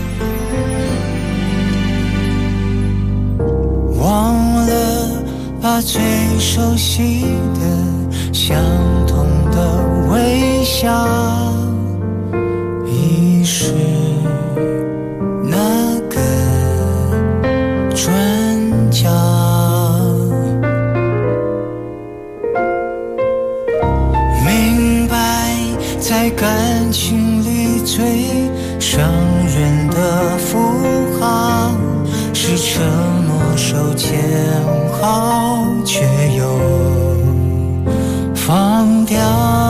忘了把最熟悉的、相同的微笑，已是那个转角。在感情里最伤人的符号，是承诺手牵好，却又放掉。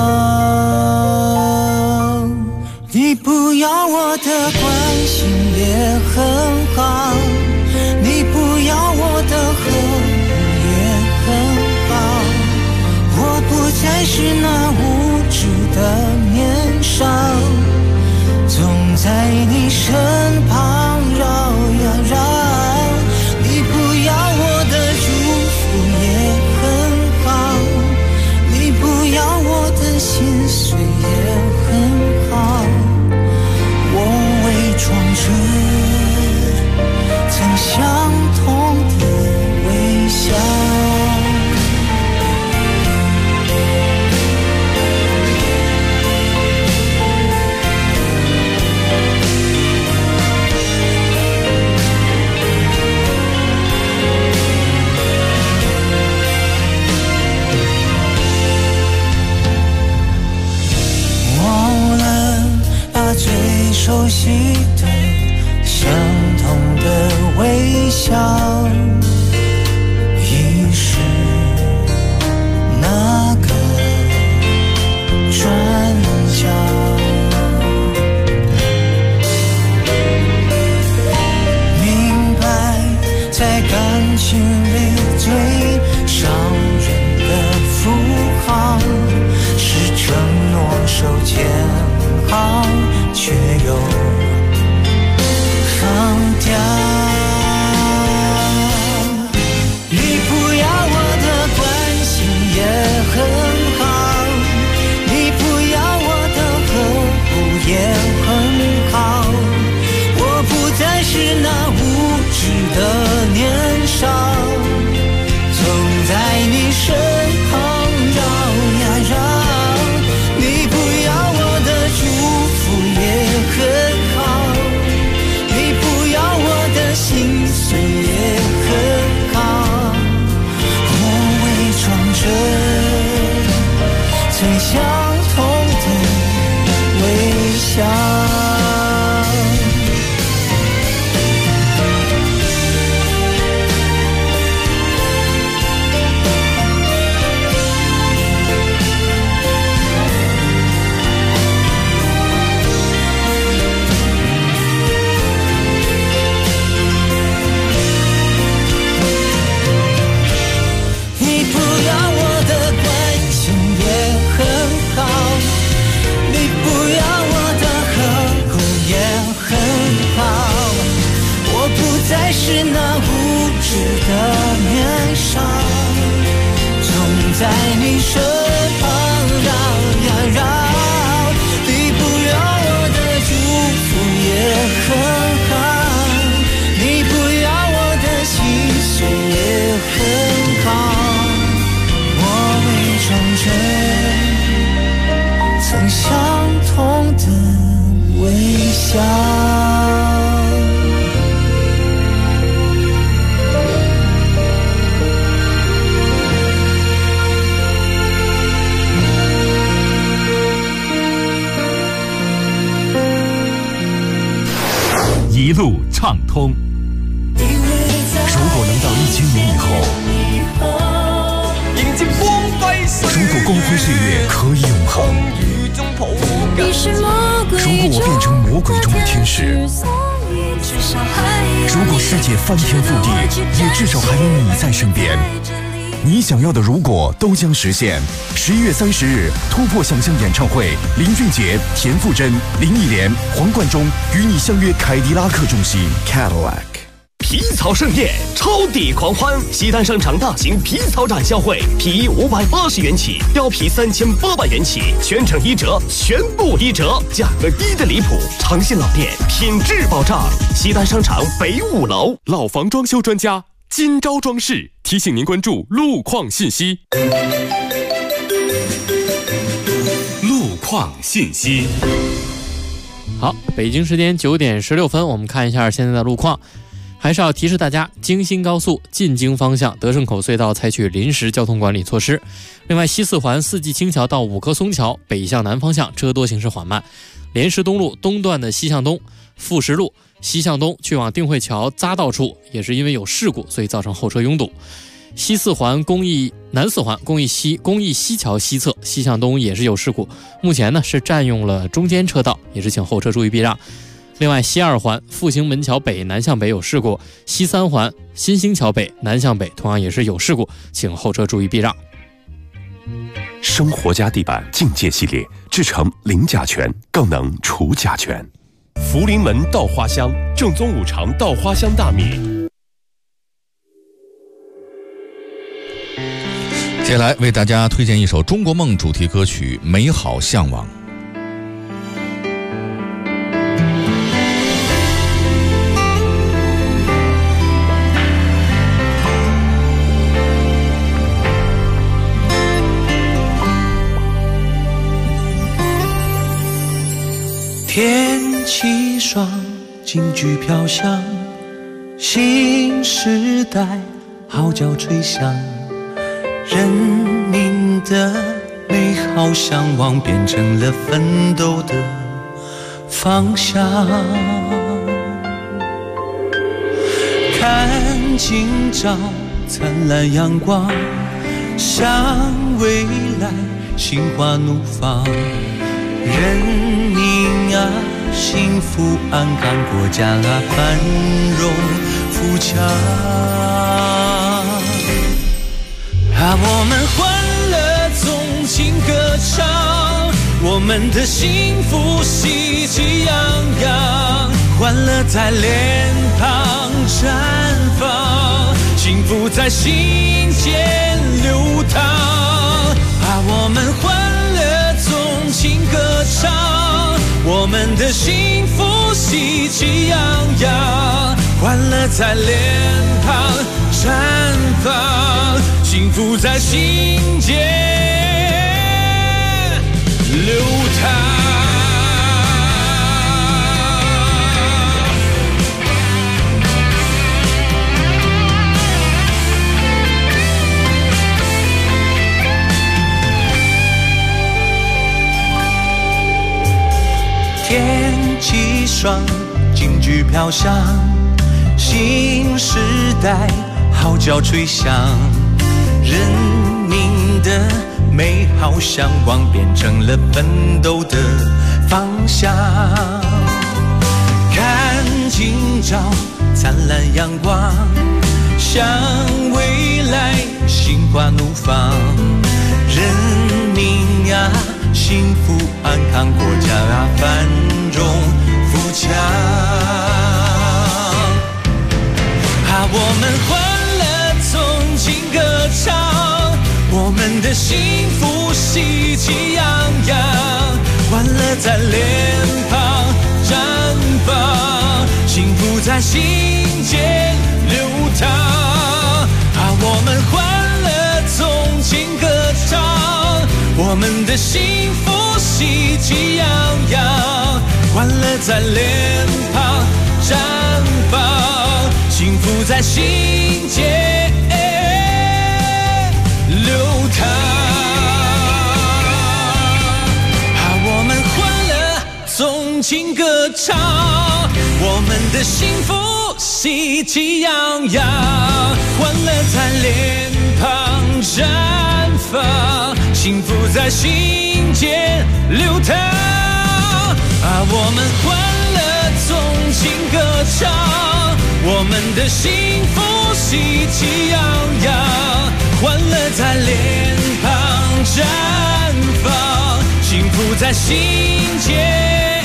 你不要我的关心也很好，你不要我的呵护也很好，我不再是那无知的年少，总在你身旁绕呀绕。你不要我的祝福也很好，你不要我的心碎也很好，我伪装着曾相同的微笑。最熟悉的、相同的微笑，已是那个转角。明白，在感情里最伤人的符号是承诺手牵好，却又放掉。你不要我的关心也很好，你不要我的呵护也很好，我不再是那无知的年少，总在你身旁绕呀绕。你不要我的祝福也很好，你不要我的心碎也很好，我伪装着最相同的微笑。再是那无知的年少，总在你身旁绕呀绕。你不要我的祝福也很好，你不要我的心碎也很好，我伪装着曾相同的微笑。 一路畅通。如果能到1000年以后， 迎接光辉岁月， 如果光辉岁月可以永恒，如果我变成魔鬼中的天使，如果世界翻天覆地，也至少还有你在身边。你想要的如果都将实现。11月30日，突破想象演唱会，林俊杰、田馥甄、林忆莲、黄贯中与你相约凯迪拉克中心 Cadillac。 皮草盛宴，超抵狂欢！西单商场大型皮草展销会，皮衣580元起，貂皮3800元起，全程1折，全部1折，价格低得离谱。诚信老店，品质保障。西单商场北5楼， 老房装修专家金朝装饰提醒您关注路况信息。 路况信息。 好，北京时间9点16分，我们看一下现在的路况。还是要提示大家，京新高速进京方向德胜口隧道采取临时交通管理措施。另外，西四环四季青桥到五棵松桥北向南方向车多行驶缓慢。莲石东路东段的西向东、富石路西向东去往定慧桥匝道处，也是因为有事故，所以造成后车拥堵。西四环南四环公益西桥西侧西向东也是有事故，目前呢是占用了中间车道，也是请后车注意避让。另外，西二环复兴门桥北南向北有事故，西三环新兴桥北南向北同样也是有事故，请后车注意避让。 生活家地板境界系列制成零甲醛，更能除甲醛。福临门稻花香，正宗五常稻花香大米。 接下来为大家推荐一首中国梦主题歌曲《美好向往》。 天气爽，京剧飘香，新时代号角吹响，人民的美好向往变成了奋斗的方向。 看今朝灿烂阳光，向未来心花怒放。人民啊，幸福安康，国家啊，繁荣富强。啊，我们欢乐纵情歌唱，我们的幸福喜气洋洋，欢乐在脸庞绽放，幸福在心间流淌。啊，我们欢乐纵情歌唱，我们的幸福喜气洋洋，欢乐在脸庞绽放，幸福在心间流淌。天气爽，京剧飘香，新时代号角吹响，人民的美好向往变成了奋斗的方向。看今朝灿烂阳光，向未来心花怒放。人民啊，幸福安康，国家啊，繁荣富强。啊，我们欢乐纵情歌唱，我们的幸福喜气洋洋，欢乐在脸庞绽放，幸福在心间流淌。啊，我们欢乐纵情歌唱，我们的幸福喜气洋洋，欢乐在脸庞绽放，幸福在心间流淌。啊，我们欢乐纵情歌唱，我们的幸福喜气洋洋，欢乐在脸庞绽放，幸福在心间流淌。啊，我们欢乐纵情歌唱，我们的幸福喜气洋洋，欢乐在脸庞绽放，幸福在心间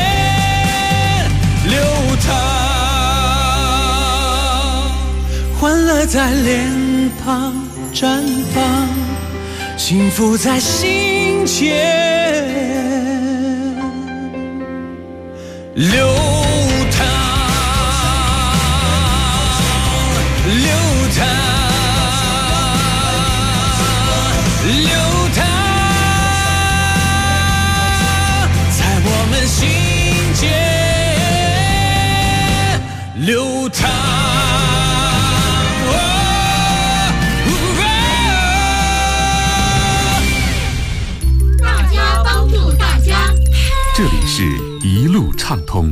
流淌。欢乐在脸庞绽放，幸福在心间流淌，流淌，流淌，在我们心间流淌。 这里是一路畅通。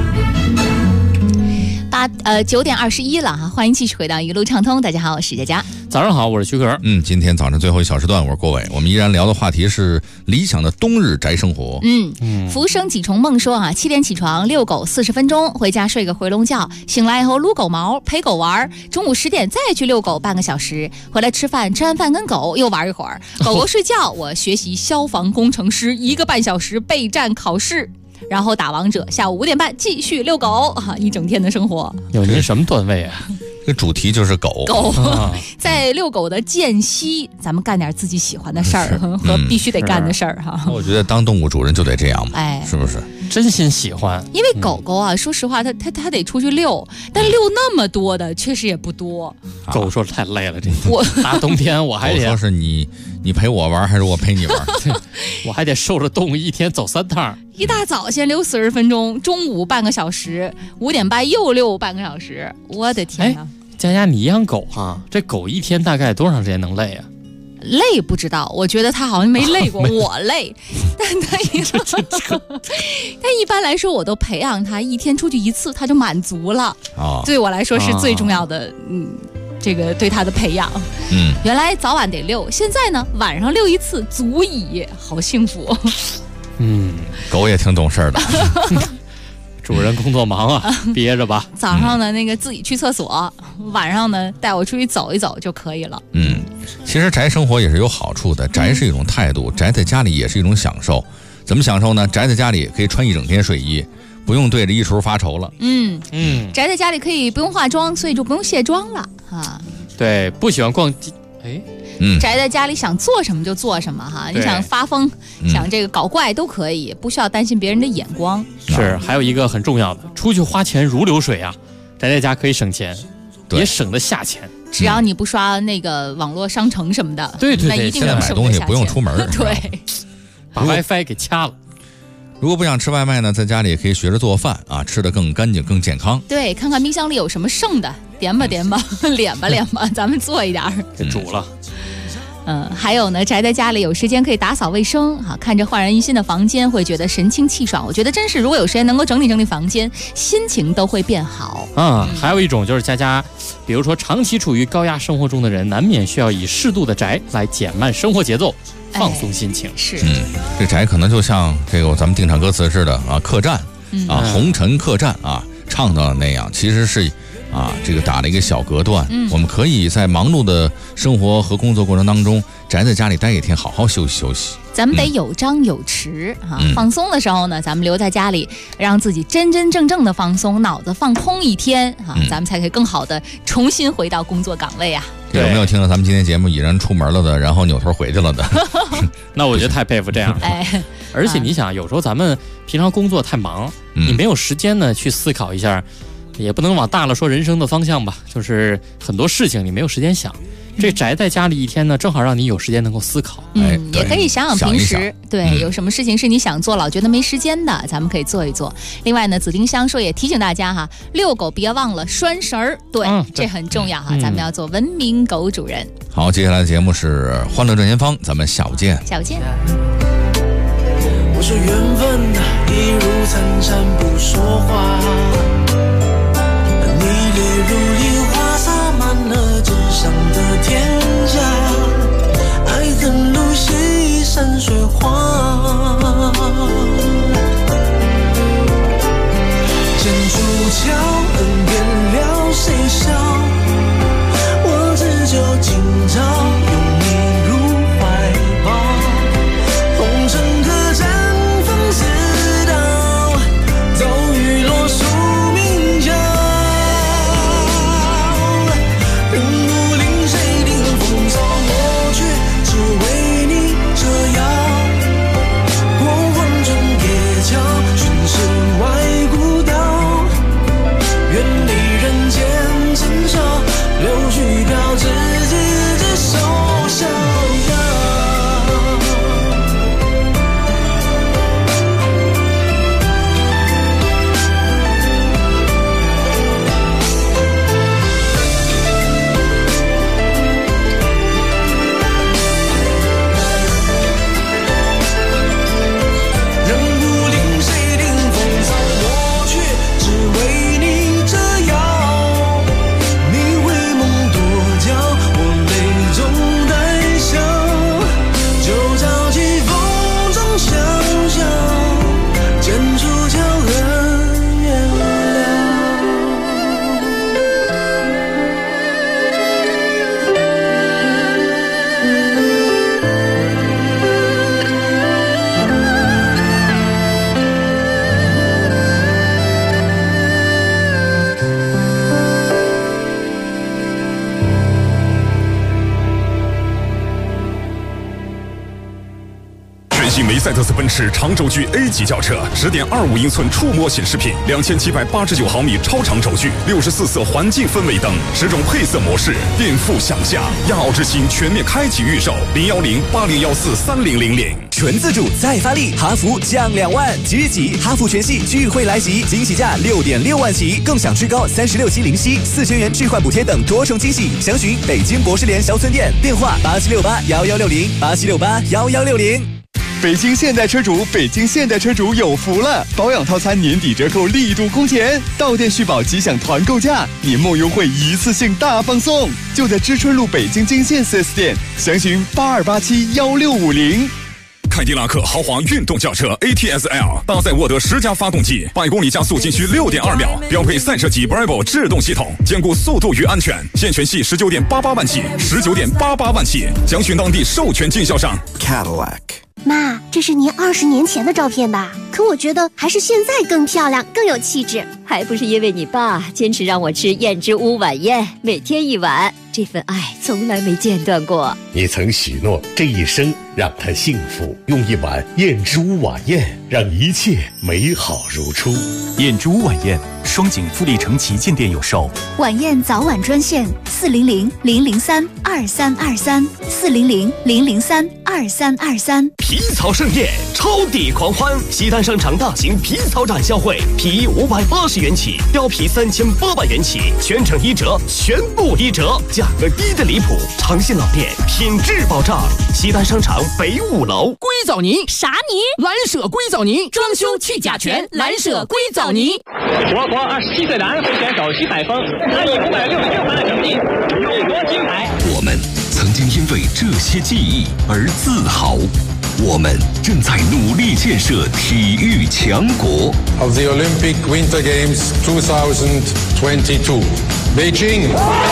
9点21了哈，欢迎继续回到一路畅通。大家好，我是佳佳。 早上好，我是徐可。 今天早上最后一小时段，我是郭伟。我们依然聊的话题是理想的冬日宅生活。 浮生几重梦说啊，7点起床遛狗40分钟，回家睡个回笼觉，醒来以后撸狗毛，陪狗玩，中午10点再去遛狗半个小时，回来吃饭，吃完饭跟狗又玩一会儿，狗狗睡觉，我学习消防工程师1个半小时备战考试。然后打王者，下午5点半继续遛狗啊，一整天的生活。 有您什么段位啊？ 这主题就是狗。 在遛狗的间隙，咱们干点自己喜欢的事儿和必须得干的事儿哈。 我觉得当动物主人就得这样嘛，是不是？ 真心喜欢。 因为狗狗啊，说实话，它得出去遛，但遛那么多的确实也不多。 狗说太累了，这大冬天我还得。 说是你陪我玩还是我陪你玩？ 我还得受着冻，一天走3趟。 一大早先遛40分钟，中午半个小时，5点半又遛半个小时，我的天哪！ 佳佳，你养狗啊？这狗一天大概多长时间能累啊？ 累不知道，我觉得他好像没累过，我累。但一般来说，我都培养他一天出去1次，他就满足了。对我来说是最重要的，这个对他的培养。原来早晚得遛，现在呢晚上遛1次足矣，好幸福。 狗也挺懂事的。 主人工作忙啊，憋着吧。 早上呢，那个自己去厕所，晚上呢带我出去走一走就可以了。 其实宅生活也是有好处的，宅是一种态度，宅在家里也是一种享受。怎么享受呢？宅在家里可以穿一整天睡衣，不用对着衣橱发愁了。 宅在家里可以不用化妆，所以就不用卸妆了啊。 对，不喜欢逛街， 宅在家里想做什么就做什么哈，你想发疯，想这个搞怪都可以，不需要担心别人的眼光。 是，还有一个很重要的，出去花钱如流水啊，宅在家可以省钱，也省得下钱。 只要你不刷那个网络商城什么的， 对， 那一定现在买东西不用出门， 对， 把 WiFi 给掐了。 如果不想吃外卖呢，在家里也可以学着做饭啊，吃得更干净、更健康。 对，看看冰箱里有什么剩的，点吧，敛吧，咱们做一点给煮了。 还有呢，宅在家里有时间可以打扫卫生哈，看着焕然一新的房间，会觉得神清气爽。我觉得真是，如果有时间能够整理房间，心情都会变好。 还有一种就是佳，比如说长期处于高压生活中的人，难免需要以适度的宅来减慢生活节奏，放松心情。 是， 这宅可能就像这个咱们定场歌词似的啊，客栈红尘客栈啊，唱到的那样，其实是。这个打了一个小隔断，我们可以在忙碌的生活和工作过程当中，宅在家里待一天，好好休息休息。 咱们得有张有弛放松的时候呢，咱们留在家里，让自己真正的放松，脑子放空一天咱们才可以更好的重新回到工作岗位啊。 有没有听了咱们今天节目已然出门了的，然后扭头回去了的？ 那我觉得太佩服这样。而且你想，有时候咱们平常工作太忙，你没有时间呢去思考一下。也不能往大了说人生的方向吧，就是很多事情你没有时间想，这宅在家里一天呢，正好让你有时间能够思考。 也可以想平时有什么事情是你想做老觉得没时间的，咱们可以做一做。另外呢，紫丁香说也提醒大家哈，遛狗别忘了拴绳儿，这很重要哈，咱们要做文明狗主人。 好，接下来的节目是欢乐正前方，咱们下午见。 我说缘分一如参禅不说话，你列如梨花洒满了纸上的天下，爱恨如洗山水画，剑出鞘恩怨了谁笑，我只求今朝拥你入怀抱，红尘客栈风似道，走赛特斯奔驰长轴距 A 级轿车，10.25英寸触摸显示屏，2789毫米超长轴距，64色环境氛围灯，10种配色模式，颠覆想象。亚奥之星全面开启预售，01080143000。 纯自主再发力，哈弗降2万，即日起哈弗全系聚会来袭，惊喜价6.6万起，更享最高36期零息，4000元置换补贴等多重惊喜。详询北京博士联销村店，电话87681160，87681160。 北京现代车主，北京现代车主有福了！保养套餐年底折扣力度空前，到店续保即享团购价，年末优惠一次性大放送，就在知春路北京京县 4S 店，详询82871650。 凯迪拉克豪华运动轿车 ATS-L 搭载沃德10加发动机，100公里加速仅需6.2秒，标配赛车级 Bravo 制动系统，兼顾速度与安全。现全系19.88万起，19.88万起，详询当地授权经销商。 Cadillac。妈，这是您20年前的照片吧？可我觉得还是现在更漂亮，更有气质。 还不是因为你爸坚持让我吃燕之屋晚宴，每天1碗，这份爱从来没间断过。 你曾许诺这一生让他幸福，用1碗燕之屋晚宴让一切美好如初。 燕之屋晚宴，双井富力城旗舰店有售。 晚宴早晚专线400-003-2323，400-003-2323。 皮草盛宴，超抵狂欢！西单商场大型皮草展销会，皮衣580元起，貂皮3800元起，全程1折，全部1折，价格低得离谱。长信老店，品质保障。西单商场北5楼。 硅藻泥啥泥？ 蓝舍硅藻泥，装修去甲醛，蓝舍硅藻泥。 我国27岁男会选手徐海峰，他以566分的成绩入夺金牌。 我们曾经因为这些记忆而自豪。我们正在努力建设体育强国。 Of the Olympic Winter Games 2022, Beijing.